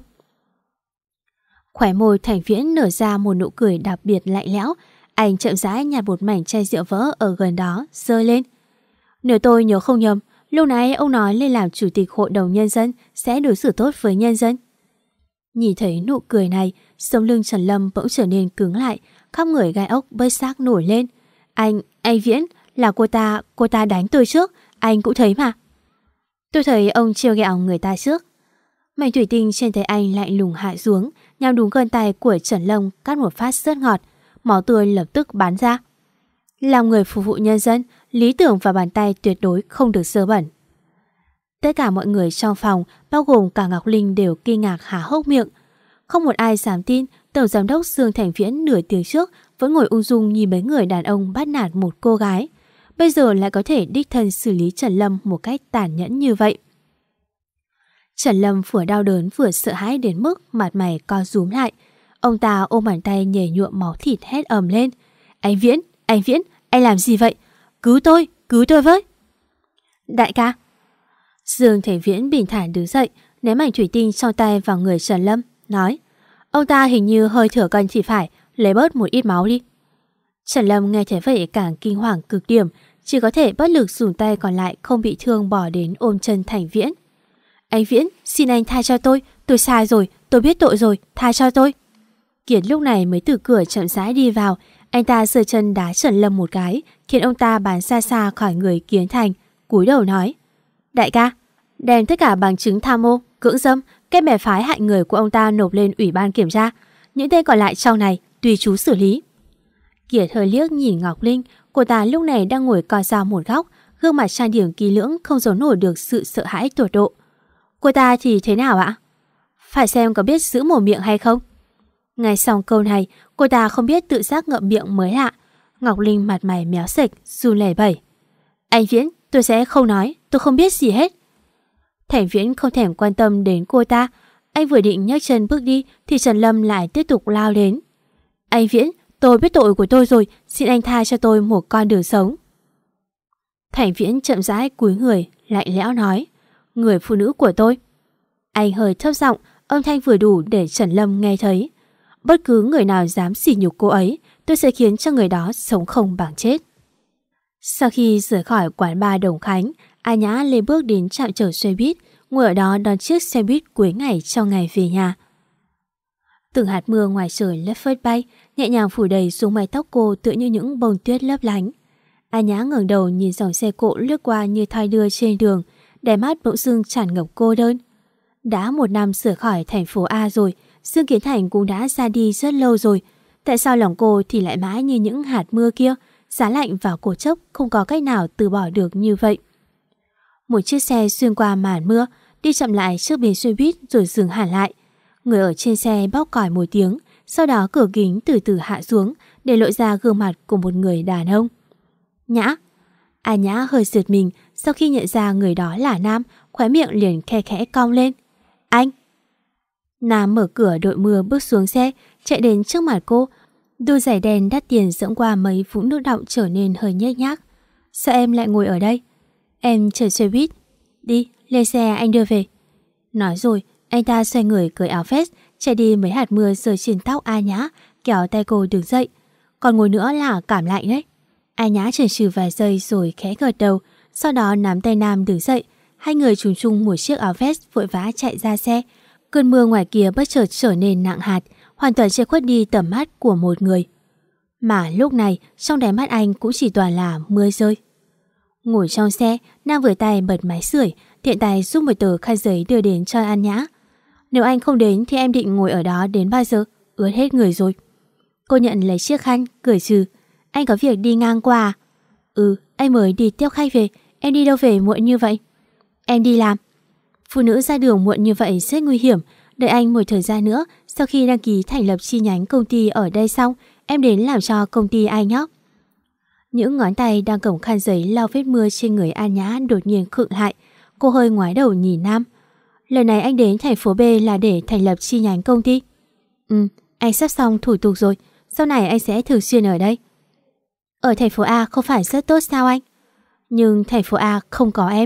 Speaker 2: Khóe môi Thành Viễn nở ra một nụ cười đặc biệt lạnh lẽo, anh chậm rãi nhặt một mảnh chai rượu vỡ ở gần đó, giơ lên. Nếu tôi nhớ không nhầm, lúc nãy ông nói lên làm chủ tịch hội đồng nhân dân sẽ đối xử tốt với nhân dân. Nhìn thấy nụ cười này, sống lưng Trần Lâm bỗng trở nên cứng lại, khắp người gai ốc bớt xác nổi lên. Anh, anh Viễn, là cô ta, cô ta đánh tôi trước, anh cũng thấy mà. Tôi thấy ông trêu ghẹo người ta trước. Mảnh thủy tinh trên tay anh lạnh lùng hạ xuống, nhằm đúng gân tay của Trần Lâm cắt một phát rất ngọt, máu tươi lập tức bắn ra. Làm người phục vụ nhân dân, lý tưởng và bàn tay tuyệt đối không được dơ bẩn. Tất cả mọi người trong phòng, bao gồm cả Ngọc Linh đều kinh ngạc há hốc miệng. Không một ai dám tin Tổng Giám đốc Dương Thành Viễn nửa tiếng trước vẫn ngồi ung dung nhìn mấy người đàn ông bắt nạt một cô gái, bây giờ lại có thể đích thân xử lý Trần Lâm một cách tàn nhẫn như vậy. Trần Lâm vừa đau đớn vừa sợ hãi đến mức mặt mày co rúm lại. Ông ta ôm bàn tay nhảy nhuộm máu thịt hét ầm lên. Anh Viễn, anh Viễn, anh làm gì vậy? Cứu tôi, cứu tôi với. Đại ca. Dương Thành Viễn bình thản đứng dậy, ném mảnh thủy tinh trong tay vào người Trần Lâm, nói. Ông ta hình như hơi thừa cân thì phải, lấy bớt một ít máu đi. Trần Lâm nghe thấy vậy càng kinh hoàng cực điểm, chỉ có thể bất lực dùng tay còn lại không bị thương bỏ đến ôm chân Thành Viễn. Anh Viễn, xin anh tha cho tôi, tôi sai rồi, tôi biết tội rồi, tha cho tôi. Kiệt lúc này mới từ cửa chậm rãi đi vào, anh ta giơ chân đá Trần Lâm một cái, khiến ông ta bắn xa xa khỏi người Kiến Thành, cúi đầu nói. Đại ca, đem tất cả bằng chứng tham ô, cưỡng dâm, kết bè phái hại người của ông ta nộp lên ủy ban kiểm tra. Những tên còn lại sau này, tùy chú xử lý. Kiệt hơi liếc nhìn Ngọc Linh, cô ta lúc này đang ngồi co ro một góc, gương mặt trang điểm kỹ lưỡng không giấu nổi được sự sợ hãi tột độ. Cô ta thì thế nào ạ? Phải xem có biết giữ mồm miệng hay không? Ngay xong câu này, cô ta không biết tự giác ngậm miệng mới lạ. Ngọc Linh mặt mày méo sệch, run lẩy bẩy. Anh Viễn, tôi sẽ không nói, tôi không biết gì hết. Thành Viễn không thèm quan tâm đến cô ta. Anh vừa định nhấc chân bước đi thì Trần Lâm lại tiếp tục lao đến. Anh Viễn, tôi biết tội của tôi rồi, xin anh tha cho tôi một con đường sống. Thành Viễn chậm rãi cúi người, lạnh lẽo nói. Người phụ nữ của tôi. Anh hơi thấp giọng, âm thanh vừa đủ để Trần Lâm nghe thấy. Bất cứ người nào dám sỉ nhục cô ấy, tôi sẽ khiến cho người đó sống không bằng chết. Sau khi rời khỏi quán bar Đồng Khánh, A Nhã lên bước đến trạm chờ xe buýt, ngồi ở đó đón chiếc xe buýt cuối ngày trong ngày về nhà. Từng hạt mưa ngoài trời lất phất bay, nhẹ nhàng phủ đầy xuống mái tóc cô tựa như những bông tuyết lấp lánh. A Nhã ngẩng đầu nhìn dòng xe cộ lướt qua như thoi đưa trên đường, đáy mắt bỗng dưng tràn ngập cô đơn. Đã một năm rời khỏi thành phố A rồi, Dương Kiến Thành cũng đã ra đi rất lâu rồi. Tại sao lòng cô thì lại mãi như những hạt mưa kia, giá lạnh và cố chấp không có cách nào từ bỏ được như vậy? Một chiếc xe xuyên qua màn mưa, đi chậm lại trước bến xe buýt rồi dừng hẳn lại. Người ở trên xe bóp còi một tiếng, sau đó cửa kính từ từ hạ xuống để lộ ra gương mặt của một người đàn ông. Nhã. A Nhã hơi giật mình sau khi nhận ra người đó là Nam, khóe miệng liền khe khẽ cong lên. Anh. Nam mở cửa đội mưa bước xuống xe, chạy đến trước mặt cô. Đôi giày đen đắt tiền dẫm qua mấy vũng nước đọng trở nên hơi nhếch nhác. Sao em lại ngồi ở đây? Em chờ xe buýt. Đi, lên xe anh đưa về. Nói rồi, anh ta xoay người cởi áo vest, chạy đi mấy hạt mưa rơi trên tóc A Nhã, kéo tay cô đứng dậy. Còn ngồi nữa là cảm lạnh đấy. A Nhã chần chừ vài giây rồi khẽ gật đầu, sau đó nắm tay Nam đứng dậy. Hai người trùng chung một chiếc áo vest vội vã chạy ra xe. Cơn mưa ngoài kia bất chợt trở nên nặng hạt, hoàn toàn che khuất đi tầm mắt của một người. Mà lúc này trong đáy mắt anh cũng chỉ toàn là mưa rơi. Ngồi trong xe, Nam vừa tay bật máy sưởi, tiện tay giúp một tờ khăn giấy đưa đến cho A Nhã. Nếu anh không đến thì em định ngồi ở đó đến bao giờ? Ướt hết người rồi. Cô nhận lấy chiếc khăn, cười trừ. Anh có việc đi ngang qua à? Ừ, anh mới đi tiếp khách về. Em đi đâu về muộn như vậy? Em đi làm. Phụ nữ ra đường muộn như vậy rất nguy hiểm. Đợi anh một thời gian nữa, sau khi đăng ký thành lập chi nhánh công ty ở đây xong, em đến làm cho công ty anh nhé. Những ngón tay đang cầm khăn giấy lau vết mưa trên người A Nhã đột nhiên khựng lại. Cô hơi ngoái đầu nhìn Nam. Lần này anh đến thành phố B là để thành lập chi nhánh công ty. Ừ, anh sắp xong thủ tục rồi. Sau này anh sẽ thường xuyên ở đây. Ở thành phố A không phải rất tốt sao anh? Nhưng thành phố A không có em.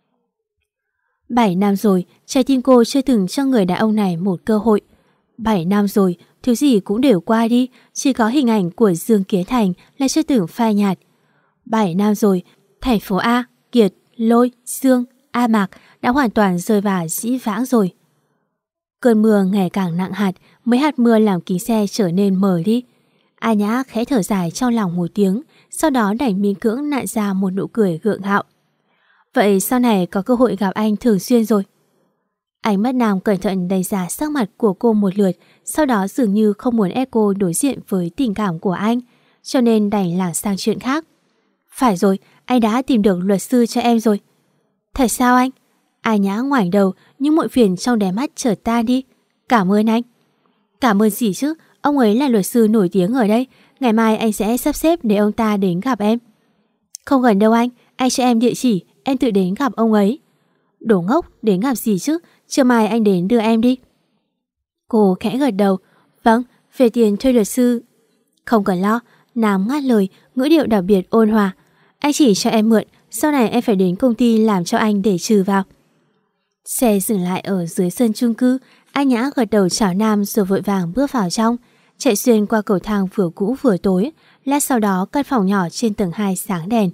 Speaker 2: Bảy năm rồi, trái tim cô chưa từng cho người đàn ông này một cơ hội. Bảy năm rồi, thứ gì cũng đều qua đi, chỉ có hình ảnh của Dương Kiến Thành là chưa từng phai nhạt. Bảy năm rồi, thành phố A, Kiệt, Lôi, Dương, A Mạc đã hoàn toàn rơi vào dĩ vãng rồi. Cơn mưa ngày càng nặng hạt, mấy hạt mưa làm kính xe trở nên mờ đi. A Nhã khẽ thở dài trong lòng một tiếng, sau đó đành miễn cưỡng nặn ra một nụ cười gượng gạo. Vậy sau này có cơ hội gặp anh thường xuyên rồi. Ánh mắt Nam cẩn thận đánh giá sắc mặt của cô một lượt, sau đó dường như không muốn ép cô đối diện với tình cảm của anh, cho nên đành lảng sang chuyện khác. Phải rồi, anh đã tìm được luật sư cho em rồi. Thật sao anh? A Nhã ngoảnh đầu, nhưng mọi phiền trong đáy mắt chợt tan đi. Cảm ơn anh. Cảm ơn gì chứ, ông ấy là luật sư nổi tiếng ở đây. Ngày mai anh sẽ sắp xếp để ông ta đến gặp em. Không gần đâu anh, anh cho em địa chỉ, em tự đến gặp ông ấy. Đồ ngốc, đến gặp gì chứ, chiều mai anh đến đưa em đi. Cô khẽ gật đầu. Vâng, về tiền thuê luật sư. Không cần lo. Nam ngắt lời, ngữ điệu đặc biệt ôn hòa. Anh chỉ cho em mượn, sau này em phải đến công ty làm cho anh để trừ vào. Xe dừng lại ở dưới sân chung cư. A Nhã gật đầu chào Nam rồi vội vàng bước vào trong, chạy xuyên qua cầu thang vừa cũ vừa tối. Lát sau đó căn phòng nhỏ trên tầng hai sáng đèn.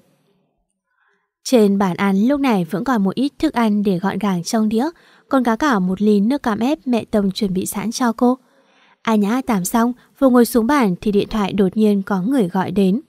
Speaker 2: Trên bàn ăn lúc này vẫn còn một ít thức ăn để gọn gàng trong đĩa, còn có cả một ly nước cam ép mẹ Tâm chuẩn bị sẵn cho cô. A Nhã tắm xong, vừa ngồi xuống bàn thì điện thoại đột nhiên có người gọi đến.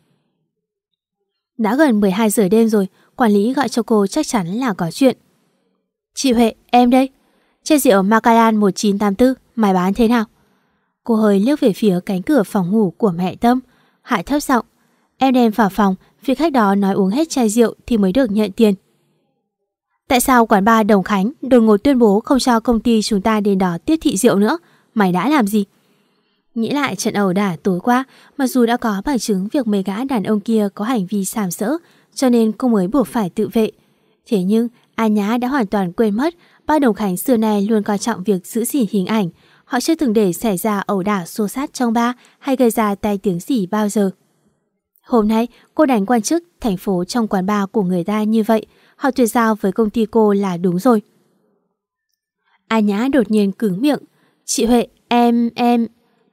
Speaker 2: Đã gần mười hai giờ đêm rồi, quản lý gọi cho cô chắc chắn là có chuyện. Chị Huệ, em đây. Chai rượu Macallan một chín tám tư, mày bán thế nào? Cô hơi liếc về phía cánh cửa phòng ngủ của mẹ Tâm, hạ thấp giọng. Em đem vào phòng, vị khách đó nói uống hết chai rượu thì mới được nhận tiền. Tại sao quán bar Đồng Khánh đột ngột tuyên bố không cho công ty chúng ta đến đó tiếp thị rượu nữa? Mày đã làm gì? Nghĩ lại trận ẩu đả tối qua, mặc dù đã có bằng chứng việc mấy gã đàn ông kia có hành vi sàm sỡ, cho nên cô mới buộc phải tự vệ. Thế nhưng A Nhã đã hoàn toàn quên mất bar Đồng Khánh xưa nay luôn coi trọng việc giữ gìn hình ảnh. Họ chưa từng để xảy ra ẩu đả xô xát trong bar hay gây ra tai tiếng gì bao giờ. Hôm nay cô đánh quan chức thành phố trong quán bar của người ta như vậy, họ tuyệt giao với công ty cô là đúng rồi. A Nhã đột nhiên cứng miệng. Chị Huệ, em, em...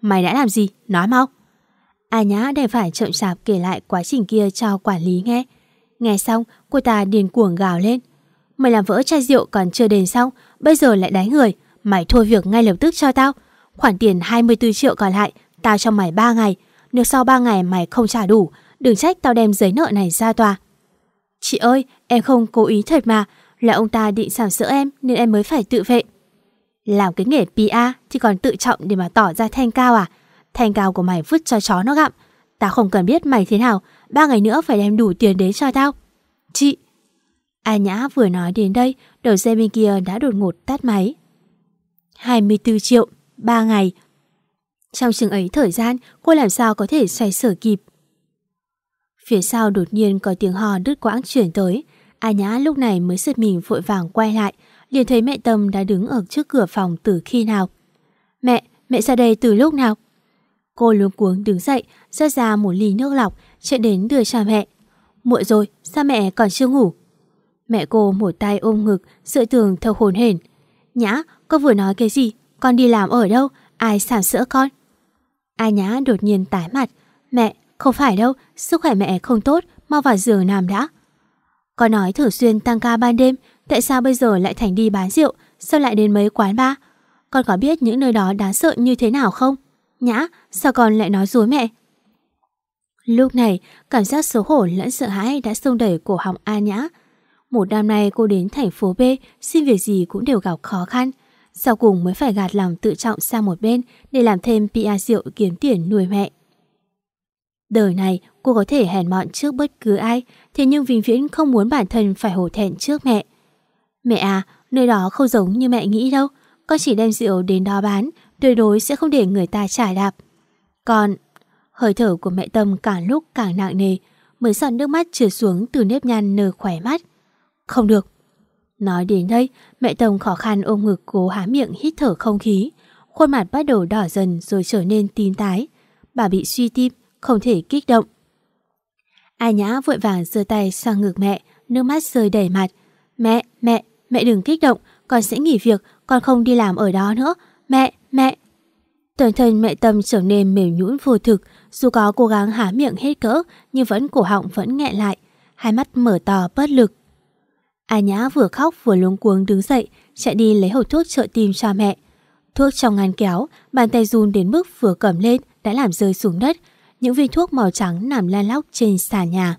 Speaker 2: Mày đã làm gì? Nói mau. A Nhã đành phải chậm chạp kể lại quá trình kia cho quản lý nghe. Nghe xong, cô ta điên cuồng gào lên. Mày làm vỡ chai rượu còn chưa đền xong, bây giờ lại đánh người. Mày thôi việc ngay lập tức cho tao. Khoản tiền hai mươi tư triệu còn lại, tao cho mày ba ngày. Nếu sau ba ngày mày không trả đủ, đừng trách tao đem giấy nợ này ra tòa. Chị ơi, em không cố ý thật mà. Là ông ta định sàm sỡ em nên em mới phải tự vệ. Làm cái nghề pê e thì còn tự trọng để mà tỏ ra thanh cao à? Thanh cao của mày vứt cho chó nó gặm. Tao không cần biết mày thế nào. Ba ngày nữa phải đem đủ tiền đến cho tao. Chị. A Nhã vừa nói đến đây, đầu dây bên kia đã đột ngột tắt máy. hai mươi tư triệu, ba ngày. Trong chừng ấy thời gian, cô làm sao có thể xoay sở kịp. Phía sau đột nhiên có tiếng hò đứt quãng chuyển tới. A Nhã lúc này mới giật mình vội vàng quay lại, liền thấy mẹ Tâm đã đứng ở trước cửa phòng từ khi nào. Mẹ, mẹ ra đây từ lúc nào? Cô luống cuống đứng dậy, rót ra một ly nước lọc, chạy đến đưa cho mẹ. Muộn rồi, sao mẹ còn chưa ngủ? Mẹ cô một tay ôm ngực, dựa tường thở hổn hển. Nhã, con vừa nói cái gì? Con đi làm ở đâu? Ai sàm sỡ con? A Nhã đột nhiên tái mặt. Mẹ, không phải đâu, sức khỏe mẹ không tốt, mau vào giường nằm đã. Con nói thường xuyên tăng ca ban đêm, tại sao bây giờ lại thành đi bán rượu? Sao lại đến mấy quán bar? Con có biết những nơi đó đáng sợ như thế nào không? Nhã, sao con lại nói dối mẹ? Lúc này, cảm giác xấu hổ lẫn sợ hãi đã xông đẩy cổ họng A Nhã. Một năm nay cô đến thành phố B, xin việc gì cũng đều gặp khó khăn. Sau cùng mới phải gạt lòng tự trọng sang một bên để làm thêm pê e rượu kiếm tiền nuôi mẹ. Đời này cô có thể hèn mọn trước bất cứ ai, thế nhưng vĩnh viễn không muốn bản thân phải hổ thẹn trước mẹ. Mẹ à, nơi đó không giống như mẹ nghĩ đâu. Con chỉ đem rượu đến đó bán, tuyệt đối sẽ không để người ta trải đạp. Còn... Hơi thở của mẹ Tâm càng lúc càng nặng nề, mới giọt nước mắt trượt xuống từ nếp nhăn nở khóe mắt. Không được. Nói đến đây, mẹ Tâm khó khăn ôm ngực cố há miệng hít thở không khí. Khuôn mặt bắt đầu đỏ dần rồi trở nên tím tái. Bà bị suy tim, không thể kích động. A Nhã vội vàng giơ tay sang ngực mẹ, nước mắt rơi đầy mặt. Mẹ, mẹ, mẹ đừng kích động, con sẽ nghỉ việc, con không đi làm ở đó nữa. Mẹ, mẹ. Toàn thân mẹ Tâm trở nên mềm nhũn vô thực, dù có cố gắng há miệng hết cỡ nhưng vẫn cổ họng vẫn nghẹn lại, hai mắt mở to bất lực. A Nhã vừa khóc vừa luống cuống đứng dậy, chạy đi lấy hộp thuốc trợ tim cho mẹ. Thuốc trong ngăn kéo, bàn tay run đến mức vừa cầm lên đã làm rơi xuống đất, những viên thuốc màu trắng nằm lan lóc trên sàn nhà.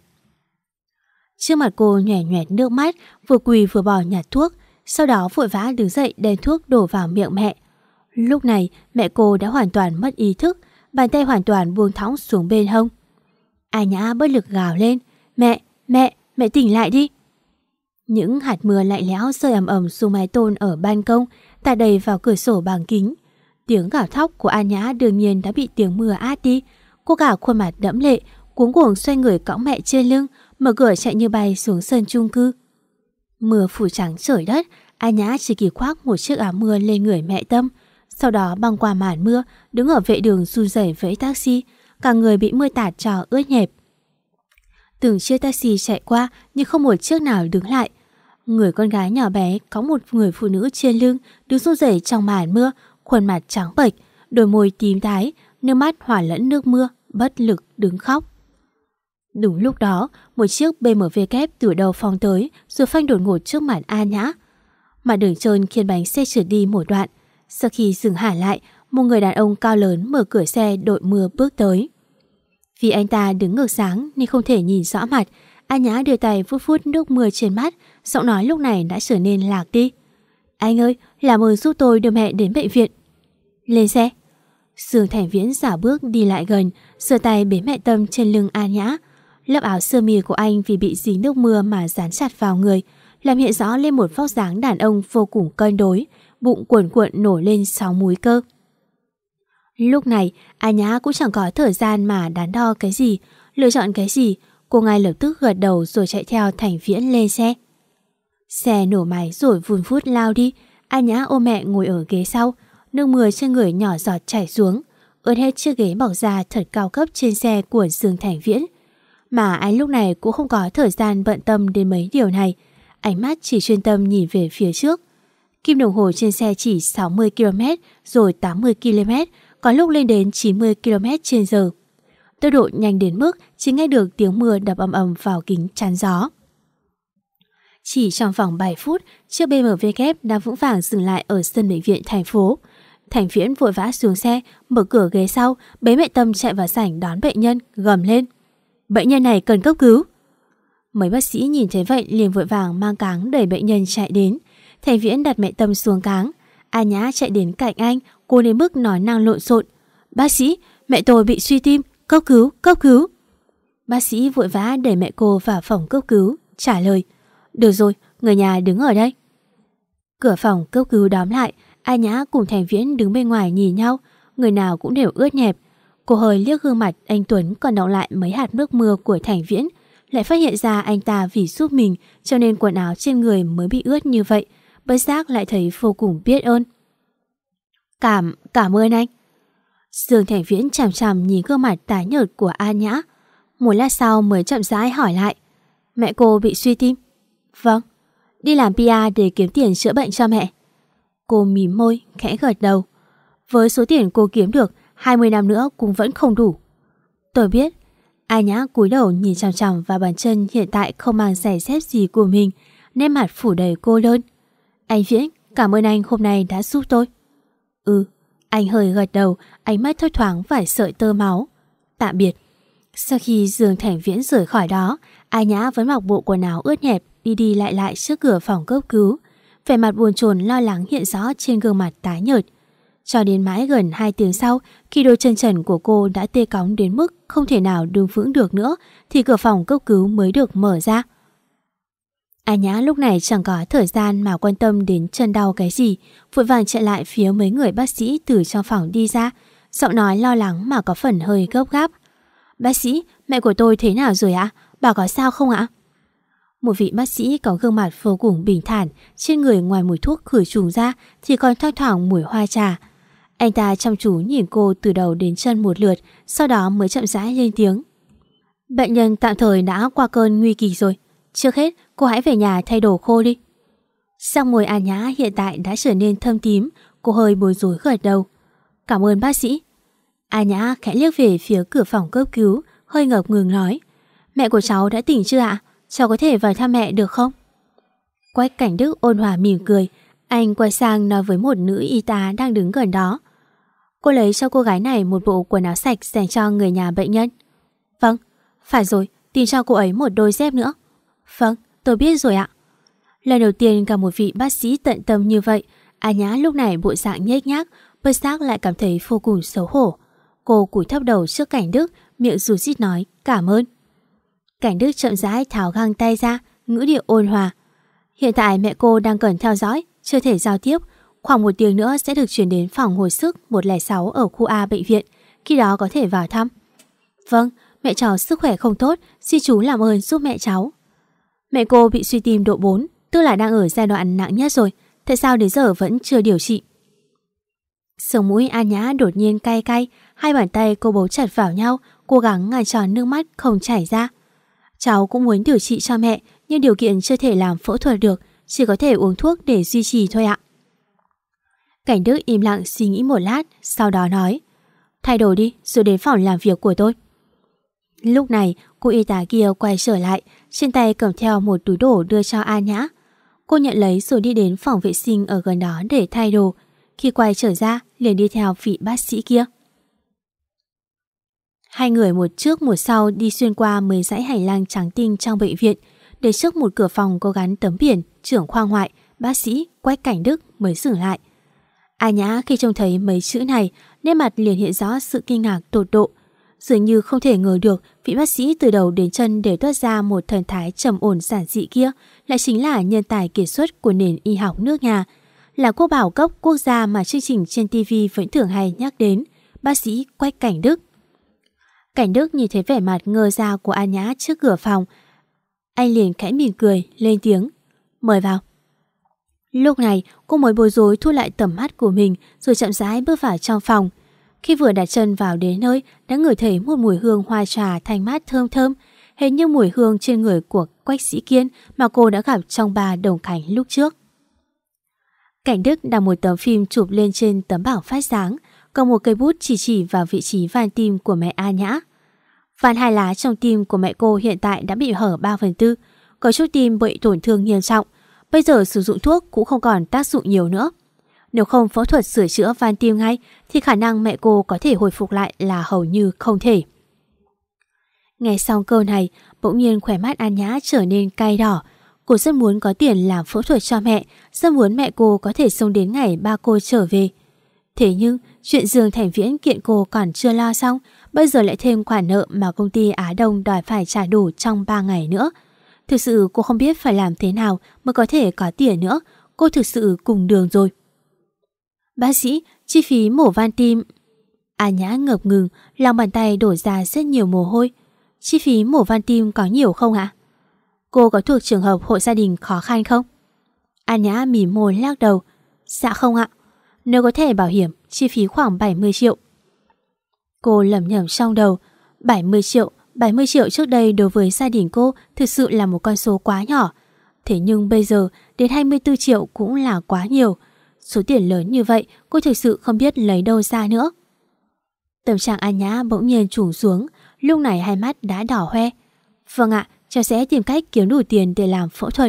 Speaker 2: Trước mặt cô nhòe nhòe nước mắt, vừa quỳ vừa bỏ nhặt thuốc, sau đó vội vã đứng dậy đem thuốc đổ vào miệng mẹ. Lúc này mẹ cô đã hoàn toàn mất ý thức, bàn tay hoàn toàn buông thõng xuống bên hông. A Nhã bất lực gào lên. Mẹ, mẹ, mẹ tỉnh lại đi. Những hạt mưa lạnh lẽo rơi ầm ầm xuống mái tôn ở ban công, tạt đầy vào cửa sổ bằng kính. Tiếng gào thóc của A Nhã đương nhiên đã bị tiếng mưa át đi. Cô cả khuôn mặt đẫm lệ, cuống cuồng xoay người cõng mẹ trên lưng, mở cửa chạy như bay xuống sân chung cư. Mưa phủ trắng trời đất, A Nhã chỉ kịp khoác một chiếc áo mưa lên người mẹ Tâm. Sau đó băng qua màn mưa, đứng ở vệ đường run rẩy vẫy taxi, cả người bị mưa tạt cho ướt nhẹp. Từng chiếc taxi chạy qua nhưng không một chiếc nào đứng lại. Người con gái nhỏ bé có một người phụ nữ trên lưng đứng run rẩy trong màn mưa, khuôn mặt trắng bệch, đôi môi tím tái, nước mắt hòa lẫn nước mưa, bất lực đứng khóc. Đúng lúc đó, một chiếc bê em vê kép từ đầu phóng tới rồi phanh đột ngột trước mặt A Nhã. Mặt đường trơn khiến bánh xe trượt đi một đoạn. Sau khi dừng hẳn lại, một người đàn ông cao lớn mở cửa xe đội mưa bước tới. Vì anh ta đứng ngược sáng nên không thể nhìn rõ mặt, A Nhã đưa tay vuốt vuốt nước mưa trên mắt, giọng nói lúc này đã trở nên lạc đi. Anh ơi, làm ơn giúp tôi đưa mẹ đến bệnh viện. Lên xe. Dương Thành Viễn giả bước đi lại gần, giơ tay bế mẹ Tâm trên lưng A Nhã. Lớp áo sơ mi của anh vì bị dính nước mưa mà dán chặt vào người, làm hiện rõ lên một vóc dáng đàn ông vô cùng cân đối, bụng cuộn cuộn nổi lên sáu múi cơ. Lúc này, A Nhã cũng chẳng có thời gian mà đắn đo cái gì, lựa chọn cái gì, cô ngay lập tức gật đầu rồi chạy theo Thành Viễn lên xe. Xe nổ máy rồi vun vút lao đi, A Nhã ôm mẹ ngồi ở ghế sau, nước mưa trên người nhỏ giọt chảy xuống, ướt hết chiếc ghế bọc da thật cao cấp trên xe của Dương Thành Viễn. Mà anh lúc này cũng không có thời gian bận tâm đến mấy điều này, ánh mắt chỉ chuyên tâm nhìn về phía trước. Kim đồng hồ trên xe chỉ sáu mươi ki lô mét rồi tám mươi ki lô mét, có lúc lên đến chín mươi ki lô mét trên giờ. Tốc độ nhanh đến mức chỉ nghe được tiếng mưa đập ầm ầm vào kính chắn gió. Chỉ trong vòng bảy phút, chiếc bê em vê kép đã vững vàng dừng lại ở sân bệnh viện thành phố. Thành Viễn vội vã xuống xe, mở cửa ghế sau, bế mẹ Tâm chạy vào sảnh đón bệnh nhân, gầm lên: "Bệnh nhân này cần cấp cứu!" Mấy bác sĩ nhìn thấy vậy liền vội vàng mang cáng đẩy bệnh nhân chạy đến. Thành Viễn đặt mẹ Tâm xuống cáng. A Nhã chạy đến cạnh anh, cô đến mức nói năng lộn xộn: "Bác sĩ, mẹ tôi bị suy tim, cấp cứu, cấp cứu!" Bác sĩ vội vã đẩy mẹ cô vào phòng cấp cứu, trả lời: "Được rồi, người nhà đứng ở đây." Cửa phòng cấp cứu đóng lại. A Nhã cùng Thành Viễn đứng bên ngoài nhìn nhau, người nào cũng đều ướt nhẹp. Cô hơi liếc gương mặt anh Tuấn còn đọng lại mấy hạt nước mưa của Thành Viễn, lại phát hiện ra anh ta vì giúp mình cho nên quần áo trên người mới bị ướt như vậy, bất giác lại thấy vô cùng biết ơn. Cảm, cảm ơn anh. Dương Thành Viễn chằm chằm nhìn gương mặt tái nhợt của A Nhã. Một lát sau mới chậm rãi hỏi lại: "Mẹ cô bị suy tim?" "Vâng, đi làm pê e để kiếm tiền chữa bệnh cho mẹ." Cô mím môi, khẽ gật đầu. "Với số tiền cô kiếm được, hai mươi năm nữa cũng vẫn không đủ." "Tôi biết." A Nhã cúi đầu nhìn chằm chằm vào bàn chân hiện tại không mang giày dép gì của mình, nét mặt phủ đầy cô đơn. "Anh Viễn, cảm ơn anh hôm nay đã giúp tôi." "Ừ." Anh hơi gật đầu, ánh mắt thấp thoáng vài sợi tơ máu. "Tạm biệt." Sau khi Dương Thành Viễn rời khỏi đó, A Nhã vẫn mặc bộ quần áo ướt nhẹp đi đi lại lại trước cửa phòng cấp cứu. Vẻ mặt buồn chồn lo lắng hiện rõ trên gương mặt tái nhợt. Cho đến mãi gần hai tiếng sau, khi đôi chân trần của cô đã tê cóng đến mức không thể nào đứng vững được nữa, thì cửa phòng cấp cứu mới được mở ra. A Nhã lúc này chẳng có thời gian mà quan tâm đến chân đau cái gì, vội vàng chạy lại phía mấy người bác sĩ từ trong phòng đi ra, giọng nói lo lắng mà có phần hơi gấp gáp. "Bác sĩ, mẹ của tôi thế nào rồi ạ? Bà có sao không ạ?" Một vị bác sĩ có gương mặt vô cùng bình thản, trên người ngoài mùi thuốc khử trùng ra thì còn thoang thoảng mùi hoa trà. Anh ta chăm chú nhìn cô từ đầu đến chân một lượt, sau đó mới chậm rãi lên tiếng: "Bệnh nhân tạm thời đã qua cơn nguy kịch rồi. Trước hết, cô hãy về nhà thay đồ khô đi." Sắc môi A Nhã hiện tại đã trở nên thâm tím, cô hơi bối rối gật đầu. "Cảm ơn bác sĩ." A Nhã khẽ liếc về phía cửa phòng cấp cứu, hơi ngập ngừng nói: "Mẹ của cháu đã tỉnh chưa ạ? Cháu có thể vào thăm mẹ được không?" Quách Cảnh Đức ôn hòa mỉm cười. Anh quay sang nói với một nữ y tá đang đứng gần đó: "Cô lấy cho cô gái này một bộ quần áo sạch dành cho người nhà bệnh nhân." "Vâng." "Phải rồi, tìm cho cô ấy một đôi dép nữa." "Vâng, tôi biết rồi ạ." Lần đầu tiên gặp một vị bác sĩ tận tâm như vậy, A Nhã lúc này bộ dạng nhếch nhác, bất giác lại cảm thấy vô cùng xấu hổ. Cô cúi thấp đầu trước Cảnh Đức, miệng rụt rít nói cảm ơn. Cảnh Đức chậm rãi tháo găng tay ra, ngữ điệu ôn hòa: "Hiện tại mẹ cô đang cần theo dõi, chưa thể giao tiếp. Khoảng một tiếng nữa sẽ được chuyển đến phòng hồi sức một không sáu ở khu A bệnh viện, khi đó có thể vào thăm." "Vâng, mẹ cháu sức khỏe không tốt, xin chú làm ơn giúp mẹ cháu." "Mẹ cô bị suy tim độ bốn, tức là đang ở giai đoạn nặng nhất rồi. Tại sao đến giờ vẫn chưa điều trị?" Sống mũi A Nhã đột nhiên cay cay, hai bàn tay cô bấu chặt vào nhau, cố gắng ngăn tròn nước mắt không chảy ra. "Cháu cũng muốn điều trị cho mẹ, nhưng điều kiện chưa thể làm phẫu thuật được, chỉ có thể uống thuốc để duy trì thôi ạ." Cảnh Đức im lặng suy nghĩ một lát, sau đó nói: "Thay đồ đi rồi đến phòng làm việc của tôi." Lúc này cô y tá kia quay trở lại, trên tay cầm theo một túi đồ đưa cho A Nhã. Cô nhận lấy rồi đi đến phòng vệ sinh ở gần đó để thay đồ. Khi quay trở ra liền đi theo vị bác sĩ kia. Hai người một trước một sau đi xuyên qua mấy dãy hành lang trắng tinh trong bệnh viện, để trước một cửa phòng có gắn tấm biển trưởng khoa ngoại bác sĩ Quách Cảnh Đức mới dừng lại. A Nhã khi trông thấy mấy chữ này, nét mặt liền hiện rõ sự kinh ngạc tột độ. Dường như không thể ngờ được vị bác sĩ từ đầu đến chân đều toát ra một thần thái trầm ổn giản dị kia lại chính là nhân tài kiệt xuất của nền y học nước nhà, là quốc bảo cấp quốc gia mà chương trình trên ti vi vẫn thường hay nhắc đến, bác sĩ Quách Cảnh Đức. Cảnh Đức nhìn thấy vẻ mặt ngơ ra của A Nhã trước cửa phòng, anh liền khẽ mỉm cười lên tiếng: "Mời vào." Lúc này cô mới bối rối thu lại tầm mắt của mình rồi chậm rãi bước vào trong phòng. Khi vừa đặt chân vào đến nơi, đã ngửi thấy một mùi hương hoa trà thanh mát thơm thơm, hệt như mùi hương trên người của Quách Sĩ Kiên mà cô đã gặp trong Ba Đồng Khánh lúc trước. Cảnh Đức đặt một tấm phim chụp lên trên tấm bảng phát sáng, cầm một cây bút chỉ chỉ vào vị trí van tim của mẹ An Nhã. Van hai lá trong tim của mẹ cô hiện tại đã bị hở ba phần tư, có chút tim bị tổn thương nghiêm trọng. Bây giờ sử dụng thuốc cũng không còn tác dụng nhiều nữa. Nếu không phẫu thuật sửa chữa van tim ngay thì khả năng mẹ cô có thể hồi phục lại là hầu như không thể. Nghe xong câu này, bỗng nhiên khóe mắt An Nhã trở nên cay đỏ. Cô rất muốn có tiền làm phẫu thuật cho mẹ, rất muốn mẹ cô có thể sống đến ngày ba cô trở về. Thế nhưng, chuyện Dương Thành Viễn kiện cô còn chưa lo xong, bây giờ lại thêm khoản nợ mà công ty Á Đông đòi phải trả đủ trong ba ngày nữa. Thực sự cô không biết phải làm thế nào mới có thể có tiền nữa, cô thực sự cùng đường rồi. Bác sĩ, chi phí mổ van tim... An Nhã ngập ngừng, lòng bàn tay đổ ra rất nhiều mồ hôi. Chi phí mổ van tim có nhiều không ạ? Cô có thuộc trường hợp hộ gia đình khó khăn không? An Nhã mỉm môi lắc đầu. Dạ không ạ. Nếu có thẻ bảo hiểm, chi phí khoảng bảy mươi triệu. Cô lẩm nhẩm trong đầu. bảy mươi triệu, bảy mươi triệu trước đây đối với gia đình cô thực sự là một con số quá nhỏ. Thế nhưng bây giờ đến hai mươi tư triệu cũng là quá nhiều. Số tiền lớn như vậy cô thực sự không biết lấy đâu ra nữa. Tâm trạng An Nhã bỗng nhiên trùng xuống, lúc này hai mắt đã đỏ hoe. Vâng ạ, cháu sẽ tìm cách kiếm đủ tiền để làm phẫu thuật.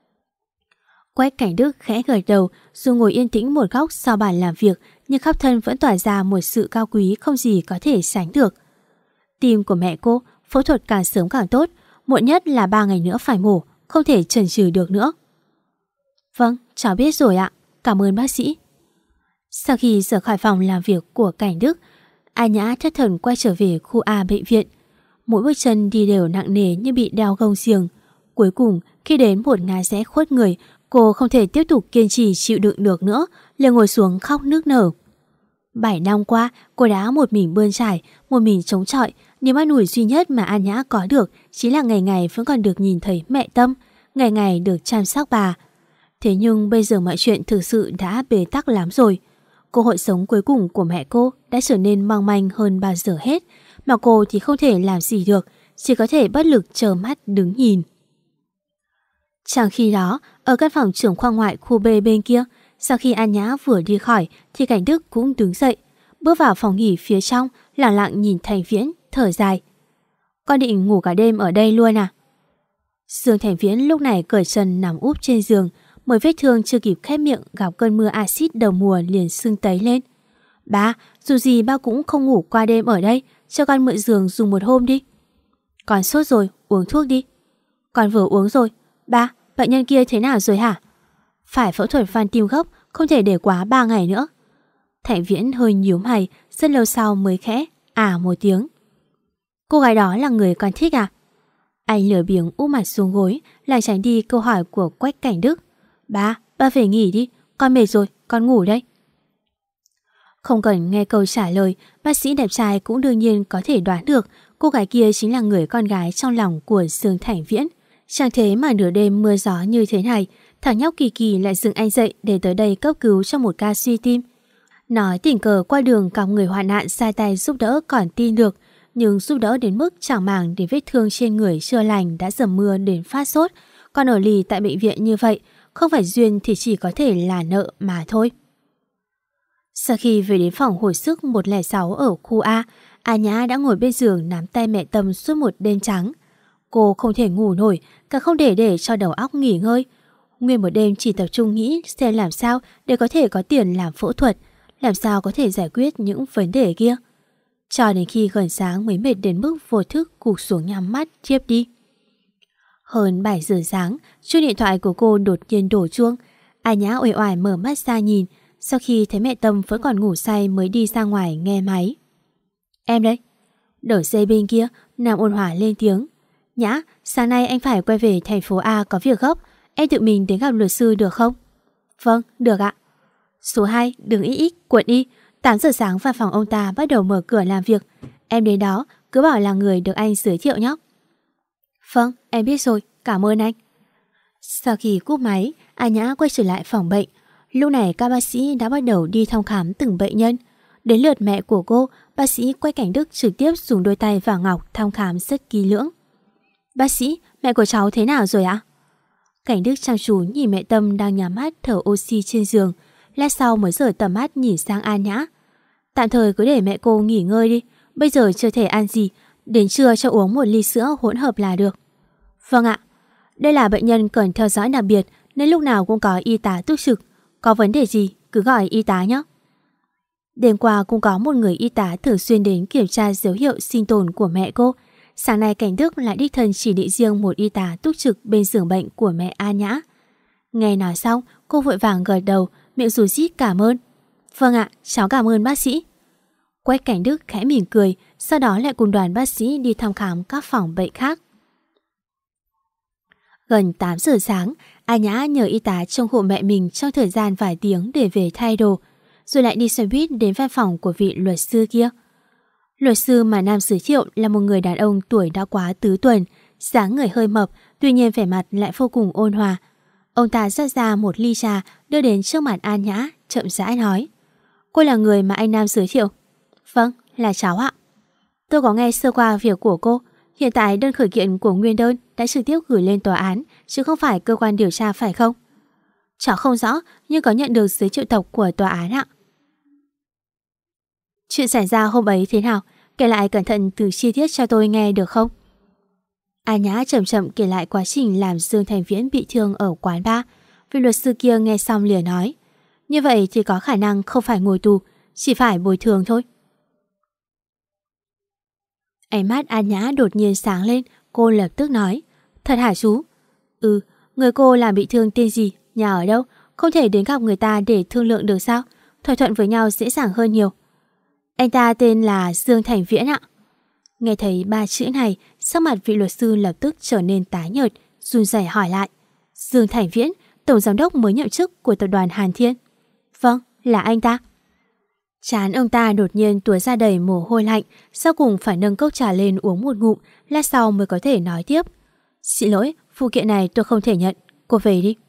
Speaker 2: Quách Cảnh Đức khẽ gật đầu rồi ngồi yên tĩnh một góc sau bàn làm việc, nhưng khắp thân vẫn tỏa ra một sự cao quý không gì có thể sánh được. Tim của mẹ cô, phẫu thuật càng sớm càng tốt, muộn nhất là ba ngày nữa phải mổ, không thể chần chừ được nữa. Vâng, cháu biết rồi ạ, cảm ơn bác sĩ. Sau khi rời khỏi phòng làm việc của Cảnh Đức, An Nhã thất thần quay trở về khu A bệnh viện. Mỗi bước chân đi đều nặng nề như bị đeo gông xiềng. Cuối cùng, khi đến một ngã rẽ khuất người, cô không thể tiếp tục kiên trì chịu đựng được nữa, liền ngồi xuống khóc nức nở. Bảy năm qua, cô đã một mình bươn trải, một mình chống chọi. Niềm an ủi duy nhất mà An Nhã có được chính là ngày ngày vẫn còn được nhìn thấy mẹ Tâm, ngày ngày được chăm sóc bà. Thế nhưng bây giờ mọi chuyện thực sự đã bế tắc lắm rồi. Cơ hội sống cuối cùng của mẹ cô đã trở nên mong manh hơn bao giờ hết, mà cô thì không thể làm gì được, chỉ có thể bất lực trơ mắt đứng nhìn. Trong khi đó, ở căn phòng trưởng khoa ngoại khu B bên kia, sau khi An Nhã vừa đi khỏi thì Cảnh Đức cũng đứng dậy, bước vào phòng nghỉ phía trong, lặng lặng nhìn Thành Viễn, thở dài. Con định ngủ cả đêm ở đây luôn à? Dương Thành Viễn lúc này cởi chân nằm úp trên giường, mới vết thương chưa kịp khép miệng gặp cơn mưa axit đầu mùa liền sưng tấy lên. Ba, dù gì ba cũng không ngủ qua đêm ở đây, cho con mượn giường dùng một hôm đi. Con sốt rồi, uống thuốc đi. Con vừa uống rồi. Ba, bệnh nhân kia thế nào rồi hả? Phải phẫu thuật van tim gấp, không thể để quá ba ngày nữa. Thành Viễn hơi nhíu mày, rất lâu sau mới khẽ à một tiếng. Cô gái đó là người con thích à? Anh lười biếng úp mặt xuống gối, lại tránh đi câu hỏi của Quách Cảnh Đức. Ba, ba về nghỉ đi, con mệt rồi, con ngủ đây. Không cần nghe câu trả lời, bác sĩ đẹp trai cũng đương nhiên có thể đoán được cô gái kia chính là người con gái trong lòng của Dương Thành Viễn. Chẳng thế mà nửa đêm mưa gió như thế này, thằng nhóc Kỳ Kỳ lại dựng anh dậy để tới đây cấp cứu cho một ca suy tim. Nói tình cờ qua đường gặp người hoạn nạn sai tay giúp đỡ còn tin được, nhưng giúp đỡ đến mức chẳng màng để vết thương trên người chưa lành đã dầm mưa đến phát sốt, còn ở lì tại bệnh viện như vậy, không phải duyên thì chỉ có thể là nợ mà thôi. Sau khi về đến phòng hồi sức một không sáu ở khu A, An Nhã đã ngồi bên giường nắm tay mẹ Tâm suốt một đêm trắng. Cô không thể ngủ nổi, cả không để để cho đầu óc nghỉ ngơi. Nguyên một đêm chỉ tập trung nghĩ xem làm sao để có thể có tiền làm phẫu thuật, làm sao có thể giải quyết những vấn đề kia. Cho đến khi gần sáng mới mệt đến mức vô thức gục xuống nhắm mắt tiếp đi. Hơn bảy giờ sáng, chuông điện thoại của cô đột nhiên đổ chuông. An Nhã uể oải mở mắt ra nhìn, sau khi thấy mẹ Tâm vẫn còn ngủ say mới đi ra ngoài nghe máy. Em đây. Đầu dây bên kia, Nam ôn hòa lên tiếng. Nhã, sáng nay anh phải quay về thành phố A có việc gấp, em tự mình đến gặp luật sư được không? Vâng, được ạ. Số hai, đường ích ích, quận Y. tám giờ sáng văn phòng ông ta bắt đầu mở cửa làm việc. Em đến đó, cứ bảo là người được anh giới thiệu nhé. Vâng, em biết rồi, cảm ơn anh. Sau khi cúp máy, An Nhã quay trở lại phòng bệnh. Lúc này các bác sĩ đã bắt đầu đi thăm khám từng bệnh nhân. Đến lượt mẹ của cô, bác sĩ Quách Cảnh Đức trực tiếp dùng đôi tay vàng ngọc thăm khám rất kỹ lưỡng. Bác sĩ, mẹ của cháu thế nào rồi ạ? Cảnh Đức chăm chú nhìn mẹ Tâm đang nhắm mắt thở oxy trên giường, lát sau mới rời tầm mắt nhìn sang An Nhã. Tạm thời cứ để mẹ cô nghỉ ngơi đi. Bây giờ chưa thể ăn gì, đến trưa cho uống một ly sữa hỗn hợp là được. Vâng ạ. Đây là bệnh nhân cần theo dõi đặc biệt nên lúc nào cũng có y tá túc trực. Có vấn đề gì cứ gọi y tá nhé. Đêm qua cũng có một người y tá thường xuyên đến kiểm tra dấu hiệu sinh tồn của mẹ cô. Sáng nay Cảnh Đức lại đích thân chỉ định riêng một y tá túc trực bên giường bệnh của mẹ An Nhã. Nghe nói xong, cô vội vàng gật đầu, miệng rủi rít cảm ơn. Vâng ạ, cháu cảm ơn bác sĩ. Quách Cảnh Đức khẽ mỉm cười, sau đó lại cùng đoàn bác sĩ đi thăm khám các phòng bệnh khác. Gần tám giờ sáng, An Nhã nhờ y tá trông hộ mẹ mình trong thời gian vài tiếng để về thay đồ, rồi lại đi xe buýt đến văn phòng của vị luật sư kia. Luật sư mà Nam giới thiệu là một người đàn ông tuổi đã quá tứ tuần, dáng người hơi mập, tuy nhiên vẻ mặt lại vô cùng ôn hòa. Ông ta rót ra một ly trà đưa đến trước mặt An Nhã, chậm rãi nói: Cô là người mà anh Nam giới thiệu? Vâng, là cháu ạ. Tôi có nghe sơ qua việc của cô. Hiện tại đơn khởi kiện của nguyên đơn đã trực tiếp gửi lên tòa án, chứ không phải cơ quan điều tra phải không? Cháu không rõ, nhưng có nhận được giấy triệu tập của tòa án ạ. Chuyện xảy ra hôm ấy thế nào? Kể lại cẩn thận từ chi tiết cho tôi nghe được không? An Nhã chậm chậm kể lại quá trình làm Dương Thành Viễn bị thương ở quán bar. Vị luật sư kia nghe xong liền nói: Như vậy thì có khả năng không phải ngồi tù, chỉ phải bồi thường thôi. Ánh mắt An Nhã đột nhiên sáng lên, cô lập tức nói: Thật hả chú? Ừ, người cô làm bị thương tên gì, nhà ở đâu? Không thể đến gặp người ta để thương lượng được sao? Thỏa thuận với nhau dễ dàng hơn nhiều. Anh ta tên là Dương Thành Viễn ạ. Nghe thấy ba chữ này, sắc mặt vị luật sư lập tức trở nên tái nhợt, run rẩy hỏi lại: Dương Thành Viễn, tổng giám đốc mới nhậm chức của tập đoàn Hàn Thiên? Vâng, là anh ta. Trán ông ta đột nhiên túa ra đầy mồ hôi lạnh, sau cùng phải nâng cốc trà lên uống một ngụm, lát sau mới có thể nói tiếp: Xin lỗi, phụ kiện này tôi không thể nhận, cô về đi.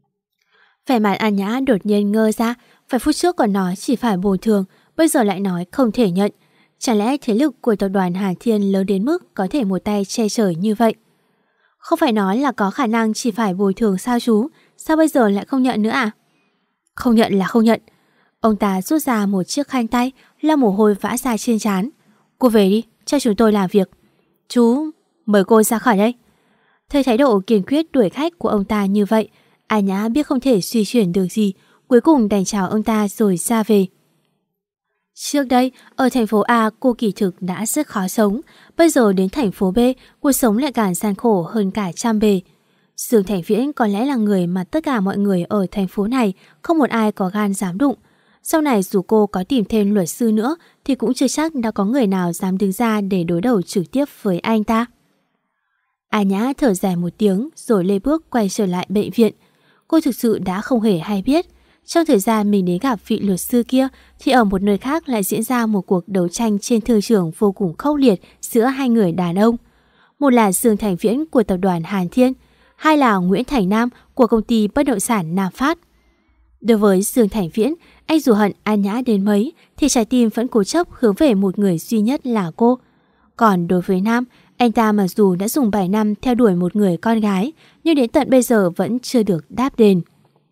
Speaker 2: Vẻ mặt An Nhã đột nhiên ngơ ra, vài phút trước còn nói chỉ phải bồi thường, bây giờ lại nói không thể nhận. Chẳng lẽ thế lực của tập đoàn Hàn Thiên lớn đến mức có thể một tay che chở như vậy? Không phải nói là có khả năng chỉ phải bồi thường sao chú? Sao bây giờ lại không nhận nữa à? Không nhận là không nhận. Ông ta rút ra một chiếc khăn tay, lau mồ hôi vã ra trên trán. Cô về đi, cho chúng tôi làm việc. Chú, mời cô ra khỏi đây. Thấy thái độ kiên quyết đuổi khách của ông ta như vậy, An Nhã biết không thể suy chuyển được gì, cuối cùng đành chào ông ta rồi ra về. Trước đây, ở thành phố A cô kỳ thực đã rất khó sống, bây giờ đến thành phố B, cuộc sống lại càng gian khổ hơn cả trăm bề. Dương Thành Viễn có lẽ là người mà tất cả mọi người ở thành phố này không một ai có gan dám đụng. Sau này dù cô có tìm thêm luật sư nữa thì cũng chưa chắc đã có người nào dám đứng ra để đối đầu trực tiếp với anh ta. An Nhã thở dài một tiếng rồi lê bước quay trở lại bệnh viện. Cô thực sự đã không hề hay biết, trong thời gian mình đến gặp vị luật sư kia thì ở một nơi khác lại diễn ra một cuộc đấu tranh trên thương trường vô cùng khốc liệt giữa hai người đàn ông. Một là Dương Thành Viễn của tập đoàn Hàn Thiên, hai là Nguyễn Thành Nam của công ty bất động sản Nam Phát. Đối với Dương Thành Viễn, anh dù hận An Nhã đến mấy thì trái tim vẫn cố chấp hướng về một người duy nhất là cô. Còn đối với Nam, anh ta mặc dù đã dùng bảy năm theo đuổi một người con gái, nhưng đến tận bây giờ vẫn chưa được đáp đền.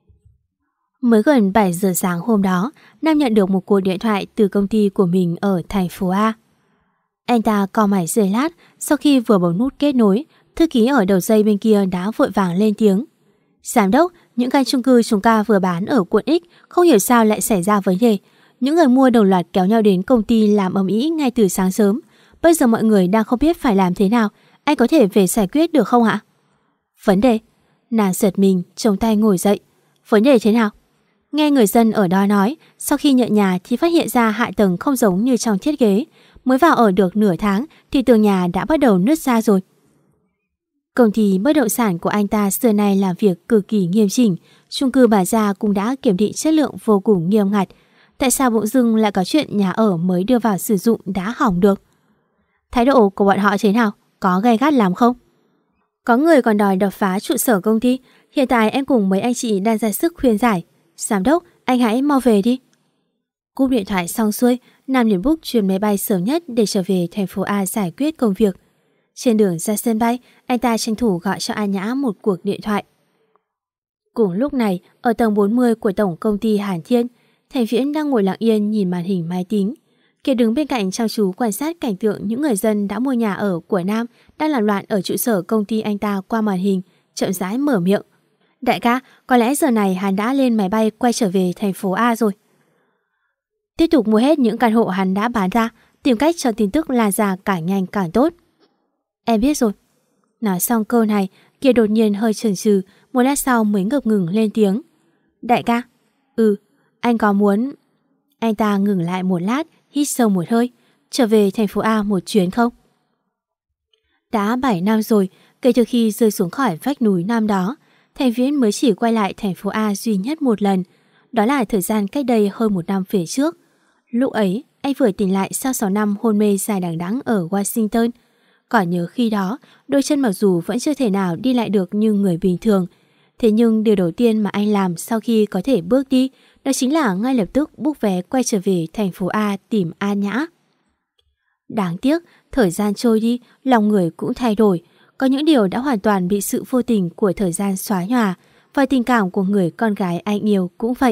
Speaker 2: Mới gần bảy giờ sáng hôm đó, Nam nhận được một cuộc điện thoại từ công ty của mình ở thành phố A. Anh ta cau mày giây lát, sau khi vừa bấm nút kết nối, thư ký ở đầu dây bên kia đã vội vàng lên tiếng: Giám đốc, những căn chung cư chúng ta vừa bán ở quận X không hiểu sao lại xảy ra vấn đề. Những người mua đồng loạt kéo nhau đến công ty làm ầm ĩ ngay từ sáng sớm. Bây giờ mọi người đang không biết phải làm thế nào. Anh có thể về giải quyết được không ạ? Vấn đề? Nàng giật mình, chống tay ngồi dậy. Vấn đề thế nào? Nghe người dân ở đó nói, sau khi nhận nhà thì phát hiện ra hạ tầng không giống như trong thiết kế. Mới vào ở được nửa tháng thì tường nhà đã bắt đầu nứt ra rồi. Công ty bất động sản của anh ta xưa nay làm việc cực kỳ nghiêm chỉnh, chung cư Bà Gia cũng đã kiểm định chất lượng vô cùng nghiêm ngặt. Tại sao bỗng dưng lại có chuyện nhà ở mới đưa vào sử dụng đã hỏng được? Thái độ của bọn họ thế nào? Có gay gắt lắm không? Có người còn đòi đập phá trụ sở công ty. Hiện tại em cùng mấy anh chị đang ra sức khuyên giải. Giám đốc, anh hãy mau về đi. Cúp điện thoại xong xuôi, Nam liền book chuyến máy bay sớm nhất để trở về thành phố A giải quyết công việc. Trên đường ra sân bay, anh ta tranh thủ gọi cho An Nhã một cuộc điện thoại. Cùng lúc này, ở tầng bốn mươi của tổng công ty Hàn Thiên, Thành Viễn đang ngồi lặng yên nhìn màn hình máy tính. Kiệt đứng bên cạnh chăm chú quan sát cảnh tượng những người dân đã mua nhà ở của Nam đang làm loạn ở trụ sở công ty anh ta qua màn hình, chậm rãi mở miệng. Đại ca, có lẽ giờ này hắn đã lên máy bay quay trở về thành phố A rồi. Tiếp tục mua hết những căn hộ hắn đã bán ra, tìm cách cho tin tức lan ra càng nhanh càng tốt. Em biết rồi. Nói xong câu này, Kiệt đột nhiên hơi chần chừ, một lát sau mới ngập ngừng lên tiếng. Đại ca? Ừ, anh có muốn... Anh ta ngừng lại một lát, hít sâu một hơi, trở về thành phố A một chuyến không? Đã bảy năm rồi, kể từ khi rơi xuống khỏi vách núi năm đó, Thành Viễn mới chỉ quay lại thành phố A duy nhất một lần. Đó là thời gian cách đây hơn một năm về trước. Lúc ấy, anh vừa tỉnh lại sau sáu năm hôn mê dài đằng đẵng ở Washington. Còn nhớ khi đó, đôi chân mặc dù vẫn chưa thể nào đi lại được như người bình thường. Thế nhưng điều đầu tiên mà anh làm sau khi có thể bước đi, đó chính là ngay lập tức book vé quay trở về thành phố A tìm An Nhã. Đáng tiếc, thời gian trôi đi, lòng người cũng thay đổi. Có những điều đã hoàn toàn bị sự vô tình của thời gian xóa nhòa, và tình cảm của người con gái anh yêu cũng vậy.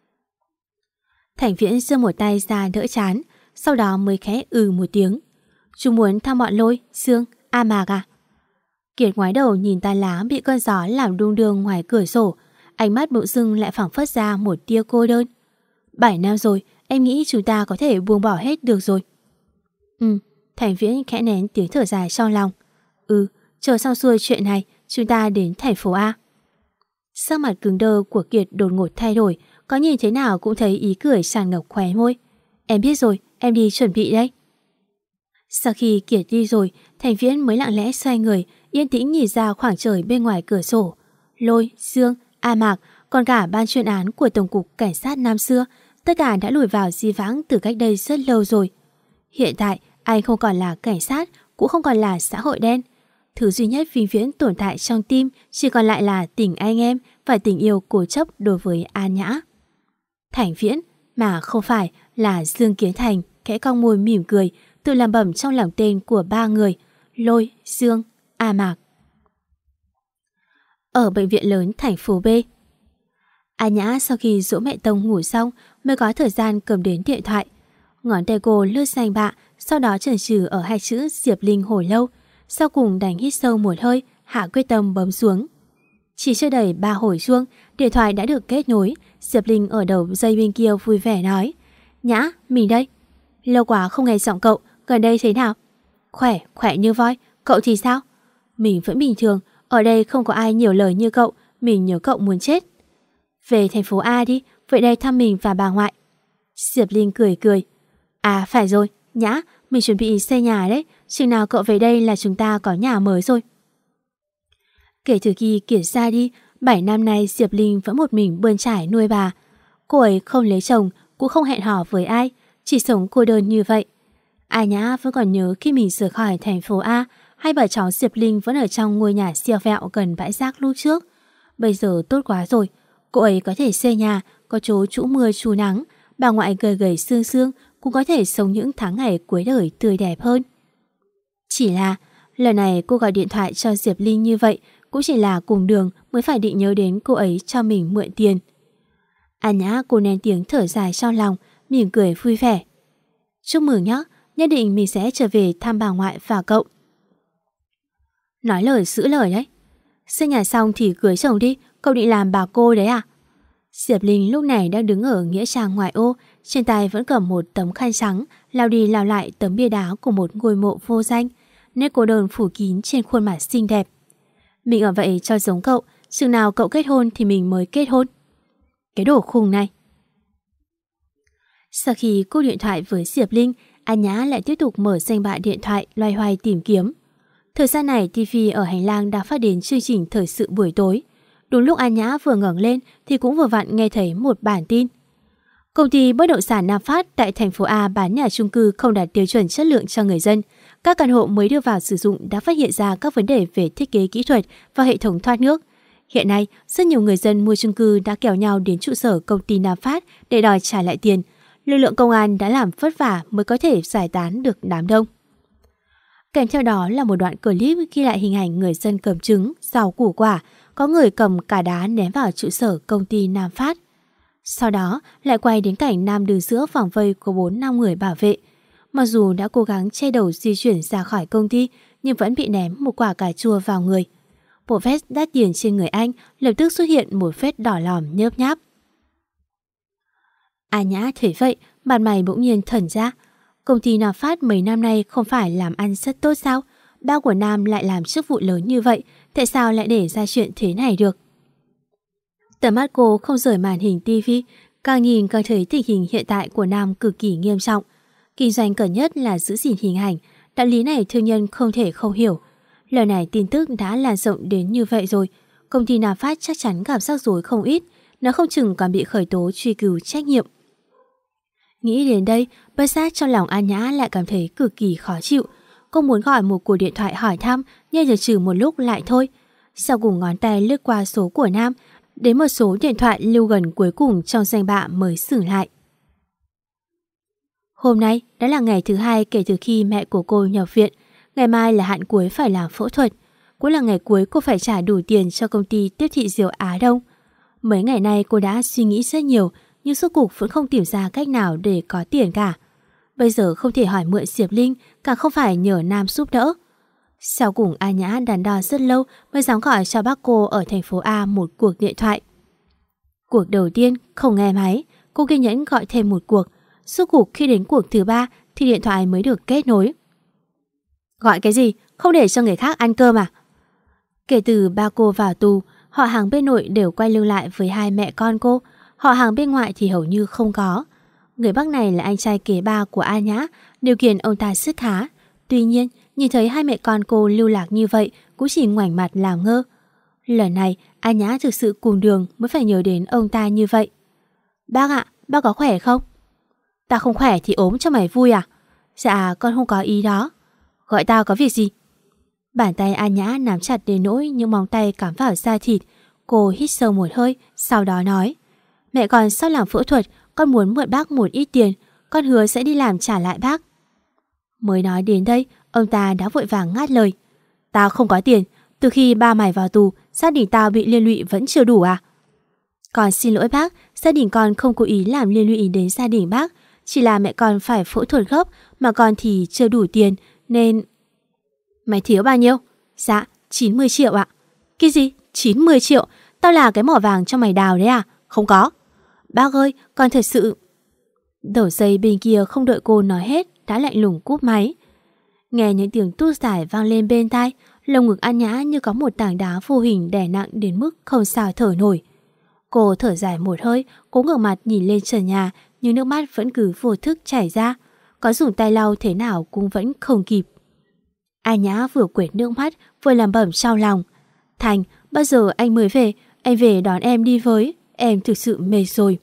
Speaker 2: Thành Viễn giơ một tay ra đỡ chán, sau đó mới khẽ ừ một tiếng. Chú muốn thăm bọn Lôi, Sương, A Mạc à? Kiệt ngoái đầu nhìn tán lá bị cơn gió làm đung đưa ngoài cửa sổ, ánh mắt bỗng dưng lại phảng phất ra một tia cô đơn. Bảy năm rồi, em nghĩ chúng ta có thể buông bỏ hết được rồi. Ừ, Thành Viễn khẽ nén tiếng thở dài trong lòng. Ừ, chờ xong xuôi chuyện này, chúng ta đến thành phố A. Sắc mặt cứng đơ của Kiệt đột ngột thay đổi, có nhìn thế nào cũng thấy ý cười tràn ngập khóe môi. Em biết rồi, em đi chuẩn bị đây. Sau khi Kiệt đi rồi, Thành Viễn mới lặng lẽ xoay người, yên tĩnh nhìn ra khoảng trời bên ngoài cửa sổ. Lôi, Dương, A Mạc, còn cả ban chuyên án của Tổng cục Cảnh sát năm xưa, tất cả đã lùi vào di vãng từ cách đây rất lâu rồi. Hiện tại, anh không còn là cảnh sát, cũng không còn là xã hội đen. Thứ duy nhất vĩnh viễn tồn tại trong tim chỉ còn lại là tình anh em và tình yêu cố chấp đối với An Nhã. Thành Viễn, mà không phải là Dương Kiến Thành, khẽ cong môi mỉm cười, tự làm bẩm trong lòng tên của ba người: Lôi, Dương, A Mạc. Ở bệnh viện lớn thành phố B, An Nhã sau khi dỗ mẹ Tông ngủ xong mới có thời gian cầm đến điện thoại. Ngón tay cô lướt danh bạ, sau đó chần chừ ở hai chữ Diệp Linh hồi lâu, sau cùng đành hít sâu một hơi, hạ quyết tâm bấm xuống. Chỉ chưa đầy ba hồi chuông, điện thoại đã được kết nối. Diệp Linh ở đầu dây bên kia vui vẻ nói: Nhã, mình đây. Lâu quá không nghe giọng cậu, gần đây thế nào? Khỏe, khỏe như voi. Cậu thì sao? Mình vẫn bình thường, ở đây không có ai nhiều lời như cậu, mình nhớ cậu muốn chết. Về thành phố A đi, vậy đây thăm mình và bà ngoại. Diệp Linh cười cười. À phải rồi, Nhã, mình chuẩn bị xây nhà đấy, chừng nào cậu về đây là chúng ta có nhà mới rồi. Kể từ khi Kiệt ra đi, bảy năm nay Diệp Linh vẫn một mình bươn trải nuôi bà. Cô ấy không lấy chồng, cũng không hẹn hò với ai, chỉ sống cô đơn như vậy. A Nhã vẫn còn nhớ khi mình rời khỏi thành phố A, hai bà cháu Diệp Linh vẫn ở trong ngôi nhà siêu vẹo gần bãi rác lúc trước. Bây giờ tốt quá rồi, cô ấy có thể xây nhà, có chỗ trú mưa trú nắng, bà ngoại gầy gầy xương xương cũng có thể sống những tháng ngày cuối đời tươi đẹp hơn. Chỉ là lần này cô gọi điện thoại cho Diệp Linh như vậy cũng chỉ là cùng đường mới phải định nhớ đến cô ấy cho mình mượn tiền. An Nhã cô nén tiếng thở dài trong lòng, mỉm cười vui vẻ. Chúc mừng nhé, nhất định mình sẽ trở về thăm bà ngoại và cậu. Nói lời giữ lời đấy. Xây nhà xong thì cưới chồng đi, cậu định làm bà cô đấy à? Diệp Linh lúc này đang đứng ở nghĩa trang ngoại ô, trên tay vẫn cầm một tấm khăn trắng, lao đi lao lại tấm bia đá của một ngôi mộ vô danh, nét cô đơn phủ kín trên khuôn mặt xinh đẹp. Mình ở vậy cho giống cậu, chừng nào cậu kết hôn thì mình mới kết hôn. Cái đồ khùng này. Sau khi cúp điện thoại với Diệp Linh, An Nhã lại tiếp tục mở danh bạ điện thoại loay hoay tìm kiếm. Thời gian này ti vi ở hành lang đã phát đến chương trình thời sự buổi tối. Đúng lúc An Nhã vừa ngẩng lên thì cũng vừa vặn nghe thấy một bản tin. Công ty bất động sản Nam Phát tại thành phố A bán nhà chung cư không đạt tiêu chuẩn chất lượng cho người dân. Các căn hộ mới đưa vào sử dụng đã phát hiện ra các vấn đề về thiết kế kỹ thuật và hệ thống thoát nước. Hiện nay, rất nhiều người dân mua chung cư đã kéo nhau đến trụ sở công ty Nam Phát để đòi trả lại tiền. Lực lượng công an đã làm vất vả mới có thể giải tán được đám đông. Kèm theo đó là một đoạn clip ghi lại hình ảnh người dân cầm trứng, rau củ quả, có người cầm cả đá ném vào trụ sở công ty Nam Phát. Sau đó lại quay đến cảnh Nam đứng giữa vòng vây của bốn năm người bảo vệ. Mặc dù đã cố gắng che đầu di chuyển ra khỏi công ty, nhưng vẫn bị ném một quả cà chua vào người. Bộ vest đắt tiền trên người anh lập tức xuất hiện một vết đỏ lòm nhớp nháp. A Nhã thấy vậy, mặt mày bỗng nhiên thẩn ra. Công ty Nam Phát mấy năm nay không phải làm ăn rất tốt sao? Ba của Nam lại làm chức vụ lớn như vậy, tại sao lại để ra chuyện thế này được? Tầm mắt cô không rời màn hình tivi, càng nhìn càng thấy tình hình hiện tại của Nam cực kỳ nghiêm trọng. Kinh doanh cần nhất là giữ gìn hình ảnh, đạo lý này thương nhân không thể không hiểu. Lần này tin tức đã lan rộng đến như vậy rồi, công ty Nam Phát chắc chắn gặp rắc rối không ít, nó không chừng còn bị khởi tố truy cứu trách nhiệm. Nghĩ đến đây, bất giác trong lòng An Nhã lại cảm thấy cực kỳ khó chịu. Cô muốn gọi một cuộc điện thoại hỏi thăm, nhưng chần chừ một lúc lại thôi. Sau cùng ngón tay lướt qua số của Nam, đến một số điện thoại lưu gần cuối cùng trong danh bạ mới sửng lại. Hôm nay đã là ngày thứ hai kể từ khi mẹ của cô nhập viện. Ngày mai là hạn cuối phải làm phẫu thuật. Cũng là ngày cuối cô phải trả đủ tiền cho công ty tiếp thị Diệu Á Đông. Mấy ngày nay cô đã suy nghĩ rất nhiều, nhưng rốt cuộc vẫn không tìm ra cách nào để có tiền cả. Bây giờ không thể hỏi mượn Diệp Linh, càng không phải nhờ Nam giúp đỡ. Sau cùng A Nhã đắn đo rất lâu mới dám gọi cho bác cô ở thành phố A một cuộc điện thoại. Cuộc đầu tiên không nghe máy, cô kiên nhẫn gọi thêm một cuộc. Suốt cuộc khi đến cuộc thứ ba thì điện thoại mới được kết nối. Gọi cái gì? Không để cho người khác ăn cơm à? Kể từ ba cô vào tù, họ hàng bên nội đều quay lưng lại với hai mẹ con cô. Họ hàng bên ngoại thì hầu như không có. Người bác này là anh trai kế ba của A Nhã, điều kiện ông ta rất khá. Tuy nhiên, nhìn thấy hai mẹ con cô lưu lạc như vậy cũng chỉ ngoảnh mặt làm ngơ. Lần này, A Nhã thực sự cùng đường mới phải nhớ đến ông ta như vậy. Bác ạ, bác có khỏe không? Ta không khỏe thì ốm cho mày vui à? Dạ, con không có ý đó. Gọi tao có việc gì? Bàn tay A Nhã nắm chặt đến nỗi những móng tay cắm vào da thịt. Cô hít sâu một hơi, sau đó nói: Mẹ con sắp làm phẫu thuật, con muốn mượn bác một ít tiền, con hứa sẽ đi làm trả lại bác. Mới nói đến đây, ông ta đã vội vàng ngắt lời. Tao không có tiền, từ khi ba mày vào tù, gia đình tao bị liên lụy vẫn chưa đủ à? Con xin lỗi bác, gia đình con không cố ý làm liên lụy đến gia đình bác, chỉ là mẹ con phải phẫu thuật gấp, mà con thì chưa đủ tiền, nên... Mày thiếu bao nhiêu? Dạ, chín mươi triệu ạ. Cái gì? chín mươi triệu? Tao là cái mỏ vàng cho mày đào đấy à? Không có. Bác ơi, con thật sự... Đầu dây bên kia không đợi cô nói hết đã lạnh lùng cúp máy. Nghe những tiếng tút giải vang lên bên tai, lồng ngực An Nhã như có một tảng đá vô hình đè nặng đến mức không sao thở nổi. Cô thở dài một hơi, cố ngửa mặt nhìn lên trần nhà, nhưng nước mắt vẫn cứ vô thức chảy ra. Có dùng tay lau thế nào cũng vẫn không kịp. An Nhã vừa quệt nước mắt vừa làm bẩm trong lòng. Thành, bao giờ anh mới về? Anh về đón em đi với. Em thực sự mệt rồi.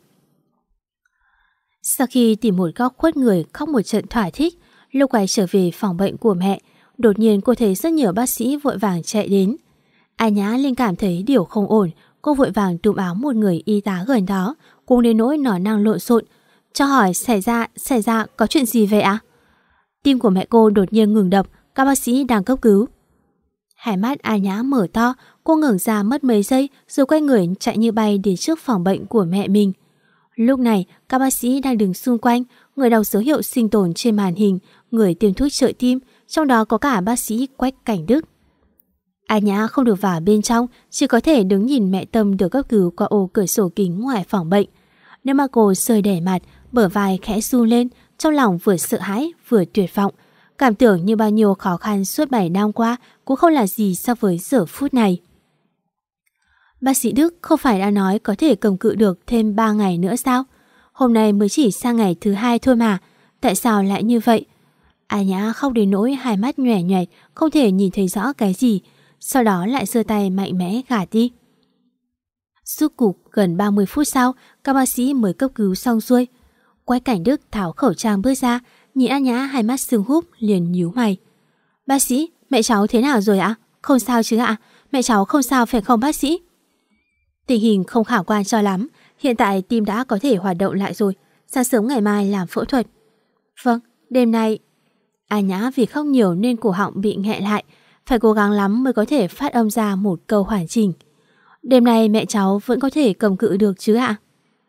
Speaker 2: Sau khi tìm một góc khuất người khóc một trận thỏa thích, lúc quay trở về phòng bệnh của mẹ, đột nhiên cô thấy rất nhiều bác sĩ vội vàng chạy đến. An Nhã linh cảm thấy điều không ổn, cô vội vàng túm áo một người y tá gần đó, cũng đến nỗi nói năng lộn xộn. Cho hỏi xảy ra, xảy ra có chuyện gì vậy ạ? Tim của mẹ cô đột nhiên ngừng đập, các bác sĩ đang cấp cứu. Hai mắt An Nhã mở to, cô ngẩng ra mất mấy giây rồi quay người chạy như bay đến trước phòng bệnh của mẹ mình. Lúc này, các bác sĩ đang đứng xung quanh, người đọc dấu hiệu sinh tồn trên màn hình, người tiêm thuốc trợ tim, trong đó có cả bác sĩ Quách Cảnh Đức. An Nhã không được vào bên trong, chỉ có thể đứng nhìn mẹ Tâm được cấp cứu qua ô cửa sổ kính ngoài phòng bệnh. Nước mắt cô rơi đẻ mặt, bờ vai khẽ run lên, trong lòng vừa sợ hãi vừa tuyệt vọng. Cảm tưởng như bao nhiêu khó khăn suốt bảy năm qua cũng không là gì so với giờ phút này. Bác sĩ Đức không phải đã nói có thể cầm cự được thêm ba ngày nữa sao? Hôm nay mới chỉ sang ngày thứ hai thôi mà, tại sao lại như vậy? An Nhã khóc đến nỗi hai mắt nhòe nhòe, không thể nhìn thấy rõ cái gì, sau đó lại giơ tay mạnh mẽ gạt đi. Suốt cục gần ba mươi phút sau, các bác sĩ mới cấp cứu xong xuôi. Quách Cảnh Đức tháo khẩu trang bước ra, nhìn An Nhã hai mắt sưng húp liền nhíu mày. Bác sĩ, mẹ cháu thế nào rồi ạ? Không sao chứ ạ? Mẹ cháu không sao phải không bác sĩ? Tình hình không khả quan cho lắm, hiện tại tim đã có thể hoạt động lại rồi, sáng sớm ngày mai làm phẫu thuật. Vâng, đêm nay... An Nhã vì khóc nhiều nên cổ họng bị nghẹn lại, phải cố gắng lắm mới có thể phát âm ra một câu hoàn chỉnh. Đêm nay mẹ cháu vẫn có thể cầm cự được chứ ạ?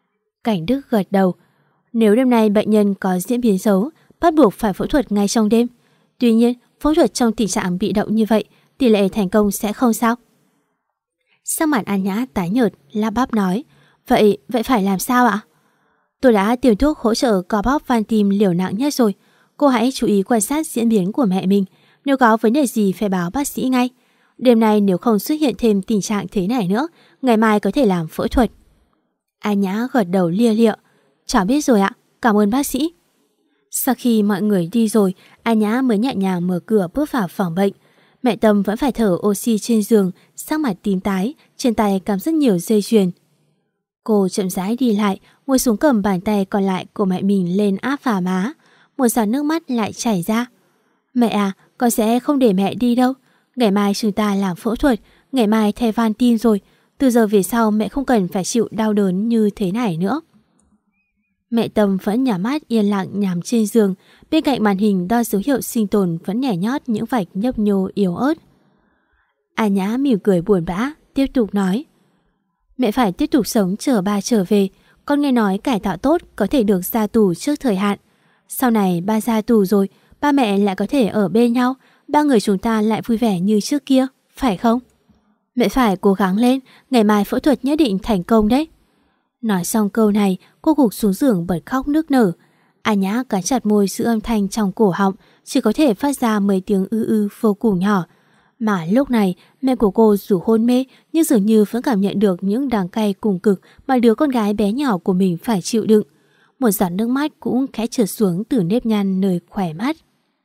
Speaker 2: Cảnh Đức gật đầu. Nếu đêm nay bệnh nhân có diễn biến xấu, bắt buộc phải phẫu thuật ngay trong đêm. Tuy nhiên, phẫu thuật trong tình trạng bị động như vậy, tỷ lệ thành công sẽ không sao. Sắc mặt An Nhã tái nhợt, lắp bắp nói. Vậy, vậy phải làm sao ạ? Tôi đã tìm thuốc hỗ trợ co bóp van tim liều nặng nhất rồi. Cô hãy chú ý quan sát diễn biến của mẹ mình. Nếu có vấn đề gì phải báo bác sĩ ngay. Đêm nay nếu không xuất hiện thêm tình trạng thế này nữa, ngày mai có thể làm phẫu thuật. An Nhã gật đầu lia lịa. Cháu biết rồi ạ, cảm ơn bác sĩ. Sau khi mọi người đi rồi, An Nhã mới nhẹ nhàng mở cửa bước vào phòng bệnh. Mẹ Tâm vẫn phải thở oxy trên giường, sắc mặt tím tái, trên tay cắm rất nhiều dây chuyền. Cô chậm rãi đi lại, ngồi xuống cầm bàn tay còn lại của mẹ mình lên áp vào má. Một giọt nước mắt lại chảy ra. Mẹ à, con sẽ không để mẹ đi đâu. Ngày mai chúng ta làm phẫu thuật, ngày mai thay van tim rồi. Từ giờ về sau mẹ không cần phải chịu đau đớn như thế này nữa. Mẹ Tâm vẫn nhắm mắt yên lặng nằm trên giường, bên cạnh màn hình đo dấu hiệu sinh tồn vẫn nhảy nhót những vạch nhấp nhô yếu ớt. An Nhã mỉm cười buồn bã, tiếp tục nói. Mẹ phải tiếp tục sống chờ ba trở về. Con nghe nói cải tạo tốt có thể được ra tù trước thời hạn. Sau này ba ra tù rồi, ba mẹ lại có thể ở bên nhau, ba người chúng ta lại vui vẻ như trước kia, phải không? Mẹ phải cố gắng lên, ngày mai phẫu thuật nhất định thành công đấy. Nói xong câu này, cô gục xuống giường bật khóc nức nở. An Nhã cắn chặt môi giữ âm thanh trong cổ họng, chỉ có thể phát ra mấy tiếng ư ư vô cùng nhỏ. Mà lúc này, mẹ của cô dù hôn mê nhưng dường như vẫn cảm nhận được những đắng cay cùng cực mà đứa con gái bé nhỏ của mình phải chịu đựng. Một giọt nước mắt cũng khẽ trượt xuống từ nếp nhăn nơi khỏe mắt.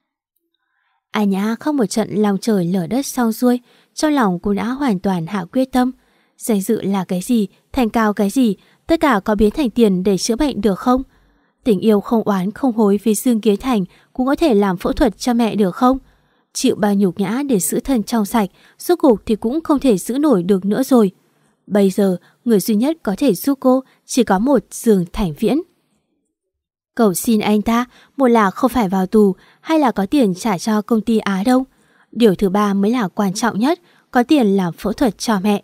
Speaker 2: An Nhã khóc một trận lòng trời lở đất xong xuôi, trong lòng cô đã hoàn toàn hạ quyết tâm. Danh dự là cái gì, thành cao cái gì, tất cả có biến thành tiền để chữa bệnh được không? Tình yêu không oán không hối với Dương Kiến Thành cũng có thể làm phẫu thuật cho mẹ được không? Chịu bao nhục nhã để giữ thân trong sạch, rốt cuộc thì cũng không thể giữ nổi được nữa rồi. Bây giờ, người duy nhất có thể giúp cô chỉ có một Dương Thành Viễn. Cầu xin anh ta, một là không phải vào tù, hay là có tiền trả cho công ty Á Đông. Điều thứ ba mới là quan trọng nhất, có tiền làm phẫu thuật cho mẹ.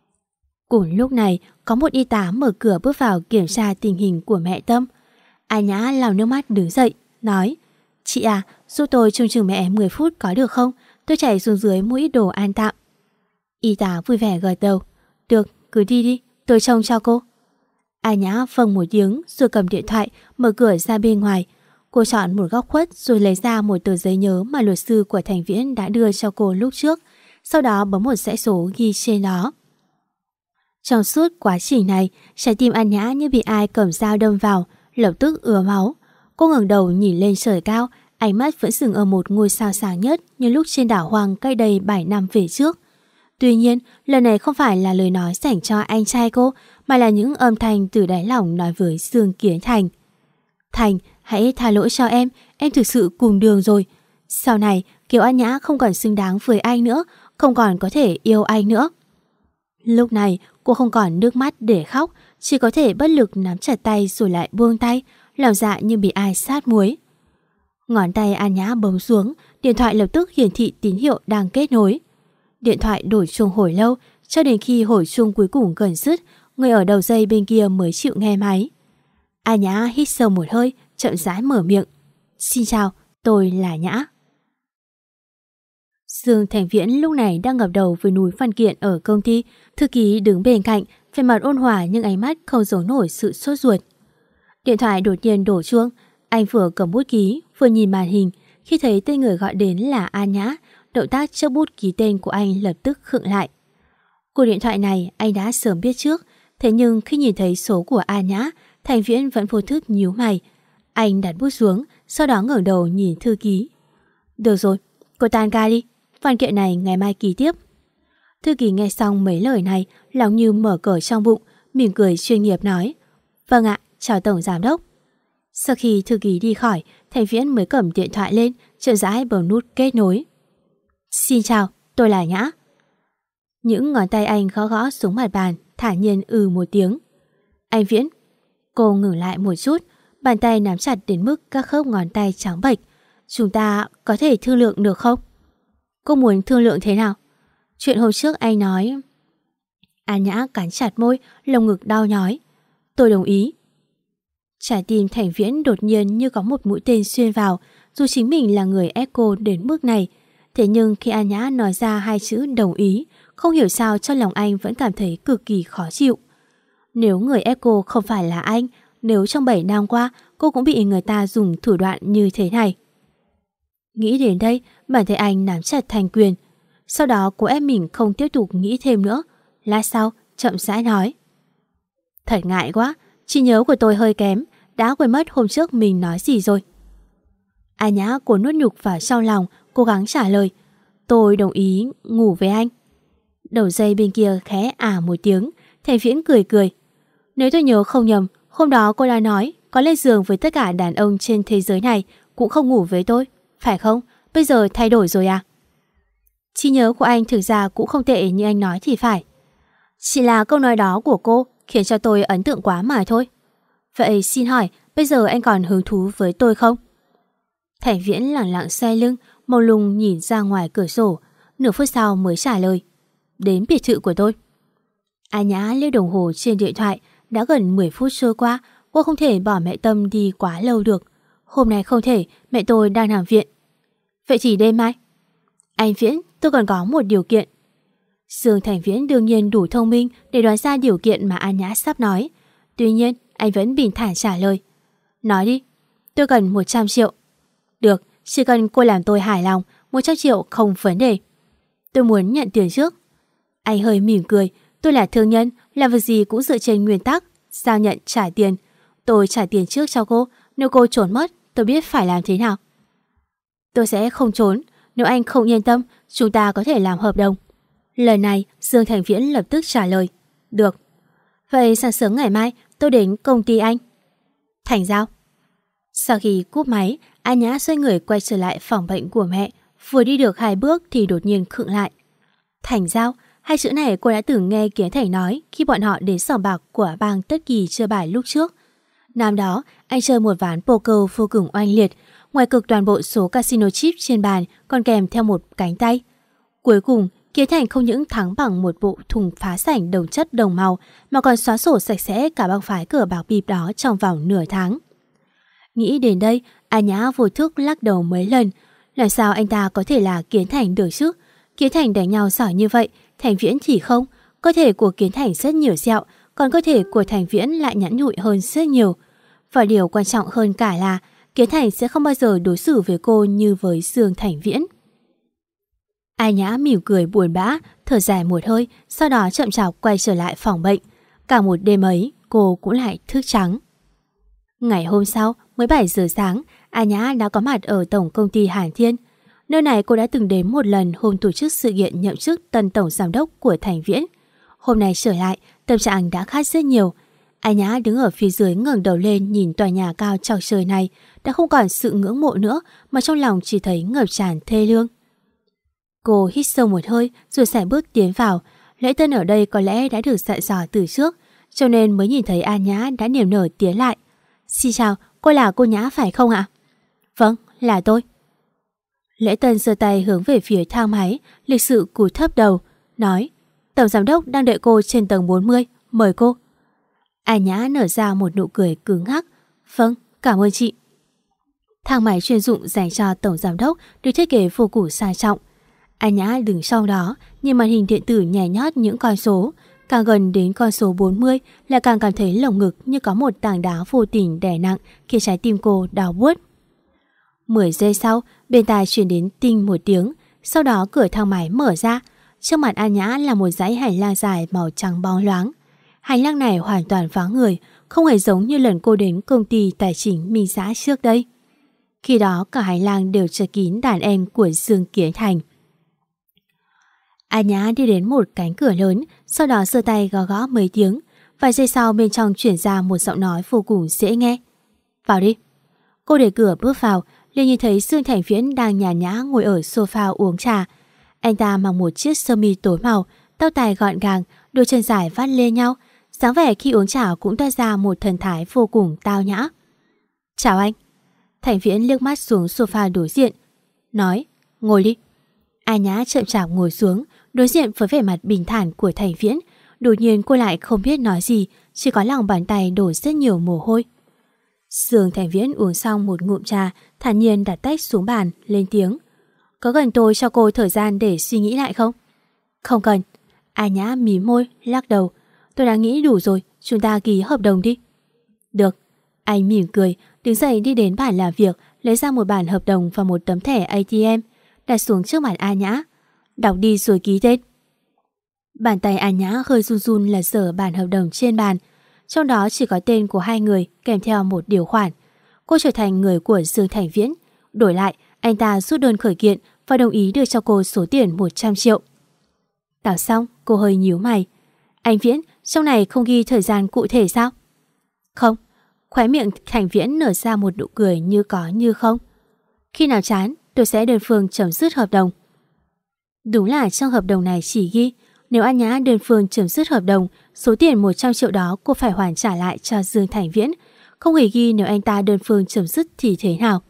Speaker 2: Cùng lúc này, có một y tá mở cửa bước vào kiểm tra tình hình của mẹ Tâm. An Nhã lau nước mắt đứng dậy, nói: Chị à, giúp tôi trông chừng mẹ mười phút có được không? Tôi chạy xuống dưới mua ít đồ ăn tạm. Y tá vui vẻ gật đầu. Được, cứ đi đi, tôi trông cho cô. An Nhã vâng một tiếng rồi cầm điện thoại mở cửa ra bên ngoài. Cô chọn một góc khuất rồi lấy ra một tờ giấy nhớ mà luật sư của Thành Viễn đã đưa cho cô lúc trước. Sau đó bấm một dãy số ghi trên đó. Trong suốt quá trình này, trái tim An Nhã như bị ai cầm dao đâm vào, lập tức ứa máu. Cô ngẩng đầu nhìn lên trời cao, ánh mắt vẫn dừng ở một ngôi sao sáng nhất như lúc trên đảo hoang cách đây bảy năm về trước. Tuy nhiên, lần này không phải là lời nói dành cho anh trai cô, mà là những âm thanh từ đáy lòng nói với Dương Kiến Thành. Thành, hãy tha lỗi cho em, em thực sự cùng đường rồi. Sau này, Kiều An Nhã không còn xứng đáng với anh nữa, không còn có thể yêu anh nữa. Lúc này, cô không còn nước mắt để khóc, chỉ có thể bất lực nắm chặt tay rồi lại buông tay, lòng dạ như bị ai sát muối. Ngón tay An Nhã bấm xuống, điện thoại lập tức hiển thị tín hiệu đang kết nối. Điện thoại đổ chuông hồi lâu, cho đến khi hồi chuông cuối cùng gần dứt, người ở đầu dây bên kia mới chịu nghe máy. An Nhã hít sâu một hơi, chậm rãi mở miệng. Xin chào, tôi là Nhã. Dương Thành Viễn lúc này đang ngập đầu với núi văn kiện ở công ty. Thư ký đứng bên cạnh, vẻ mặt ôn hòa nhưng ánh mắt không giấu nổi sự sốt ruột. Điện thoại đột nhiên đổ chuông, anh vừa cầm bút ký vừa nhìn màn hình. Khi thấy tên người gọi đến là An Nhã, động tác chấp bút ký tên của anh lập tức khựng lại. Cuộc điện thoại này anh đã sớm biết trước, thế nhưng khi nhìn thấy số của An Nhã, Thành Viễn vẫn vô thức nhíu mày. Anh đặt bút xuống, sau đó ngẩng đầu nhìn thư ký. Được rồi, cô tan ca đi, văn kiện này ngày mai ký tiếp. Thư ký nghe xong mấy lời này, lòng như mở cờ trong bụng, mỉm cười chuyên nghiệp nói. Vâng ạ, chào tổng giám đốc. Sau khi thư ký đi khỏi, Thành Viễn mới cầm điện thoại lên, chậm rãi bấm nút kết nối. Xin chào, tôi là Nhã. Những ngón tay anh gõ gõ xuống mặt bàn, thả nhiên ừ một tiếng. Anh Viễn. Cô ngừng lại một chút, bàn tay nắm chặt đến mức các khớp ngón tay trắng bệch. Chúng ta có thể thương lượng được không? Cô muốn thương lượng thế nào? Chuyện hôm trước anh nói. An Nhã cắn chặt môi, lồng ngực đau nhói. Tôi đồng ý. Trái tim Thành Viễn đột nhiên như có một mũi tên xuyên vào, dù chính mình là người ép cô đến mức này. Thế nhưng khi A Nhã nói ra hai chữ đồng ý, không hiểu sao trong lòng anh vẫn cảm thấy cực kỳ khó chịu. Nếu người ép cô không phải là anh, nếu trong bảy năm qua cô cũng bị người ta dùng thủ đoạn như thế này. Nghĩ đến đây, bản thân anh nắm chặt thành quyền. Sau đó cô ép mình không tiếp tục nghĩ thêm nữa. Lát sau, chậm rãi nói: Thật ngại quá, trí nhớ của tôi hơi kém, đã quên mất hôm trước mình nói gì rồi. A Nhã cô nuốt nhục vào trong lòng, cố gắng trả lời: Tôi đồng ý ngủ với anh. Đầu dây bên kia khẽ ả một tiếng. Thành Viễn cười cười: Nếu tôi nhớ không nhầm, hôm đó cô đã nói có lên giường với tất cả đàn ông trên thế giới này cũng không ngủ với tôi, phải không? Bây giờ thay đổi rồi à? Trí nhớ của anh thực ra cũng không tệ như anh nói thì phải. Chỉ là câu nói đó của cô khiến cho tôi ấn tượng quá mà thôi. Vậy xin hỏi, bây giờ anh còn hứng thú với tôi không? Thành Viễn lặng lặng xoay lưng, mông lung nhìn ra ngoài cửa sổ. Nửa phút sau mới trả lời: Đến biệt thự của tôi. A Nhã liếc đồng hồ trên điện thoại. Đã gần mười phút trôi qua, cô không thể bỏ mẹ Tâm đi quá lâu được. Hôm nay không thể, mẹ tôi đang nằm viện. Vậy thì đêm mai. Anh Viễn, tôi còn có một điều kiện. Dương Thành Viễn đương nhiên đủ thông minh để đoán ra điều kiện mà A Nhã sắp nói. Tuy nhiên, anh vẫn bình thản trả lời: Nói đi. Tôi cần một trăm triệu. Được, chỉ cần cô làm tôi hài lòng, một trăm triệu không vấn đề. Tôi muốn nhận tiền trước. Anh hơi mỉm cười: Tôi là thương nhân, làm việc gì cũng dựa trên nguyên tắc giao nhận trả tiền. Tôi trả tiền trước cho cô, nếu cô trốn mất, tôi biết phải làm thế nào. Tôi sẽ không trốn, nếu anh không yên tâm, chúng ta có thể làm hợp đồng. Lần này, Dương Thành Viễn lập tức trả lời: Được. Vậy sáng sớm ngày mai tôi đến công ty anh. Thành giao. Sau khi cúp máy, A Nhã xoay người quay trở lại phòng bệnh của mẹ. Vừa đi được hai bước thì đột nhiên khựng lại. Thành giao, hai chữ này cô đã từng nghe Kiến Thành nói khi bọn họ đến sòng bạc của bang Tất Kỳ chơi bài lúc trước. Năm đó, anh chơi một ván poker vô cùng oanh liệt. Ngoài cực toàn bộ số casino chip trên bàn còn kèm theo một cánh tay. Cuối cùng, Kiến Thành không những thắng bằng một bộ thùng phá sảnh đồng chất đồng màu mà còn xóa sổ sạch sẽ cả bang phái cờ bạc bịp đó trong vòng nửa tháng. Nghĩ đến đây, A Nhã vô thức lắc đầu mấy lần. Làm sao anh ta có thể là Kiến Thành được chứ? Kiến Thành đánh nhau giỏi như vậy, Thành Viễn thì không. Cơ thể của Kiến Thành rất nhiều sẹo, còn cơ thể của Thành Viễn lại nhẵn nhụi hơn rất nhiều. Và điều quan trọng hơn cả là Kiến Thành sẽ không bao giờ đối xử với cô như với Dương Thành Viễn. A Nhã mỉm cười buồn bã, thở dài một hơi, sau đó chậm chạp quay trở lại phòng bệnh. Cả một đêm ấy, cô cũng lại thức trắng. Ngày hôm sau, mới bảy giờ sáng, A Nhã đã có mặt ở tổng công ty Hàn Thiên. Nơi này cô đã từng đến một lần hôm tổ chức sự kiện nhậm chức tân tổng giám đốc của Thành Viễn. Hôm nay trở lại, tâm trạng đã khác rất nhiều. A Nhã đứng ở phía dưới ngẩng đầu lên nhìn tòa nhà cao chọc trời này, đã không còn sự ngưỡng mộ nữa mà trong lòng chỉ thấy ngập tràn thê lương. Cô hít sâu một hơi rồi sải bước tiến vào. Lễ tân ở đây có lẽ đã được dặn dò từ trước, cho nên mới nhìn thấy A Nhã đã niềm nở tiến lại. Xin chào, cô là cô Nhã phải không ạ? Vâng, là tôi. Lễ tân giơ tay hướng về phía thang máy, lịch sự cúi thấp đầu, nói: Tổng giám đốc đang đợi cô trên tầng bốn mươi, mời cô. A Nhã nở ra một nụ cười cứng ngắc. Vâng, cảm ơn chị. Thang máy chuyên dụng dành cho tổng giám đốc được thiết kế vô cùng sang trọng. A Nhã đứng sau đó, nhìn màn hình điện tử nhảy nhót những con số. Càng gần đến con số bốn mươi là càng cảm thấy lồng ngực như có một tảng đá vô tình đè nặng, khiến trái tim cô đau buốt. mười giây sau, bên tai truyền đến tinh một tiếng, sau đó cửa thang máy mở ra. Trước mặt A Nhã là một dãy hành lang dài màu trắng bóng loáng. Hành lang này hoàn toàn vắng người, không hề giống như lần cô đến công ty tài chính Minh Giã trước đây. Khi đó cả hành lang đều chật kín đàn em của Dương Kiến Thành. A Nhã đi đến một cánh cửa lớn, sau đó giơ tay gõ gõ mấy tiếng. Vài giây sau bên trong chuyển ra một giọng nói vô cùng dễ nghe. Vào đi. Cô đẩy cửa bước vào, liền nhìn thấy Dương Thành Viễn đang nhàn nhã ngồi ở sofa uống trà. Anh ta mặc một chiếc sơ mi tối màu, tóc tai gọn gàng, đôi chân dài vắt lên nhau. Dáng vẻ khi uống trà cũng toát ra một thần thái vô cùng tao nhã. Chào anh. Thành Viễn liếc mắt xuống sofa đối diện, nói: Ngồi đi. A Nhã chậm chạp ngồi xuống, đối diện với vẻ mặt bình thản của Thành Viễn. Đột nhiên cô lại không biết nói gì, chỉ có lòng bàn tay đổ rất nhiều mồ hôi. Dương Thành Viễn uống xong một ngụm trà, thản nhiên đặt tách xuống bàn, lên tiếng. Có cần tôi cho cô thời gian để suy nghĩ lại không? Không cần. A Nhã mím môi, lắc đầu. Tôi đã nghĩ đủ rồi, chúng ta ký hợp đồng đi. Được. Anh mỉm cười, đứng dậy đi đến bàn làm việc, lấy ra một bản hợp đồng và một tấm thẻ a tê em, đặt xuống trước mặt A Nhã. Đọc đi rồi ký tên. Bàn tay A Nhã hơi run run lật dở bản hợp đồng trên bàn. Trong đó chỉ có tên của hai người kèm theo một điều khoản. Cô trở thành người của Dương Thành Viễn. Đổi lại, anh ta rút đơn khởi kiện và đồng ý đưa cho cô số tiền một trăm triệu. Đọc xong, cô hơi nhíu mày. Anh Viễn, trong này không ghi thời gian cụ thể sao? Không. Khóe miệng Thành Viễn nở ra một nụ cười như có như không. Khi nào chán, tôi sẽ đơn phương chấm dứt hợp đồng. Đúng là trong hợp đồng này chỉ ghi nếu A Nhã đơn phương chấm dứt hợp đồng, số tiền một trăm triệu đó cô phải hoàn trả lại cho Dương Thành Viễn. Không hề ghi nếu anh ta đơn phương chấm dứt thì thế nào.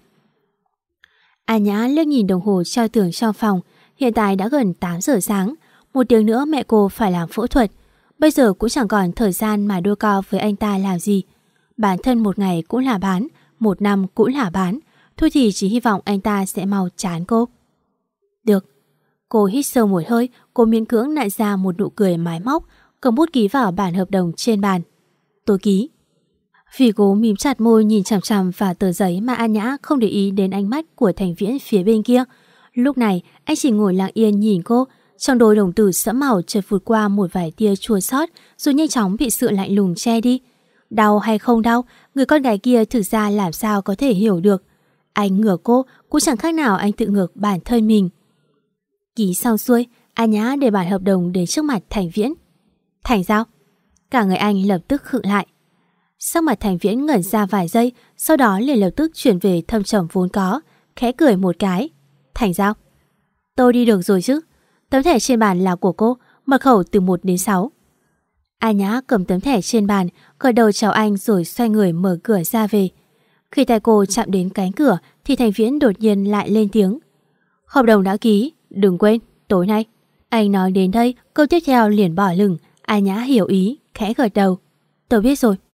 Speaker 2: A Nhã liếc nhìn đồng hồ treo tường trong phòng. Hiện tại đã gần tám giờ sáng. Một tiếng nữa mẹ cô phải làm phẫu thuật. Bây giờ cũng chẳng còn thời gian mà đôi co với anh ta làm gì. Bản thân một ngày cũng là bán, một năm cũng là bán. Thôi thì chỉ hy vọng anh ta sẽ mau chán cô. Được. Cô hít sâu một hơi, cô miễn cưỡng nặn ra một nụ cười mái móc, cầm bút ký vào bản hợp đồng trên bàn. Tôi ký. Vì cô mím chặt môi nhìn chằm chằm vào tờ giấy mà A Nhã không để ý đến ánh mắt của Thành Viễn phía bên kia. Lúc này, anh chỉ ngồi lặng yên nhìn cô, trong đôi đồng tử sẫm màu chợt vụt qua một vài tia chua xót, rồi nhanh chóng bị sự lạnh lùng che đi. Đau hay không đau, người con gái kia thực ra làm sao có thể hiểu được. Anh ngược cô cũng chẳng khác nào anh tự ngược bản thân mình. Ký xong xuôi, A Nhã để bản hợp đồng đến trước mặt Thành Viễn. Thành sao? Cả người anh lập tức khựng lại. Sắc mặt Thành Viễn ngẩn ra vài giây, sau đó liền lập tức chuyển về thâm trầm vốn có, khẽ cười một cái. Thành sao? Tôi đi được rồi chứ? Tấm thẻ trên bàn là của cô, mật khẩu từ một đến sáu. A Nhã cầm tấm thẻ trên bàn, gật đầu chào anh rồi xoay người mở cửa ra về. Khi tay cô chạm đến cánh cửa thì Thành Viễn đột nhiên lại lên tiếng. Hợp đồng đã ký, đừng quên, tối nay. Anh nói đến đây, câu tiếp theo liền bỏ lửng. A Nhã hiểu ý, khẽ gật đầu. Tôi biết rồi.